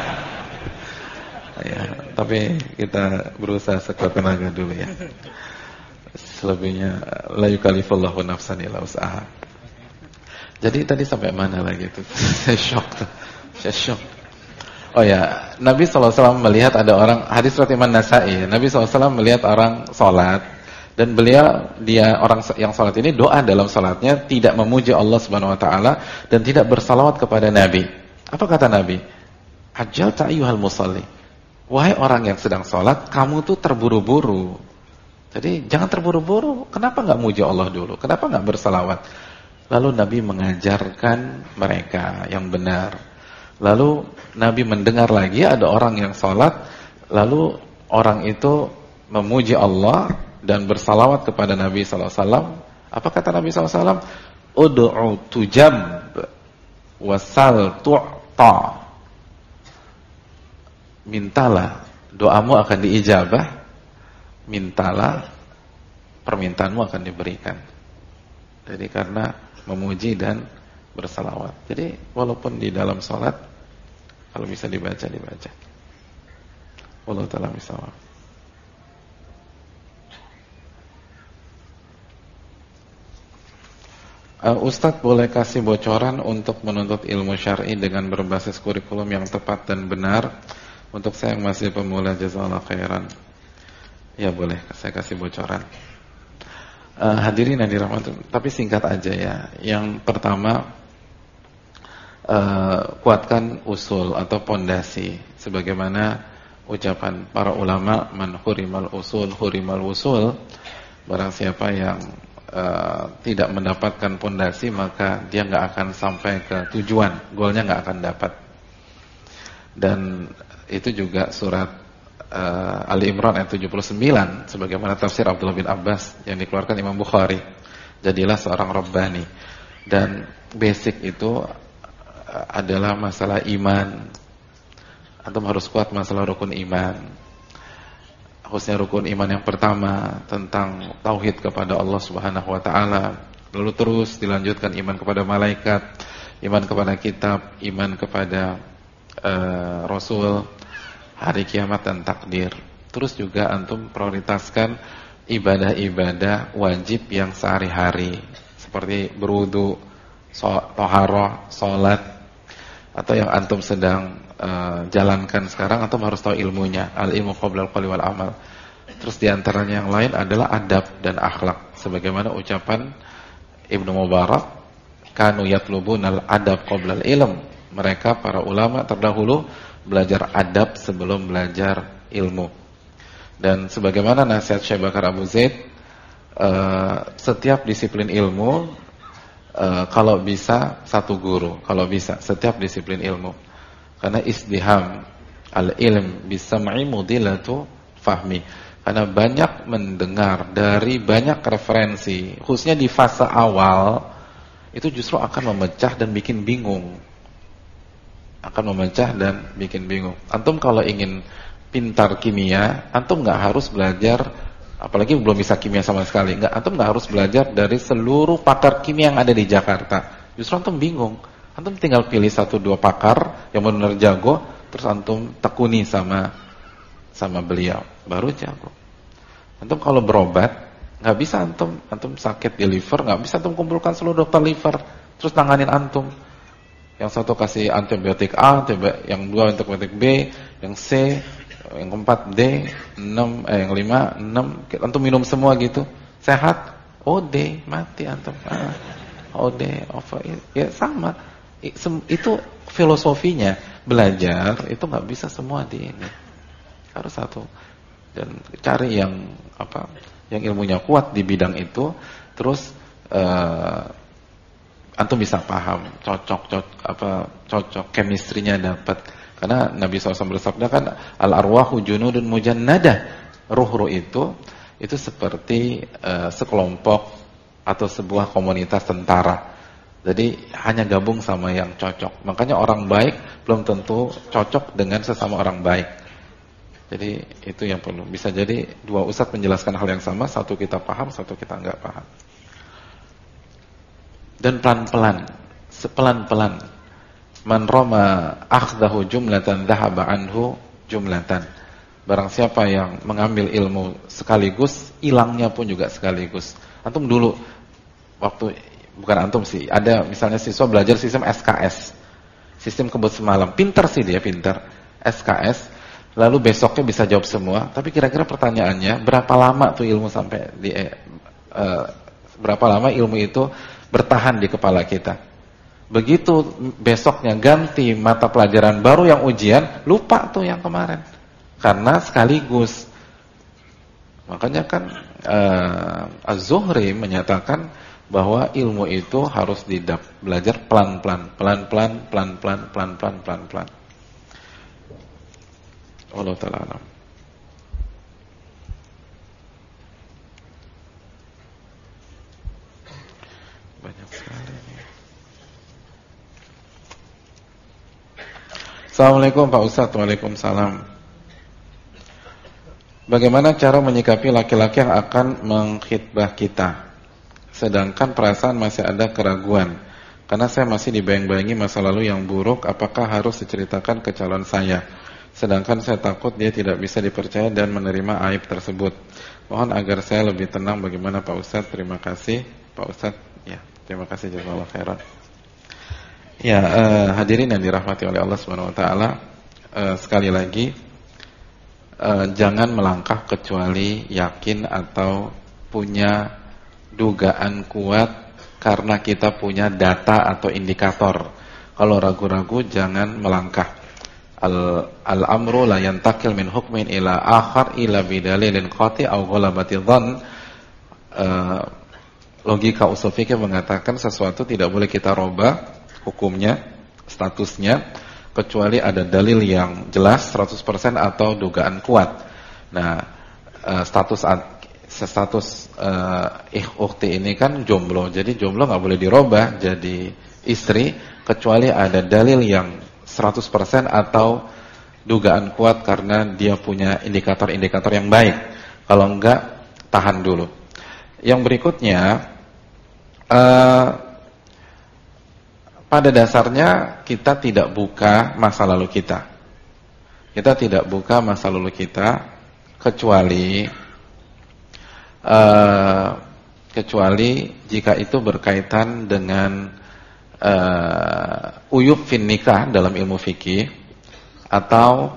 Ya, tapi kita berusaha sekuat tenaga dulu ya. Selebihnya la yukallifullahu nafsan illa wus'aha. Jadi tadi sampai mana lagi itu? Saya shock. Oh ya, Nabi SAW melihat ada orang, hadis riwayat Imam Nasa'i, Nabi SAW melihat orang sholat, dan dia orang yang sholat ini doa dalam sholatnya tidak memuji Allah Subhanahu Wa Taala dan tidak bersalawat kepada Nabi. Apa kata Nabi? Ajjalta ayyuhal musalli. Wahai orang yang sedang sholat, kamu tuh terburu-buru. Jadi jangan terburu-buru. Kenapa nggak muji Allah dulu? Kenapa nggak bersalawat? Lalu Nabi mengajarkan mereka yang benar. Lalu Nabi mendengar lagi ada orang yang sholat, lalu orang itu memuji Allah dan bersalawat kepada Nabi SAW. Apa kata Nabi SAW? Ud'u tujab wasal tu'ta. Mintalah, doamu akan diijabah. Mintalah, permintaanmu akan diberikan. Jadi karena memuji dan bersalawat. Jadi walaupun di dalam sholat, kalau bisa dibaca. Wallahu ta'ala bishawab. Ustadz boleh kasih bocoran untuk menuntut ilmu syar'i dengan berbasis kurikulum yang tepat dan benar untuk saya yang masih pemula, jazakallahu khairan. Ya boleh, saya kasih bocoran. Hadirin yang dirahmati, tapi singkat aja ya. Yang pertama, kuatkan usul atau pondasi sebagaimana ucapan para ulama, man hurimal usul hurimal wusul. Barang siapa yang tidak mendapatkan pondasi, maka dia nggak akan sampai ke tujuan, goalnya nggak akan dapat. Dan itu juga surat Ali Imran ayat 79, sebagaimana tafsir Abdullah bin Abbas yang dikeluarkan Imam Bukhari. Jadilah seorang Rabbani. Dan basic itu adalah masalah iman. Antum harus kuat masalah rukun iman. Khususnya rukun iman yang pertama tentang tauhid kepada Allah Subhanahu wa taala. Lalu terus dilanjutkan iman kepada malaikat, iman kepada kitab, iman kepada Rasul, hari kiamat dan takdir. Terus juga antum prioritaskan ibadah-ibadah wajib yang sehari-hari seperti berwudu, thaharah, salat, atau yang antum sedang jalankan sekarang, antum harus tahu ilmunya. Al-ilmu qabla al-qawli wal amal. Terus diantaranya yang lain adalah adab dan akhlak. Sebagaimana ucapan Ibnu Mubarak, kanu yatlubunal adab qabla al-ilm. Mereka para ulama terdahulu belajar adab sebelum belajar ilmu. Dan sebagaimana nasihat Syekh Bakar Abu Zaid, setiap disiplin ilmu kalau bisa satu guru, kalau bisa setiap disiplin ilmu. Karena isdiham al-ilm bisam'i mudilatu fahmi. Karena banyak mendengar dari banyak referensi, khususnya di fase awal, itu justru akan memecah dan bikin bingung. Antum kalau ingin pintar kimia, antum nggak harus belajar, apalagi belum bisa kimia sama sekali, antum nggak harus belajar dari seluruh pakar kimia yang ada di Jakarta. Justru antum bingung. Antum tinggal pilih 1-2 pakar yang benar-benar jago, terus antum tekuni sama sama beliau, baru jago. Antum kalau berobat, nggak bisa antum sakit di liver, nggak bisa antum kumpulkan seluruh dokter liver, terus nanganin antum. Yang satu kasih antibiotik A, yang dua antibiotik B, yang C, yang keempat D, yang 5, 6, antum minum semua gitu, sehat. OD, mati antum. OD, over, ya sama. Itu filosofinya. Belajar itu nggak bisa semua di ini. Harus satu. Dan cari yang ilmunya kuat di bidang itu, terus antum bisa paham, cocok, chemistry-nya dapat. Karena Nabi SAW bersabda kan, al-arwahu junudun mujannadah. Ruh itu seperti sekelompok atau sebuah komunitas tentara. Jadi hanya gabung sama yang cocok. Makanya orang baik belum tentu cocok dengan sesama orang baik. Jadi itu yang perlu. Bisa jadi dua ustadz menjelaskan hal yang sama, satu kita paham, satu kita enggak paham. Dan pelan-pelan, man rama akhdahu jumlatan dhahaba anhu jumlatan. Barang siapa yang mengambil ilmu sekaligus, hilangnya pun juga sekaligus. Antum dulu waktu, bukan antum sih, ada misalnya siswa belajar sistem SKS, sistem kebut semalam, pintar sih dia, pintar SKS, lalu besoknya bisa jawab semua, tapi kira-kira pertanyaannya berapa lama tuh ilmu sampai berapa lama ilmu itu bertahan di kepala kita. Begitu besoknya ganti mata pelajaran baru yang ujian, lupa tuh yang kemarin, karena sekaligus. Makanya kan Az-Zuhri menyatakan bahwa ilmu itu harus belajar pelan-pelan. Allah Ta'ala alam. Banyak sekali ini. Assalamualaikum Pak Ustadz. Waalaikumsalam. Bagaimana cara menyikapi laki-laki yang akan mengkhitbah kita, sedangkan perasaan masih ada keraguan? Karena saya masih dibayang-bayangi masa lalu yang buruk. Apakah harus diceritakan ke calon saya? Sedangkan saya takut dia tidak bisa dipercaya dan menerima aib tersebut. Mohon agar saya lebih tenang. Bagaimana Pak Ustadz? Terima kasih Pak Ustadz. Ya, terima kasih, jazakallahu khairan. Ya, hadirin yang dirahmati oleh Allah Subhanahu wa taala, sekali lagi jangan melangkah kecuali yakin atau punya dugaan kuat karena kita punya data atau indikator. Kalau ragu-ragu jangan melangkah. Al-amru la yantakil min hukmin ila akhar ila bidalilin qati aw ghalabati dhann. Logika usul fikih mengatakan sesuatu tidak boleh kita robah hukumnya, statusnya, kecuali ada dalil yang jelas 100% atau dugaan kuat. Nah, status ukhti ini kan jomblo. Jadi jomblo nggak boleh dirubah jadi istri kecuali ada dalil yang 100% atau dugaan kuat karena dia punya indikator-indikator yang baik. Kalau enggak, tahan dulu. Yang berikutnya, pada dasarnya kita tidak buka masa lalu kita. Kita tidak buka masa lalu kita kecuali jika itu berkaitan dengan uyub fin nikah dalam ilmu fikih, atau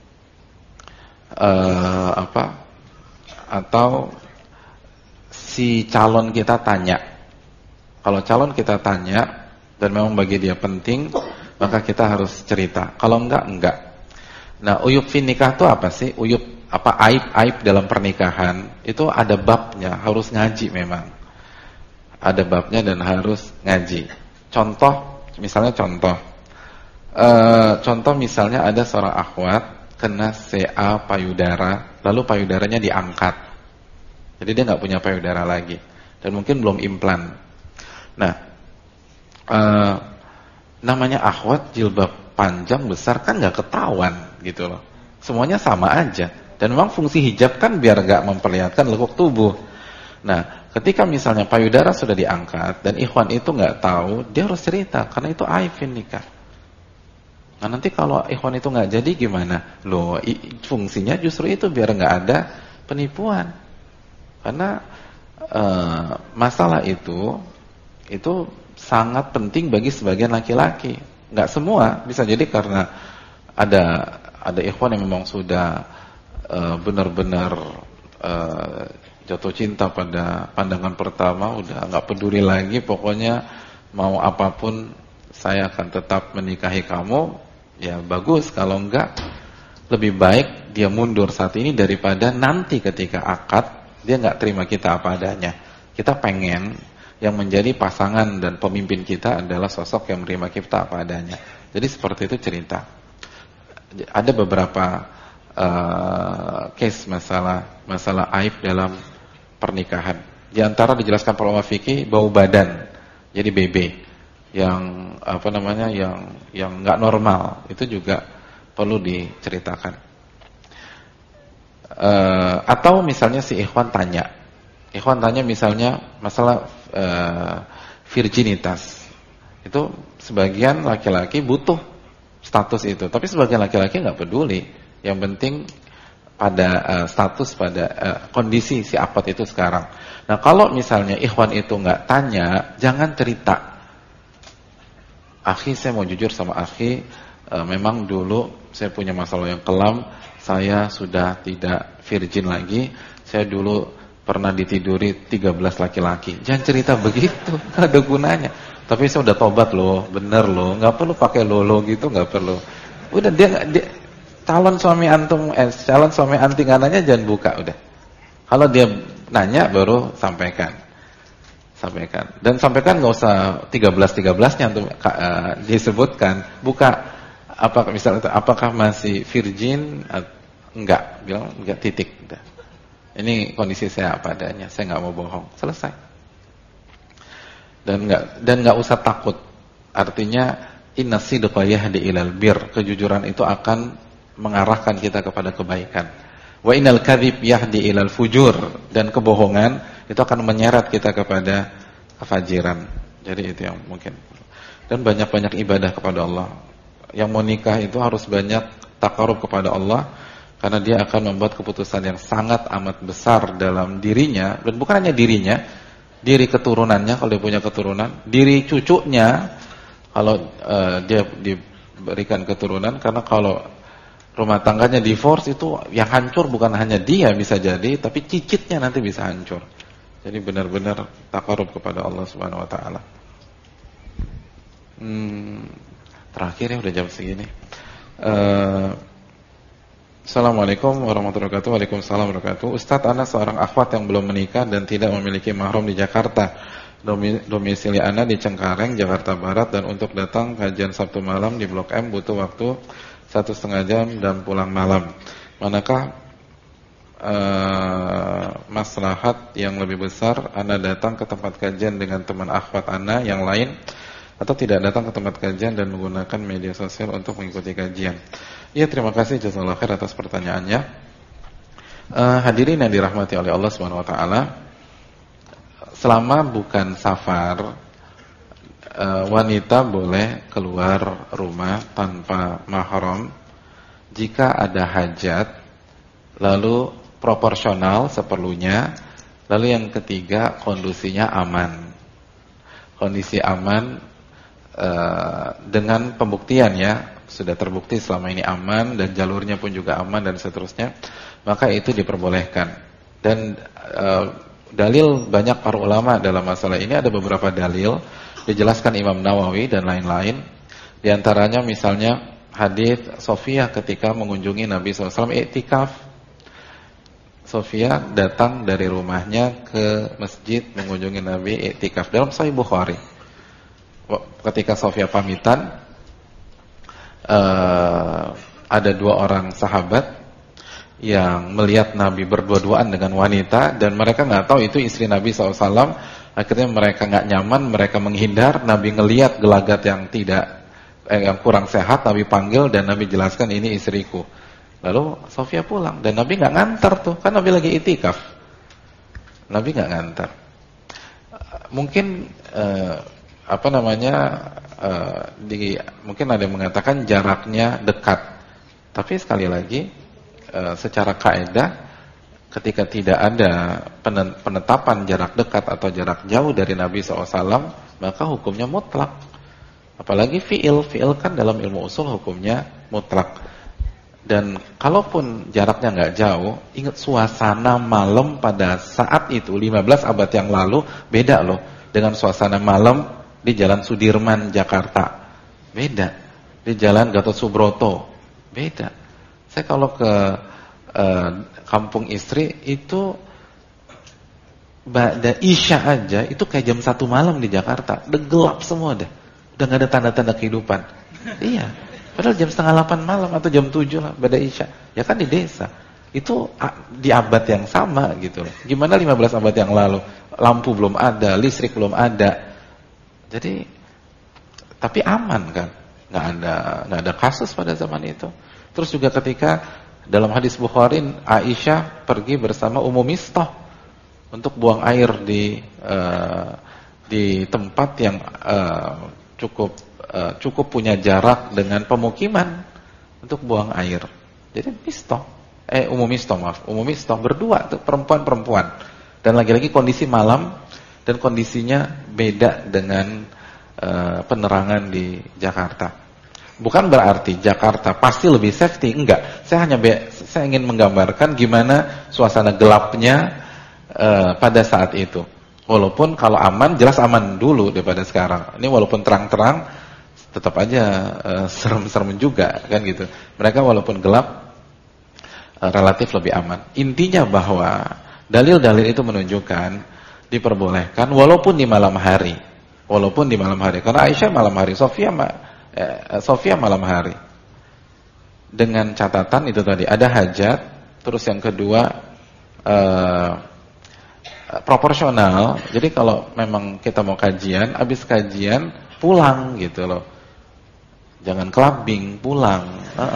atau si calon kita tanya. Kalau calon kita tanya dan memang bagi dia penting, maka kita harus cerita. Kalau enggak. Nah, uyub fin nikah itu apa sih? Uyub aib dalam pernikahan itu ada babnya, harus ngaji memang. Ada babnya dan harus ngaji. Contoh misalnya ada seorang akhwat kena CA payudara, lalu payudaranya diangkat. Jadi dia nggak punya payudara lagi dan mungkin belum implan. Nah, namanya akhwat, jilbab panjang besar kan nggak ketahuan gitu loh. Semuanya sama aja. Dan memang fungsi hijab kan biar nggak memperlihatkan lekuk tubuh. Nah, ketika misalnya payudara sudah diangkat dan ikhwan itu nggak tahu, dia harus cerita karena itu aib nikah. Nah nanti kalau ikhwan itu nggak jadi gimana? Loh, fungsinya justru itu biar nggak ada penipuan. Karena masalah itu sangat penting bagi sebagian laki-laki. Nggak semua, bisa jadi karena ada ikhwan yang memang sudah benar-benar jatuh cinta pada pandangan pertama, udah nggak peduli lagi, pokoknya mau apapun saya akan tetap menikahi kamu. Ya bagus, kalau enggak lebih baik dia mundur saat ini daripada nanti ketika akad dia enggak terima kita apa adanya. Kita pengen yang menjadi pasangan dan pemimpin kita adalah sosok yang menerima kita apa adanya. Jadi seperti itu cerita. Ada beberapa case masalah aib dalam pernikahan. Di antara dijelaskan para ulama fikih bau badan, jadi BB. Yang yang nggak normal itu juga perlu diceritakan. Atau misalnya si ikhwan tanya misalnya masalah virginitas, itu sebagian laki-laki butuh status itu, tapi sebagian laki-laki nggak peduli. Yang penting pada status, pada kondisi si akad itu sekarang. Nah kalau misalnya ikhwan itu nggak tanya, jangan cerita. Akhi, saya mau jujur sama akhi, memang dulu saya punya masalah yang kelam, saya sudah tidak virgin lagi, saya dulu pernah ditiduri 13 laki-laki. Jangan cerita begitu, gak ada gunanya. Tapi saya udah tobat loh, bener loh, gak perlu pakai lolo gitu, gak perlu. Udah dia calon suami antum, calon suami anti nanya jangan buka, udah. Kalau dia nanya baru sampaikan. Dan sampaikan nggak usah 13-13-nya untuk disebutkan. Buka apa misalnya apakah masih virgin? Enggak, bilang enggak, titik. Udah. Ini kondisi saya apa adanya. Saya nggak mau bohong. Selesai. Dan nggak usah takut. Artinya inna sidqa yahdi ilal bir. Kejujuran itu akan mengarahkan kita kepada kebaikan. Wa innal kadhib yahdi ilal fujur, dan kebohongan itu akan menyeret kita kepada kefajiran. Jadi itu yang mungkin. Dan banyak-banyak ibadah kepada Allah. Yang mau nikah itu harus banyak taqarrub kepada Allah, karena dia akan membuat keputusan yang sangat amat besar dalam dirinya, dan bukan hanya dirinya, diri keturunannya kalau dia punya keturunan, diri cucunya kalau dia diberikan keturunan. Karena kalau rumah tangganya divorce itu yang hancur bukan hanya dia bisa jadi, tapi cicitnya nanti bisa hancur. Jadi benar-benar taqarrub kepada Allah Subhanahu wa taala. Terakhir ya, udah jam segini. Assalamualaikum warahmatullahi wabarakatuh. Waalaikumsalam warahmatullahi wabarakatuh. Ustadz, ana seorang akhwat yang belum menikah dan tidak memiliki mahram di Jakarta. Domisili ana di Cengkareng, Jakarta Barat, dan untuk datang kajian Sabtu malam di Blok M butuh waktu 1,5 jam dan pulang malam. Manakah maslahat yang lebih besar, ana datang ke tempat kajian dengan teman akhwat ana yang lain, atau tidak datang ke tempat kajian dan menggunakan media sosial untuk mengikuti kajian? Ya, terima kasih jazakallahu khair atas pertanyaannya. Hadirin yang dirahmati oleh Allah Subhanahu wa taala, selama bukan safar, wanita boleh keluar rumah tanpa mahram jika ada hajat, lalu proporsional seperlunya, lalu yang ketiga kondisinya aman. Kondisi aman dengan pembuktian, ya, sudah terbukti selama ini aman dan jalurnya pun juga aman dan seterusnya, maka itu diperbolehkan. Dan dalil banyak para ulama dalam masalah ini, ada beberapa dalil dijelaskan Imam Nawawi dan lain-lain. Di antaranya misalnya hadis Sofia ketika mengunjungi Nabi SAW iktikaf. Sofia datang dari rumahnya ke masjid mengunjungi Nabi iktikaf dalam Sahih Bukhari. Ketika Sofia pamitan, ada 2 orang sahabat yang melihat Nabi berdua-duaan dengan wanita, dan mereka nggak tahu itu istri Nabi SAW. Akhirnya mereka nggak nyaman, mereka menghindar. Nabi ngelihat gelagat yang yang kurang sehat, Nabi panggil dan Nabi jelaskan, ini istriku. Lalu Sofia pulang dan Nabi nggak ngantar tuh, kan Nabi lagi itikaf. Nabi nggak ngantar. Mungkin mungkin ada yang mengatakan jaraknya dekat. Tapi sekali lagi secara kaidah ketika tidak ada penetapan jarak dekat atau jarak jauh dari Nabi SAW, maka hukumnya mutlak. Apalagi fi'il kan dalam ilmu usul hukumnya mutlak. Dan kalaupun jaraknya nggak jauh, ingat suasana malam pada saat itu 15 abad yang lalu beda loh dengan suasana malam di Jalan Sudirman Jakarta. Beda. Di Jalan Gatot Subroto. Beda. Saya kalau ke kampung istri itu ba'da isya aja itu kayak jam 1 malam di Jakarta. Udah gelap semua deh. Udah nggak ada tanda-tanda kehidupan. Iya. Padahal jam 7:30 malam atau jam 7 lah ba'da isya. Ya kan di desa. Itu di abad yang sama gitu loh. Gimana 15 abad yang lalu? Lampu belum ada, listrik belum ada. Jadi tapi aman kan? Nggak ada kasus pada zaman itu. Terus juga ketika dalam hadis Bukhari, Aisyah pergi bersama Ummu Mistah untuk buang air di tempat yang cukup punya jarak dengan pemukiman untuk buang air. Jadi Ummu Mistah berdua tuh perempuan-perempuan. Dan lagi-lagi kondisi malam dan kondisinya beda dengan penerangan di Jakarta. Bukan berarti Jakarta pasti lebih safety, enggak. Saya ingin menggambarkan gimana suasana gelapnya pada saat itu. Walaupun kalau aman, jelas aman dulu daripada sekarang. Ini walaupun terang-terang, tetap aja serem-serem juga kan gitu. Mereka walaupun gelap relatif lebih aman. Intinya bahwa dalil-dalil itu menunjukkan diperbolehkan walaupun di malam hari. Karena Aisyah malam hari, Sofia malam hari. Dengan catatan itu tadi ada hajat, terus yang kedua proporsional. Jadi kalau memang kita mau kajian, habis kajian pulang gitu loh. Jangan clubbing, pulang.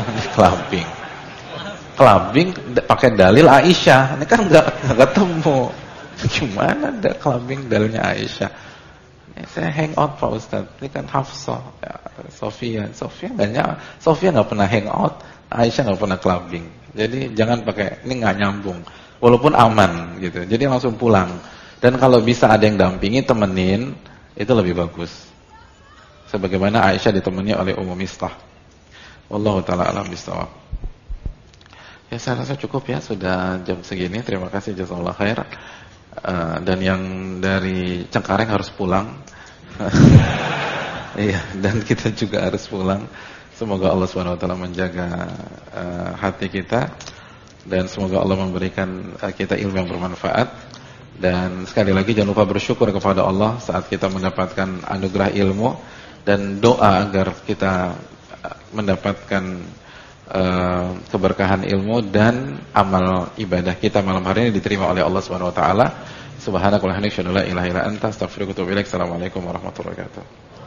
Clubbing pakai dalil Aisyah. Ini kan enggak ketemu. Gimana ada clubbing dalilnya Aisyah? Saya hangout Pak Ustadz. Ini kan Hafsah, ya, Sofia nggak pernah hangout, Aisyah nggak pernah clubbing. Jadi jangan pakai, ini nggak nyambung. Walaupun aman gitu. Jadi langsung pulang. Dan kalau bisa ada yang dampingi, temenin, itu lebih bagus. Sebagaimana Aisyah ditemani oleh Ummu Mistah. Wallahu taala alam bishawab. Ya saya rasa cukup ya, sudah jam segini. Terima kasih, jazakallahu khair. Dan yang dari Cengkareng harus pulang. Iya, dan kita juga harus pulang. Semoga Allah SWT menjaga hati kita, dan semoga Allah memberikan kita ilmu yang bermanfaat. Dan sekali lagi jangan lupa bersyukur kepada Allah saat kita mendapatkan anugerah ilmu, dan doa agar kita mendapatkan keberkahan ilmu dan amal ibadah kita malam hari ini diterima oleh Allah Subhanahu wa taala. Subhanakallahumma wa bihamdika, la ilaha illa anta, astaghfiruka wa atubu ilaik. Assalamualaikum warahmatullahi wabarakatuh.